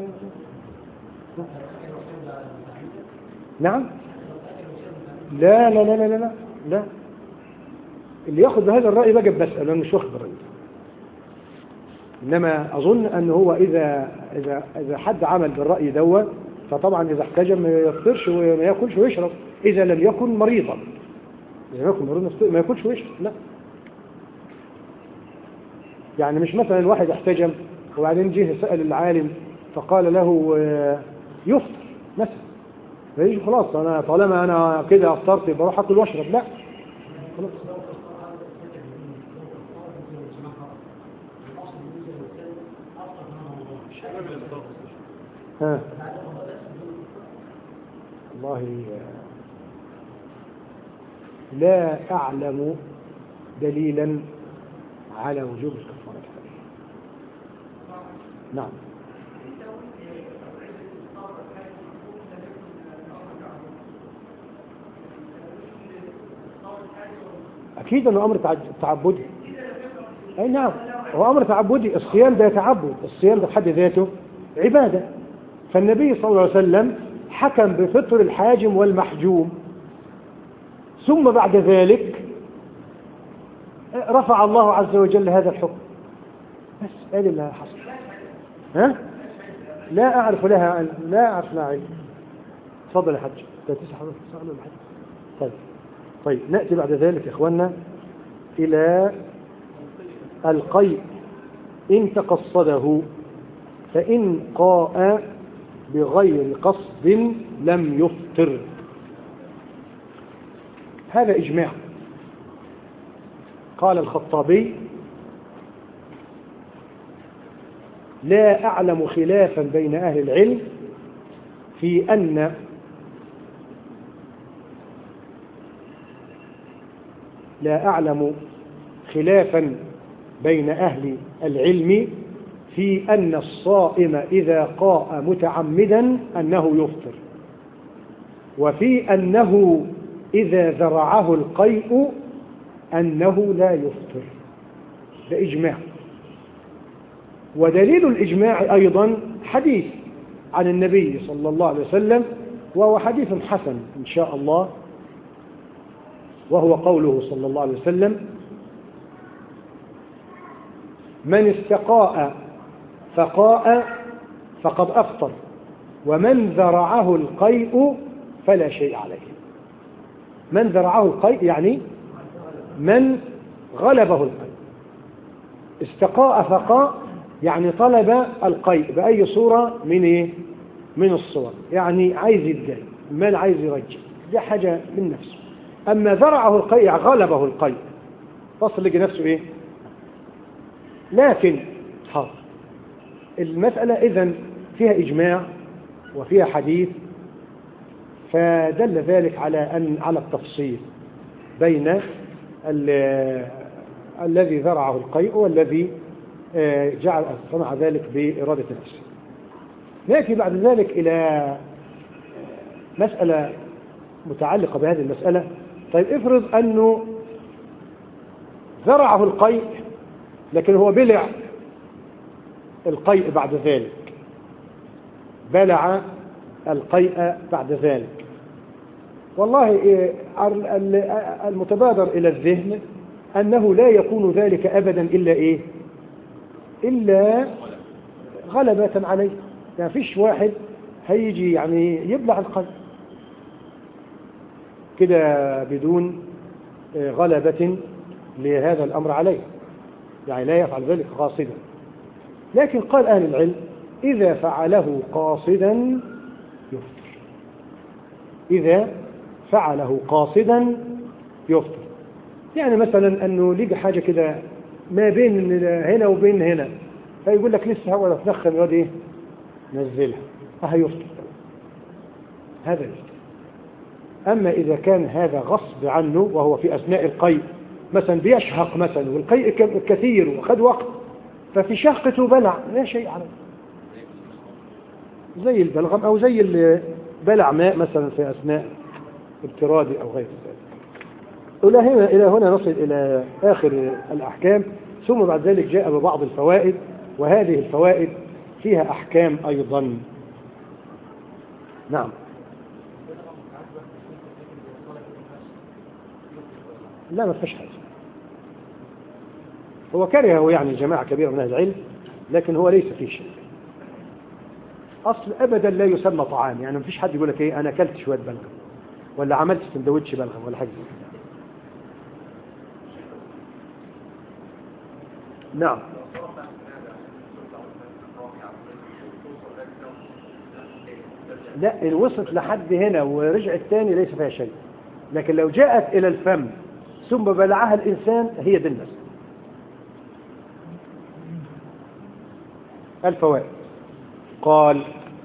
نعم لا لا لا لا لا لا اللي ياخذ بهذا الرأي بقى بسأل، أنا مش واخد بالرأي، إنما أظن أنه هو إذا إذا إذا حد عمل بالرأي دوت، فطبعا إذا احتجم ما يفطرش وما ياكلش ويشرب، إذا لم يكن مريضا. إذا لم يكن مريضا ما ياكلش ويشرب، لا. يعني مش مثلا الواحد احتجم وبعدين جه سأل العالم فقال له يفطر مثلا، فيجي خلاص أنا طالما أنا كده أفطرت بروح أكل واشرب، لا خلاص. ها والله لا أعلم دليلا على وجوب الكفارة. نعم أكيد أنه أمر تعبدي. أي نعم هو أمر تعبدي. الصيام ده تعبد، الصيام ده بحد ذاته عبادة. فالنبي صلى الله عليه وسلم حكم بفطر الحاجم والمحجوم، ثم بعد ذلك رفع الله عز وجل هذا الحكم. بس هذا اللي حصل. ها؟ لا أعرف لها لا أعرف لها علم. تفضل يا حج. طيب طيب نأتي بعد ذلك يا إخواننا إلى القيء إن تقصده، فإن قاء بغير قصد لم يفطر. هذا إجماع. قال الخطابي لا أعلم خلافا بين أهل العلم في أن لا أعلم خلافا بين أهل العلم في أن الصائم إذا قاء متعمدا أنه يفطر، وفي أنه إذا ذرعه القيء أنه لا يفطر. ده إجماع. ودليل الإجماع أيضا حديث عن النبي صلى الله عليه وسلم، وهو حديث حسن إن شاء الله، وهو قوله صلى الله عليه وسلم من استقاء فقاء فقد أفطر، ومن ذرعه القيء فلا شيء عليه. من ذرعه القيء يعني من غلبه القيء. استقاء فقاء يعني طلب القيء بأي صورة من إيه؟ من الصور، يعني عايز يتجاي ما عايز يرجع، دي حاجة من نفسه. أما ذرعه القيء غلبه القيء فصل لقي نفسه إيه. لكن حاضر المسألة إذن فيها إجماع وفيها حديث، فدل ذلك على أن على التفصيل بين الذي ذرعه القيء والذي جعل صنع ذلك بإرادة نفسه. نأتي بعد ذلك إلى مسألة متعلقة بهذه المسألة. طيب افرض أنه ذرعه القيء لكن هو بلع القيء بعد ذلك، بلع القيء بعد ذلك. والله المتبادر إلى الذهن أنه لا يكون ذلك أبدا إلا إيه؟ إلا غلبة عليه. يعني فيش واحد هيجي يعني يبلع القيء، كده بدون غلبة لهذا الأمر عليه، يعني لا يفعل ذلك قاصدا. لكن قال أهل العلم إذا فعله قاصدا يفطر، إذا فعله قاصدا يفطر. يعني مثلا أنه لقى حاجة كده ما بين هنا وبين هنا، فيقول لك لسه هو تنخن يقعد إيه نزلها، فهيفطر، هذا يفطر. أما إذا كان هذا غصب عنه وهو في أثناء القيء، مثلا بيشهق مثلا والقيء كثير وخد وقت، ففي شهقته بلع لا شيء عليه، زي البلغم أو زي اللي بلع ماء مثلا في أثناء ابترادي أو غير ذلك. إلى هنا إلى هنا نصل إلى آخر الأحكام، ثم بعد ذلك جاء ببعض الفوائد، وهذه الفوائد فيها أحكام أيضا. نعم. لا ما فيش حاجة، هو كرهه يعني جماعة كبيرة من أهل العلم، لكن هو ليس فيه شيء. أصل أبدا لا يسمى طعام، يعني ما فيش حد يقول لك إيه أنا أكلت شوية بلغم ولا عملت سندوتش بلغم ولا حاجة زي كده. نعم. لا إن وصلت لحد هنا ورجعت تاني ليس فيها شيء، لكن لو جاءت إلى الفم ثم بلعها الإنسان هي دي النسل. الفوائد قال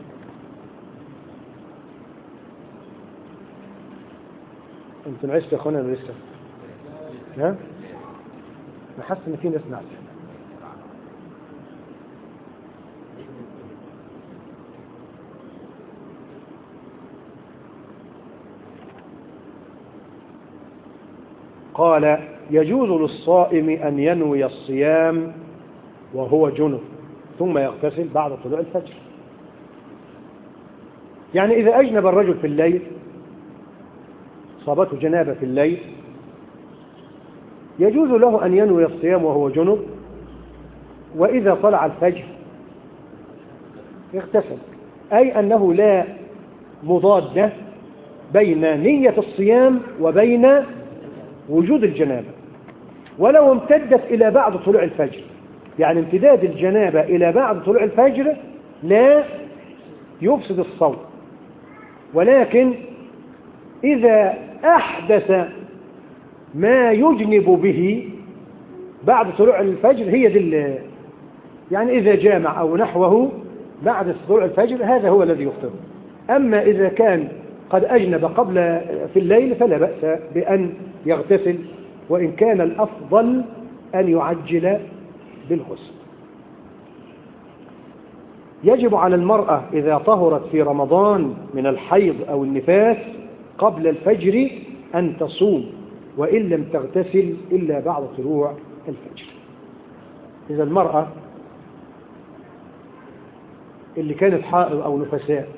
انتم عشت يا اخوانا ولا لسه؟ ها؟ انا حاسس ان في ناس نعرف. قال يجوز للصائم أن ينوي الصيام وهو جنب ثم يغتسل بعد طلوع الفجر. يعني إذا أجنب الرجل في الليل، صابته جنابة في الليل، يجوز له أن ينوي الصيام وهو جنب، وإذا طلع الفجر يغتسل، أي أنه لا مضاد بين نية الصيام وبين وجود الجنابة. ولو امتدت إلى بعد طلوع الفجر، يعني امتداد الجنابة إلى بعد طلوع الفجر لا يفسد الصوم، ولكن إذا أحدث ما يجنب به بعد طلوع الفجر هي دي، يعني إذا جامع أو نحوه بعد طلوع الفجر هذا هو الذي يفطر. أما إذا كان قد أجنب قبل في الليل فلا بأس بأن يغتسل، وإن كان الأفضل أن يعجل بالغسل. يجب على المرأة إذا طهرت في رمضان من الحيض أو النفاس قبل الفجر أن تصوم، وإن لم تغتسل إلا بعد طلوع الفجر. إذا المرأة اللي كانت حائض أو نفساء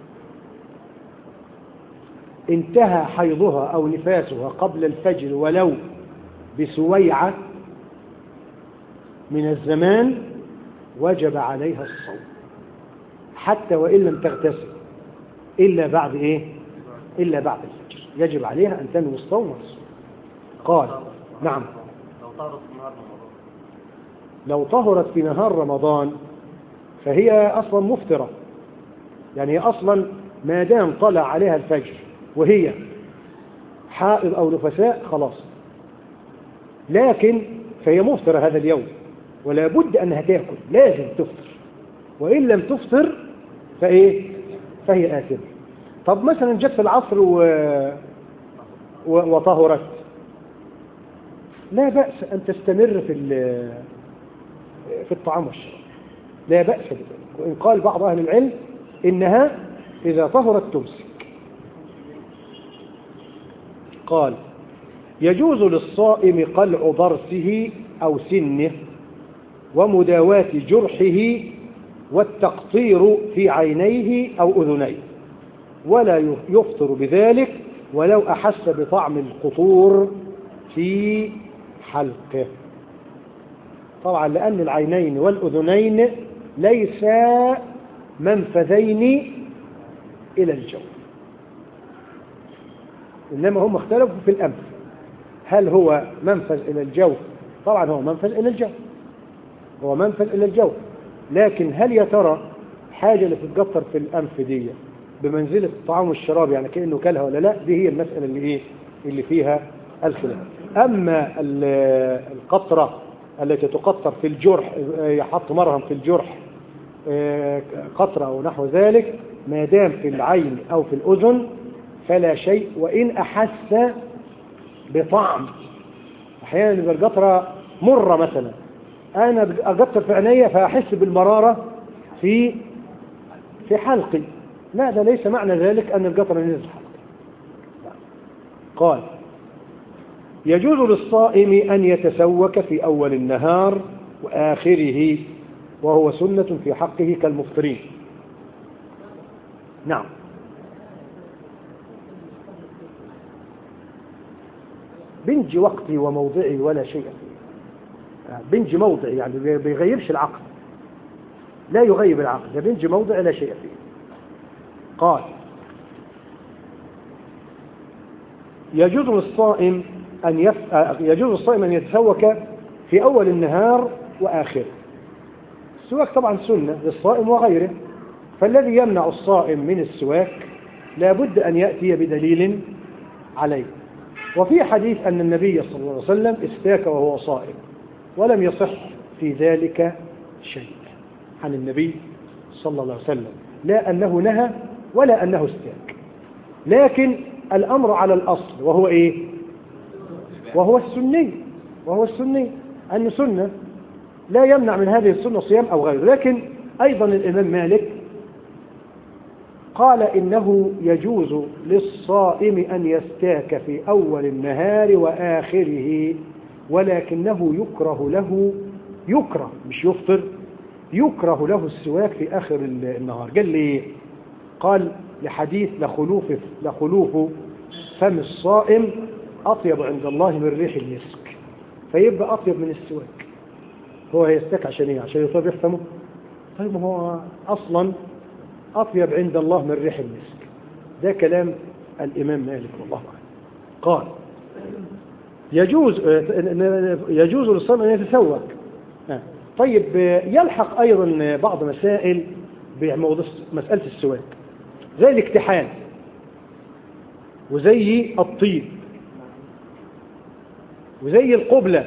انتهى حيضها أو نفاسها قبل الفجر ولو بسويعة من الزمان وجب عليها الصوم حتى وإن لم تغتسل إلا بعد إيه؟ إلا بعد الفجر، يجب عليها أن تنوي الصوم والصوم. قال نعم. لو طهرت في نهار رمضان فهي أصلا مفطرة، يعني هي أصلا ما دام طلع عليها الفجر وهي حائض أو نفساء خلاص، لكن فهي مفطرة هذا اليوم ولا بد أنها تأكل، لازم تفطر، وإن لم تفطر فإيه؟ فهي آثمة. طب مثلا جت في العصر و... و... وطهرت، لا بأس أن تستمر في ال... في الطعام والشراب، لا بأس بذلك. وإن قال بعض أهل العلم إنها إذا طهرت تمسك. قال يجوز للصائم قلع ضرسه أو سنه ومداواة جرحه والتقطير في عينيه أو أذنيه، ولا يفطر بذلك ولو أحس بطعم القطور في حلقه. طبعا لأن العينين والأذنين ليسا منفذين إلى الجوف، إنما هم اختلفوا في الأنف، هل هو منفذ إلى الجوف؟ طبعا هو منفذ إلى الجوف، هو منفذ إلى الجوف، لكن هل يا ترى حاجة اللي تتقطر في الأنف دي بمنزلة الطعام والشراب يعني كأنه كلها ولا لا؟ دي هي المسألة اللي إيه اللي فيها الخلاف. أما القطرة التي تقطر في الجرح، يحط مرهم في الجرح قطرة أو نحو ذلك، ما دام في العين أو في الأذن فلا شيء، وإن أحس بطعم. أحيانا يبقى القطرة مرة مثلا، أنا أقطر في عيني فأحس بالمرارة في في حلقي، لا ده ليس معنى ذلك أن القطرة نزل حلقي. قال يجوز للصائم أن يتسوك في أول النهار وآخره، وهو سنة في حقه كالمفطرين. نعم. بنج وقتي وموضعي ولا شيء فيه. بنج موضعي يعني بيغيرش العقل، لا يغيب العقل، ده بنج موضع لا شيء فيه. قال يجوز للصائم أن يف... يجوز للصائم أن يتسوك في أول النهار وآخره. السواك طبعا سنة للصائم وغيره، فالذي يمنع الصائم من السواك لا بد أن يأتي بدليل عليه. وفي حديث أن النبي صلى الله عليه وسلم استاك وهو صائم، ولم يصح في ذلك شيء عن النبي صلى الله عليه وسلم، لا أنه نهى ولا أنه استاك، لكن الأمر على الأصل وهو إيه؟ وهو السني، وهو السني أن سنة لا يمنع من هذه السنة صيام أو غيره. لكن أيضا الإمام مالك قال إنه يجوز للصائم أن يستاك في أول النهار وآخره، ولكنه يكره له، يكره مش يفطر، يكره له السواك في آخر النهار. قال لي قال لحديث لخلوف, لخلوف فم الصائم أطيب عند الله من ريح المسك، فيبقى أطيب من السواك. هو هيستاك عشان إيه؟ عشان يطيب فمه؟ طيب هو أصلا أطيب عند الله من ريح المسك. ده كلام الإمام مالك والله أعلم. قال يجوز يجوز للصائم أن يتسوك. طيب يلحق أيضا بعض مسائل بموضوع مسألة السواك، زي الاكتحال وزي الطيب وزي القبلة.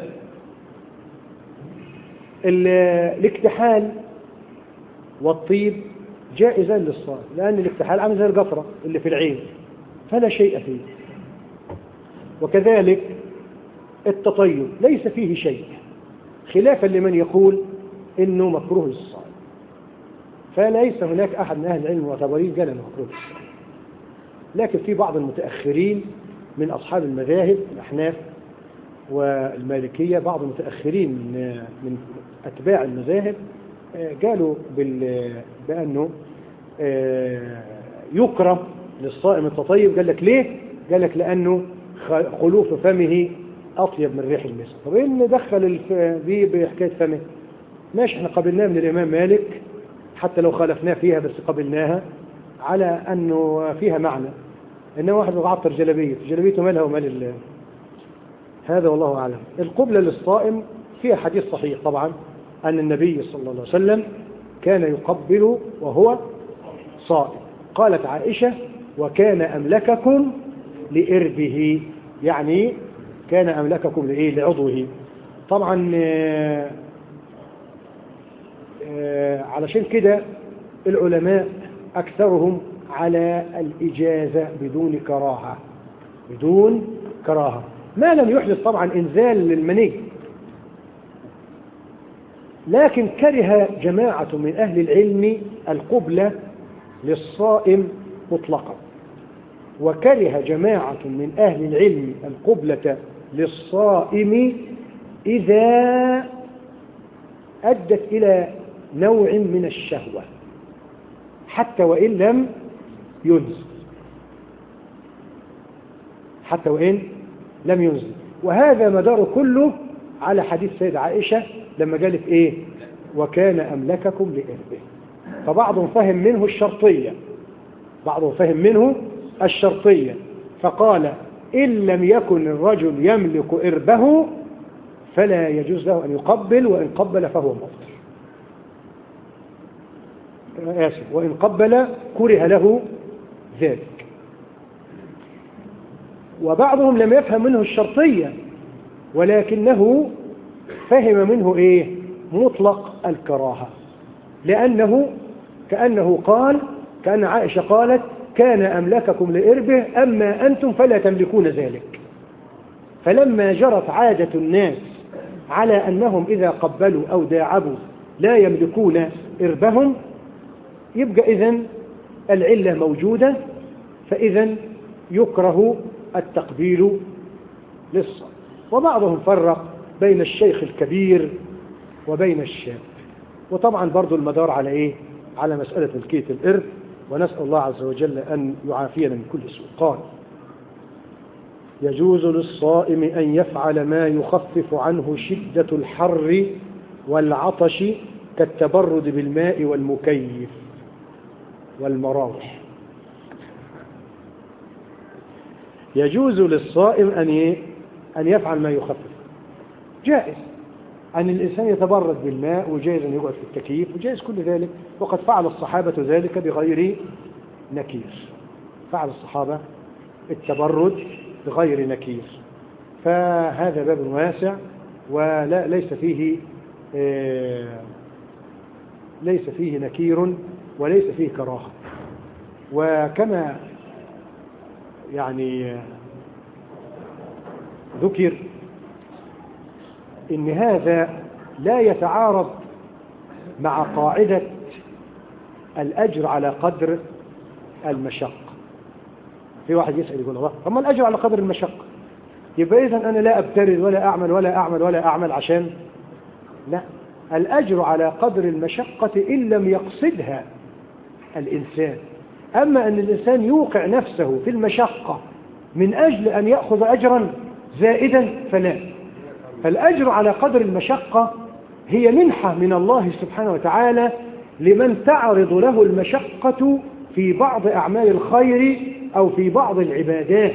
الاكتحال والطيب جائزا للصائم، لأن الاكتحال عامل زي القطرة اللي في العين فلا شيء فيه، وكذلك التطيب ليس فيه شيء، خلافا لمن يقول إنه مكروه للصائم. فليس هناك أحد من أهل العلم المعتبرين قال إنه مكروه للصائم، لكن في بعض المتأخرين من أصحاب المذاهب الأحناف والمالكية، بعض المتأخرين من من أتباع المذاهب قالوا بأنه يكره للصائم التطيب. قال لك ليه؟ قال لك لأنه خلوف فمه أطيب من ريح المسك. طب إيه اللي دخل دي بحكاية فمه؟ ماشي، احنا قبلناها من الإمام مالك حتى لو خالفناه فيها، بس قبلناها على أنه فيها معنى. إنه واحد بيعطر جلبية، جلبيته مالها ومال الله، هذا والله أعلم. القبلة للصائم فيها حديث صحيح طبعا أن النبي صلى الله عليه وسلم كان يقبل وهو صائم. قالت عائشة وكان أملككم لإربه، يعني كان أملككم لإيه؟ لعضوه. طبعا آآ آآ علشان كده العلماء أكثرهم على الإجازة بدون كراهة، بدون كراهة، ما لم يحدث طبعا إنزال للمني. لكن كره جماعة من أهل العلم القبلة للصائم مطلقا، وكره جماعة من أهل العلم القبلة للصائم إذا أدت إلى نوع من الشهوة حتى وإن لم ينزل، حتى وإن لم ينزل. وهذا مدار كله على حديث سيدة عائشة لما قالت إيه؟ وكان أملككم لإربه. فبعضهم فهم منه الشرطية، بعضهم فهم منه الشرطية، فقال إن لم يكن الرجل يملك إربه فلا يجوز له أن يقبل، وإن قبل فهو مفطر. آسف، وإن قبل كره له ذلك. وبعضهم لم يفهم منه الشرطية، ولكنه فهم منه إيه؟ مطلق الكراهة، لأنه كأنه قال، كأن عائشة قالت كان أملككم لإربه أما أنتم فلا تملكون ذلك. فلما جرت عادة الناس على أنهم إذا قبلوا أو داعبوا لا يملكون إربهم، يبقى إذن العلة موجودة، فإذن يكره التقبيل للصلاة. وبعضهم فرق بين الشيخ الكبير وبين الشاب، وطبعا برضو المدار على إيه؟ على مسألة ملكية الإرث، ونسأل الله عز وجل أن يعافينا من كل سوء. قال يجوز للصائم أن يفعل ما يخفف عنه شدة الحر والعطش كالتبرد بالماء والمكيف والمراوح. يجوز للصائم أن أن يفعل ما يخفف. جائز أن الإنسان يتبرد بالماء، وجائز أن يقعد في التكييف، وجائز كل ذلك، وقد فعل الصحابة ذلك بغير نكير. فعل الصحابة التبرد بغير نكير، فهذا باب واسع ولا ليس فيه آه ليس فيه نكير وليس فيه كراهة. وكما يعني ذكر إن هذا لا يتعارض مع قاعدة الأجر على قدر المشقة. في واحد يسأل يقول الله أما الأجر على قدر المشقة، يبقى إذن أنا لا أبترد ولا أعمل ولا أعمل ولا أعمل عشان لا، الأجر على قدر المشقة إن لم يقصدها الإنسان. أما أن الإنسان يوقع نفسه في المشقة من أجل أن يأخذ أجرا زائدا فلا. فالأجر على قدر المشقة هي منحة من الله سبحانه وتعالى لمن تعرض له المشقة في بعض أعمال الخير أو في بعض العبادات.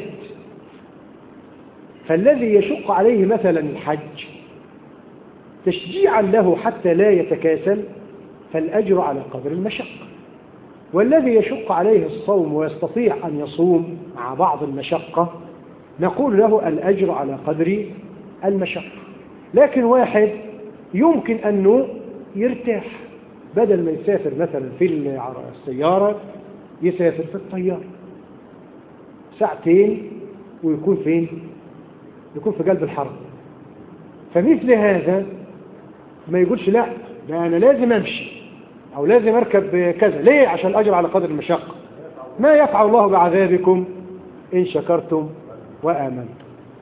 فالذي يشق عليه مثلا الحج تشجيعا له حتى لا يتكاسل فالأجر على قدر المشقة، والذي يشق عليه الصوم ويستطيع أن يصوم مع بعض المشقة نقول له الأجر على قدر المشقة. لكن واحد يمكن أنه يرتاح، بدل ما يسافر مثلا في السيارة يسافر في الطيارة ساعتين ويكون فين؟ يكون في قلب الحرب. فمثل هذا ما يقولش لا ده أنا لازم أمشي أو لازم أركب كذا. ليه؟ عشان الأجر على قدر المشقة. ما يفعل الله بعذابكم إن شكرتم وآمنتم.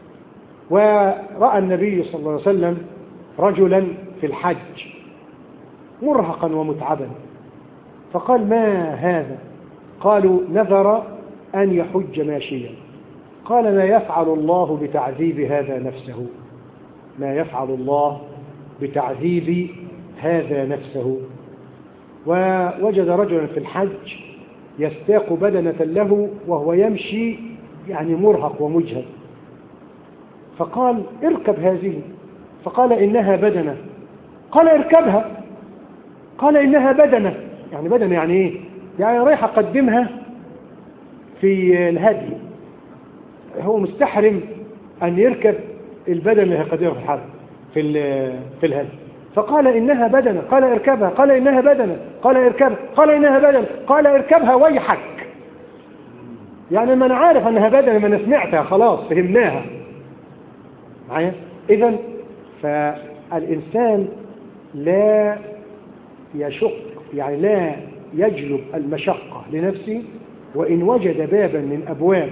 ورأى النبي صلى الله عليه وسلم رجلا في الحج مرهقا ومتعبا، فقال ما هذا؟ قالوا نذر أن يحج ماشيا. قال ما يفعل الله بتعذيب هذا نفسه، ما يفعل الله بتعذيب هذا نفسه. ووجد رجلا في الحج يستاق بدنة له وهو يمشي يعني مرهق ومجهد، فقال اركب هذه. فقال إنها بدنة. قال اركبها. قال إنها بدنة. يعني بدنة يعني إيه؟ يعني رايح أقدمها في الهدي، هو مستحرم أن يركب البدنة اللي هيقدمها في الحرب في في الهدي. فقال إنها بدنة. قال اركبها. قال إنها بدنة. قال اركبها. قال إنها بدنة. قال اركبها ويحك. يعني ما أنا عارف أنها بدنة، ما أنا سمعتها خلاص فهمناها معايا. إذن فالإنسان لا يشق يعني لا يجلب المشقة لنفسه، وإن وجد بابا من أبواب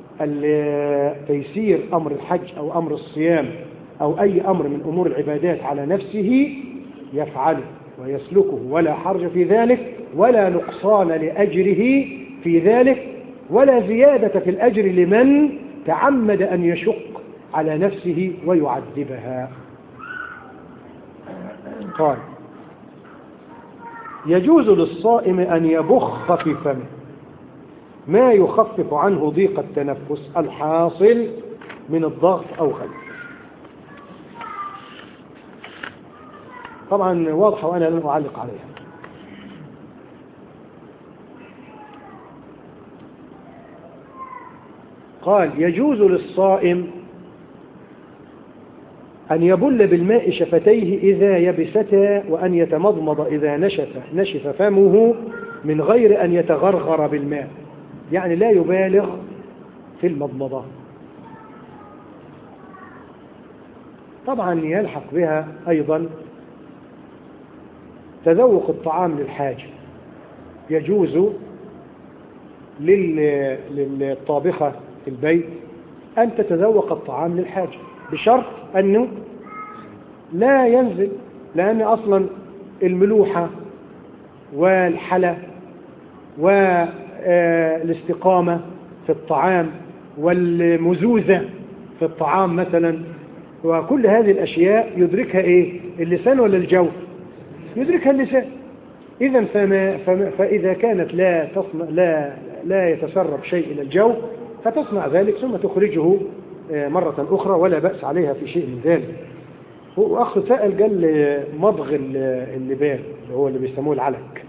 تيسير أمر الحج أو أمر الصيام أو أي أمر من أمور العبادات على نفسه يفعله ويسلكه، ولا حرج في ذلك ولا نقصان لأجره في ذلك ولا زيادة في الأجر لمن تعمد أن يشق على نفسه ويعذبها. قال يجوز للصائم أن يبخ في فمه ما يخفف عنه ضيق التنفس الحاصل من الضغط أو غيره. طبعا واضحة وأنا لن أعلق عليها. قال يجوز للصائم أن يبل بالماء شفتيه إذا يبستا وأن يتمضمض إذا نشف نشف فمه من غير أن يتغرغر بالماء، يعني لا يبالغ في المضمضة. طبعا يلحق بها أيضا تذوق الطعام للحاجة. يجوز للطابخة في البيت أن تتذوق الطعام للحاجة بشرط أنه لا ينزل، لأن أصلا الملوحة والحلى والاستقامة في الطعام والمزوزة في الطعام مثلا، وكل هذه الأشياء يدركها إيه؟ اللسان ولا الجوف؟ يدركها اللسان. إذا فما فما فإذا كانت لا تصنع لا لا يتسرب شيء إلى الجوف فتصنع ذلك ثم تخرجه مرة أخرى ولا بأس عليها في شيء من ذلك. وأخ سأل قال مضغ اللبان اللي هو اللي بيسموه العلك.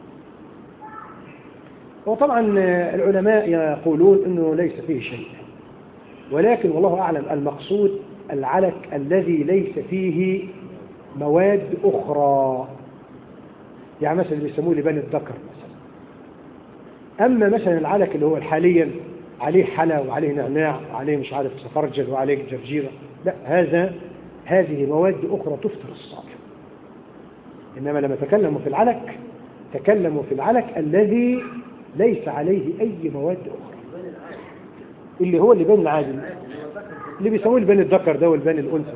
وطبعا العلماء يقولون أنه ليس فيه شيء، ولكن والله أعلم المقصود العلك الذي ليس فيه مواد أخرى، يعني مثلا بيسموه لبان الذكر مثلا. أما مثلا العلك اللي هو حاليا عليه حلا وعليه نعناع وعليه مش عارف سفرجل وعليه جرجيرة، لا، هذا هذه مواد أخرى تفطر الصائم. إنما لما تكلموا في العلك تكلموا في العلك الذي ليس عليه أي مواد أخرى، اللي هو اللبان العادي اللي بيسموه لبان الذكر ده واللبان الأنثى.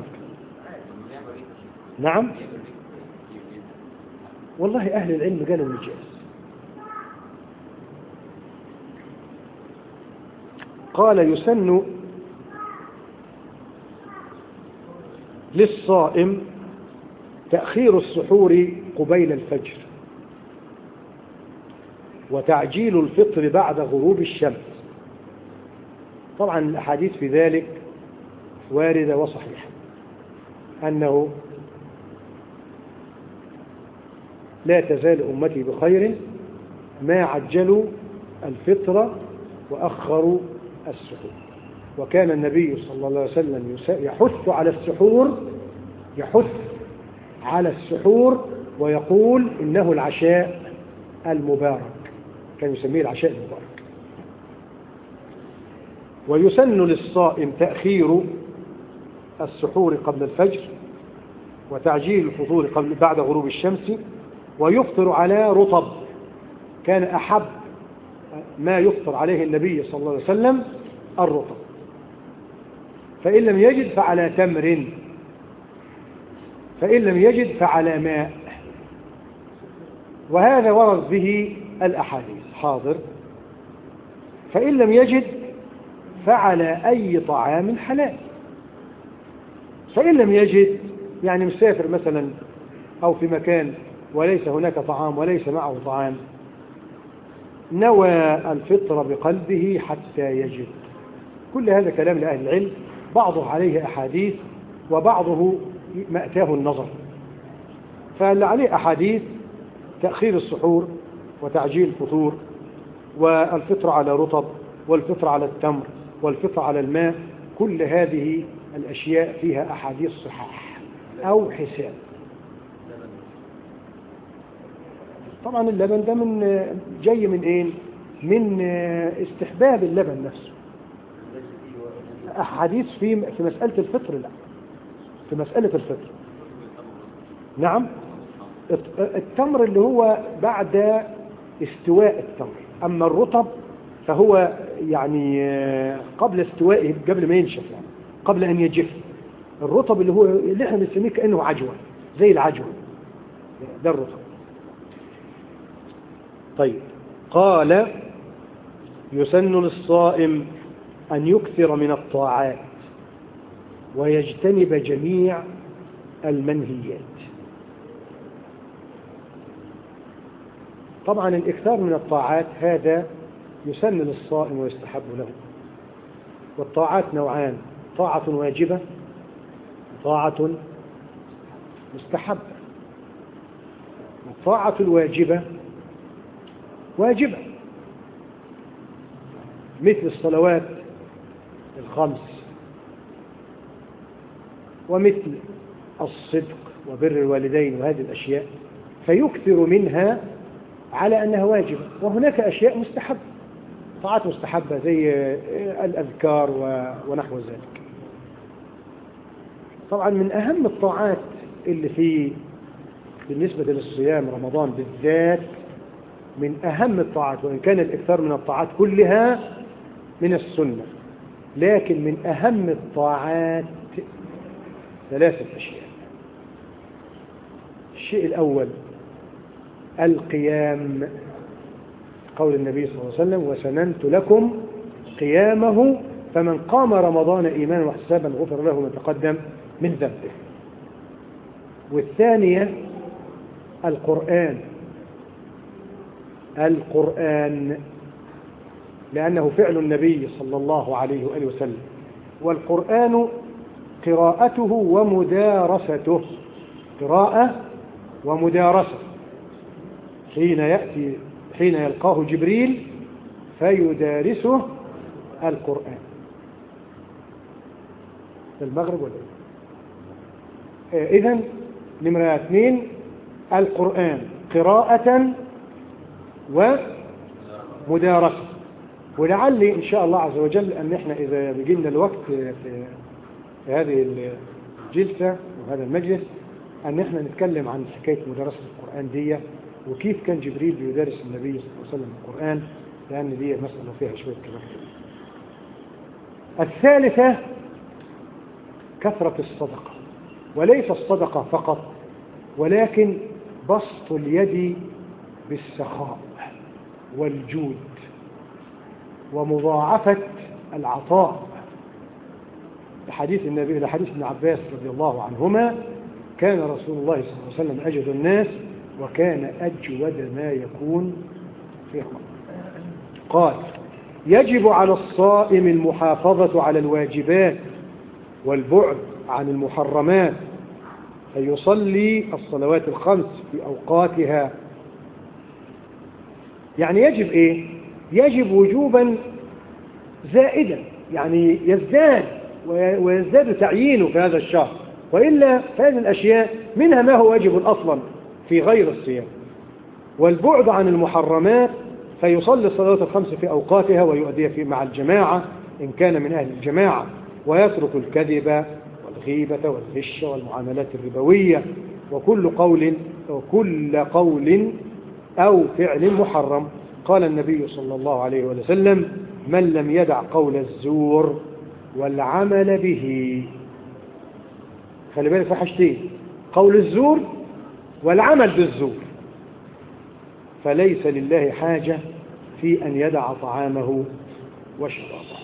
نعم، والله أهل العلم قالوا النجاس. قال يسن للصائم تأخير السحور قبيل الفجر وتعجيل الفطر بعد غروب الشمس. طبعا الأحاديث في ذلك واردة وصحيحة أنه لا تزال أمتي بخير ما عجلوا الفطر وأخروا السحور. وكان النبي صلى الله عليه وسلم يحث على السحور يحث على السحور ويقول إنه العشاء المبارك، كان يسميه العشاء المبارك. ويسن للصائم تأخير السحور قبل الفجر وتعجيل الفطور قبل بعد غروب الشمس، ويفطر على رطب. كان أحب ما يفطر عليه النبي صلى الله عليه وسلم الرطب، فإن لم يجد فعلى تمر، فإن لم يجد فعلى ماء. وهذا ورد به الأحاديث. حاضر. فإن لم يجد فعلى أي طعام حلال. فإن لم يجد يعني مسافر مثلا أو في مكان وليس هناك طعام وليس معه طعام، نوى الفطر بقلبه حتى يجد. كل هذا كلام لأهل العلم، بعضه عليه أحاديث وبعضه مأتاه النظر. فاللي عليه أحاديث تأخير السحور وتعجيل الفطور والفطر على رطب والفطر على التمر والفطر على الماء، كل هذه الأشياء فيها أحاديث صحاح أو حساب. طبعا اللبن ده من جاي من ايه؟ من استحباب اللبن نفسه. أحاديث في في مسألة الفطر، لا، في مسألة الفطر. نعم، التمر اللي هو بعد استواء التمر، أما الرطب فهو يعني قبل استوائه، قبل ما ينشف، يعني قبل أن يجف. الرطب اللي هو اللي احنا بنسميه كأنه عجوة، زي العجوة، ده الرطب. طيب، قال يسن للصائم أن يكثر من الطاعات ويجتنب جميع المنهيات. طبعا الإكثار من الطاعات هذا يسن للصائم ويستحب له. والطاعات نوعان: طاعة واجبة وطاعة مستحبة. الطاعة الواجبة واجبة مثل الصلوات الخمس، ومثل الصدق وبر الوالدين وهذه الأشياء، فيكثر منها على أنها واجبة. وهناك أشياء مستحبة، طاعات مستحبة زي الأذكار ونحو ذلك. طبعا من أهم الطاعات اللي في بالنسبة للصيام رمضان بالذات، من أهم الطاعات، وإن كان الإكثار من الطاعات كلها من السنة، لكن من أهم الطاعات ثلاثة أشياء. الشيء الأول القيام، قول النبي صلى الله عليه وسلم: وسننت لكم قيامه فمن قام رمضان إيمانا واحتسابا غفر له ما تقدم من ذنبه. والثانية القرآن، القرآن لأنه فعل النبي صلى الله عليه وآله وسلم، والقرآن قراءته ومدارسته، قراءة ومدارسة، حين يأتي حين يلقاه جبريل فيدارسه القرآن. المغرب ولا إيه؟ إذن نمرة اثنين القرآن قراءة ومدارسة. ولعلي إن شاء الله عز وجل أن احنا إذا بيجينا الوقت في هذه الجلسة وهذا المجلس أن احنا نتكلم عن حكاية مدارسة القرآن دي، وكيف كان جبريل بيدرس النبي صلى الله عليه وسلم القرآن، لأن دي مسألة فيها شوية كلام. الثالثة كثرة الصدقة، وليس الصدقة فقط، ولكن بسط اليد بالسخاء والجود ومضاعفة العطاء. لحديث النبي لحديث ابن عباس رضي الله عنهما: كان رسول الله صلى الله عليه وسلم أجود الناس وكان أجود ما يكون في رمضان. قال: يجب على الصائم المحافظة على الواجبات والبعد عن المحرمات، أن يصلي الصلوات الخمس في أوقاتها. يعني يجب إيه؟ يجب وجوبا زائدا، يعني يزداد ويزداد تعيينه في هذا الشهر، وإلا فهذه الأشياء منها ما هو واجب أصلا في غير الصيام. والبعد عن المحرمات، فيصلي الصلوات الخمس في أوقاتها ويؤديها في مع الجماعة إن كان من أهل الجماعة، ويترك الكذب والغيبة والغش والمعاملات الربوية وكل قول وكل قول أو فعل محرم. قال النبي صلى الله عليه وسلم: من لم يدع قول الزور والعمل به. خلي بالك في حاجتين: قول الزور والعمل بالزور، فليس لله حاجة في أن يدع طعامه وشرابه.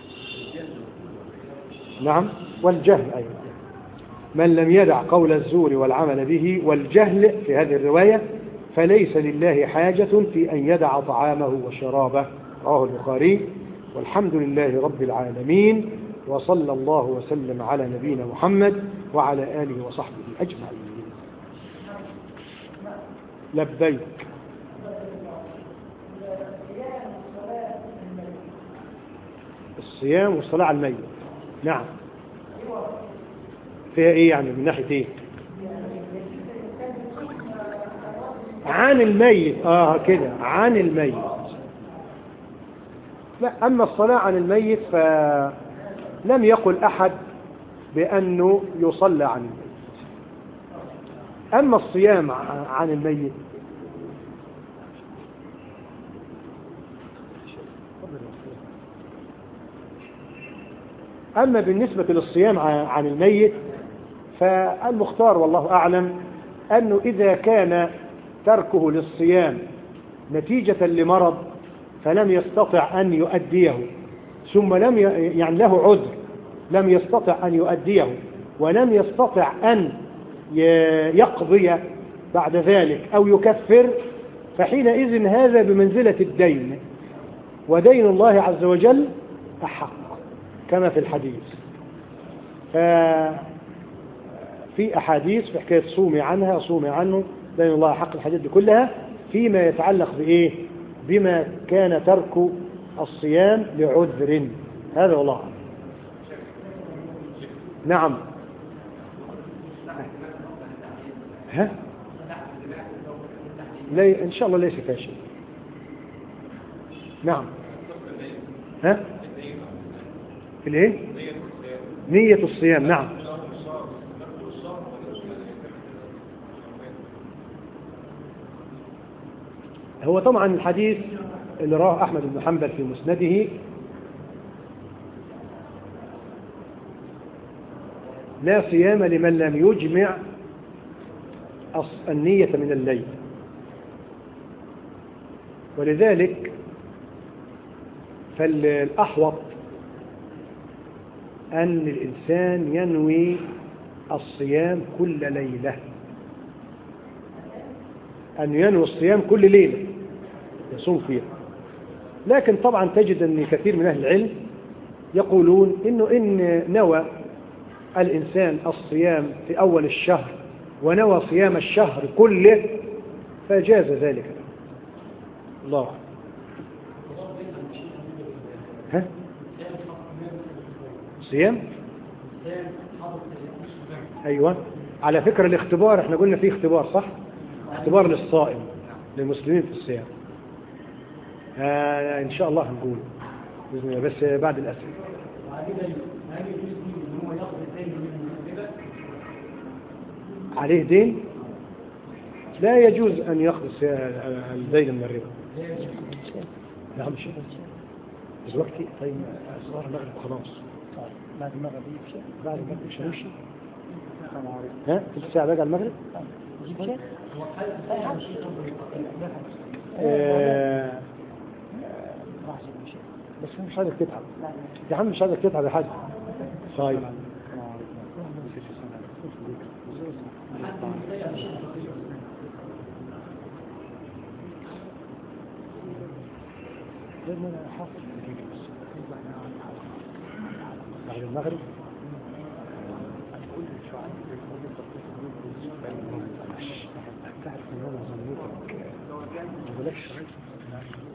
نعم، والجهل أيضا. من لم يدع قول الزور والعمل به والجهل في هذه الرواية فليس لله حاجة في أن يدع طعامه وشرابه. رواه البخاري. والحمد لله رب العالمين، وصلى الله وسلم على نبينا محمد وعلى آله وصحبه أجمعين. لبيك. الصيام والصلاة على الميت. نعم. فيها ايه يعني من ناحية ايه؟ عن الميت. اه كده عن الميت. لا، اما الصلاة عن الميت فلم يقل احد بانه يصلى عن الميت. اما الصيام عن الميت أما بالنسبة للصيام عن الميت فالمختار والله أعلم أنه إذا كان تركه للصيام نتيجة لمرض فلم يستطع أن يؤديه، ثم لم يعني له عذر لم يستطع أن يؤديه ولم يستطع أن يقضي بعد ذلك أو يكفر، فحينئذ هذا بمنزلة الدين، ودين الله عز وجل أحق كما في الحديث. ففي أحاديث في حكاية صومي عنها صومي عنه دين الله أحق، الحديث دي كلها فيما يتعلق بإيه؟ بما كان ترك الصيام لعذر. هذا والله أعلم. نعم. ها؟ لا إن شاء الله ليس فيها شيء. نعم. ها؟ الايه؟ نية الصيام. نعم. هو طبعا الحديث اللي رواه أحمد بن حنبل في مسنده لا صيام لمن لم يجمع النية من الليل، ولذلك فالأحوط أن الإنسان ينوي الصيام كل ليلة، أن ينوي الصيام كل ليلة يصوم فيها. لكن طبعا تجد أن كثير من أهل العلم يقولون إنه إن نوى الإنسان الصيام في أول الشهر ونوى صيام الشهر كله فجاز ذلك. الله. ها؟ صيام؟ أيوة. على فكرة الاختبار احنا قلنا فيه اختبار صح؟ اختبار للصائم للمسلمين في الصيام. آه إن شاء الله هنقول بإذن الله بس بعد الأسئلة. عليه دين؟ لا يجوز أن يأخذ الدين من الربا. نعم شيء بس وقتي. طيب صار المغرب خلاص. بعد المغرب يمشي. بعد المغرب مش هيمشي. ها؟ في الساعة بقى المغرب؟ آه بس مش عايزك تتعب يا عم، مش عايزك تتعب يا حاج. طيب بعد المغرب تعرف ان انا ظنيتك ما بقولكش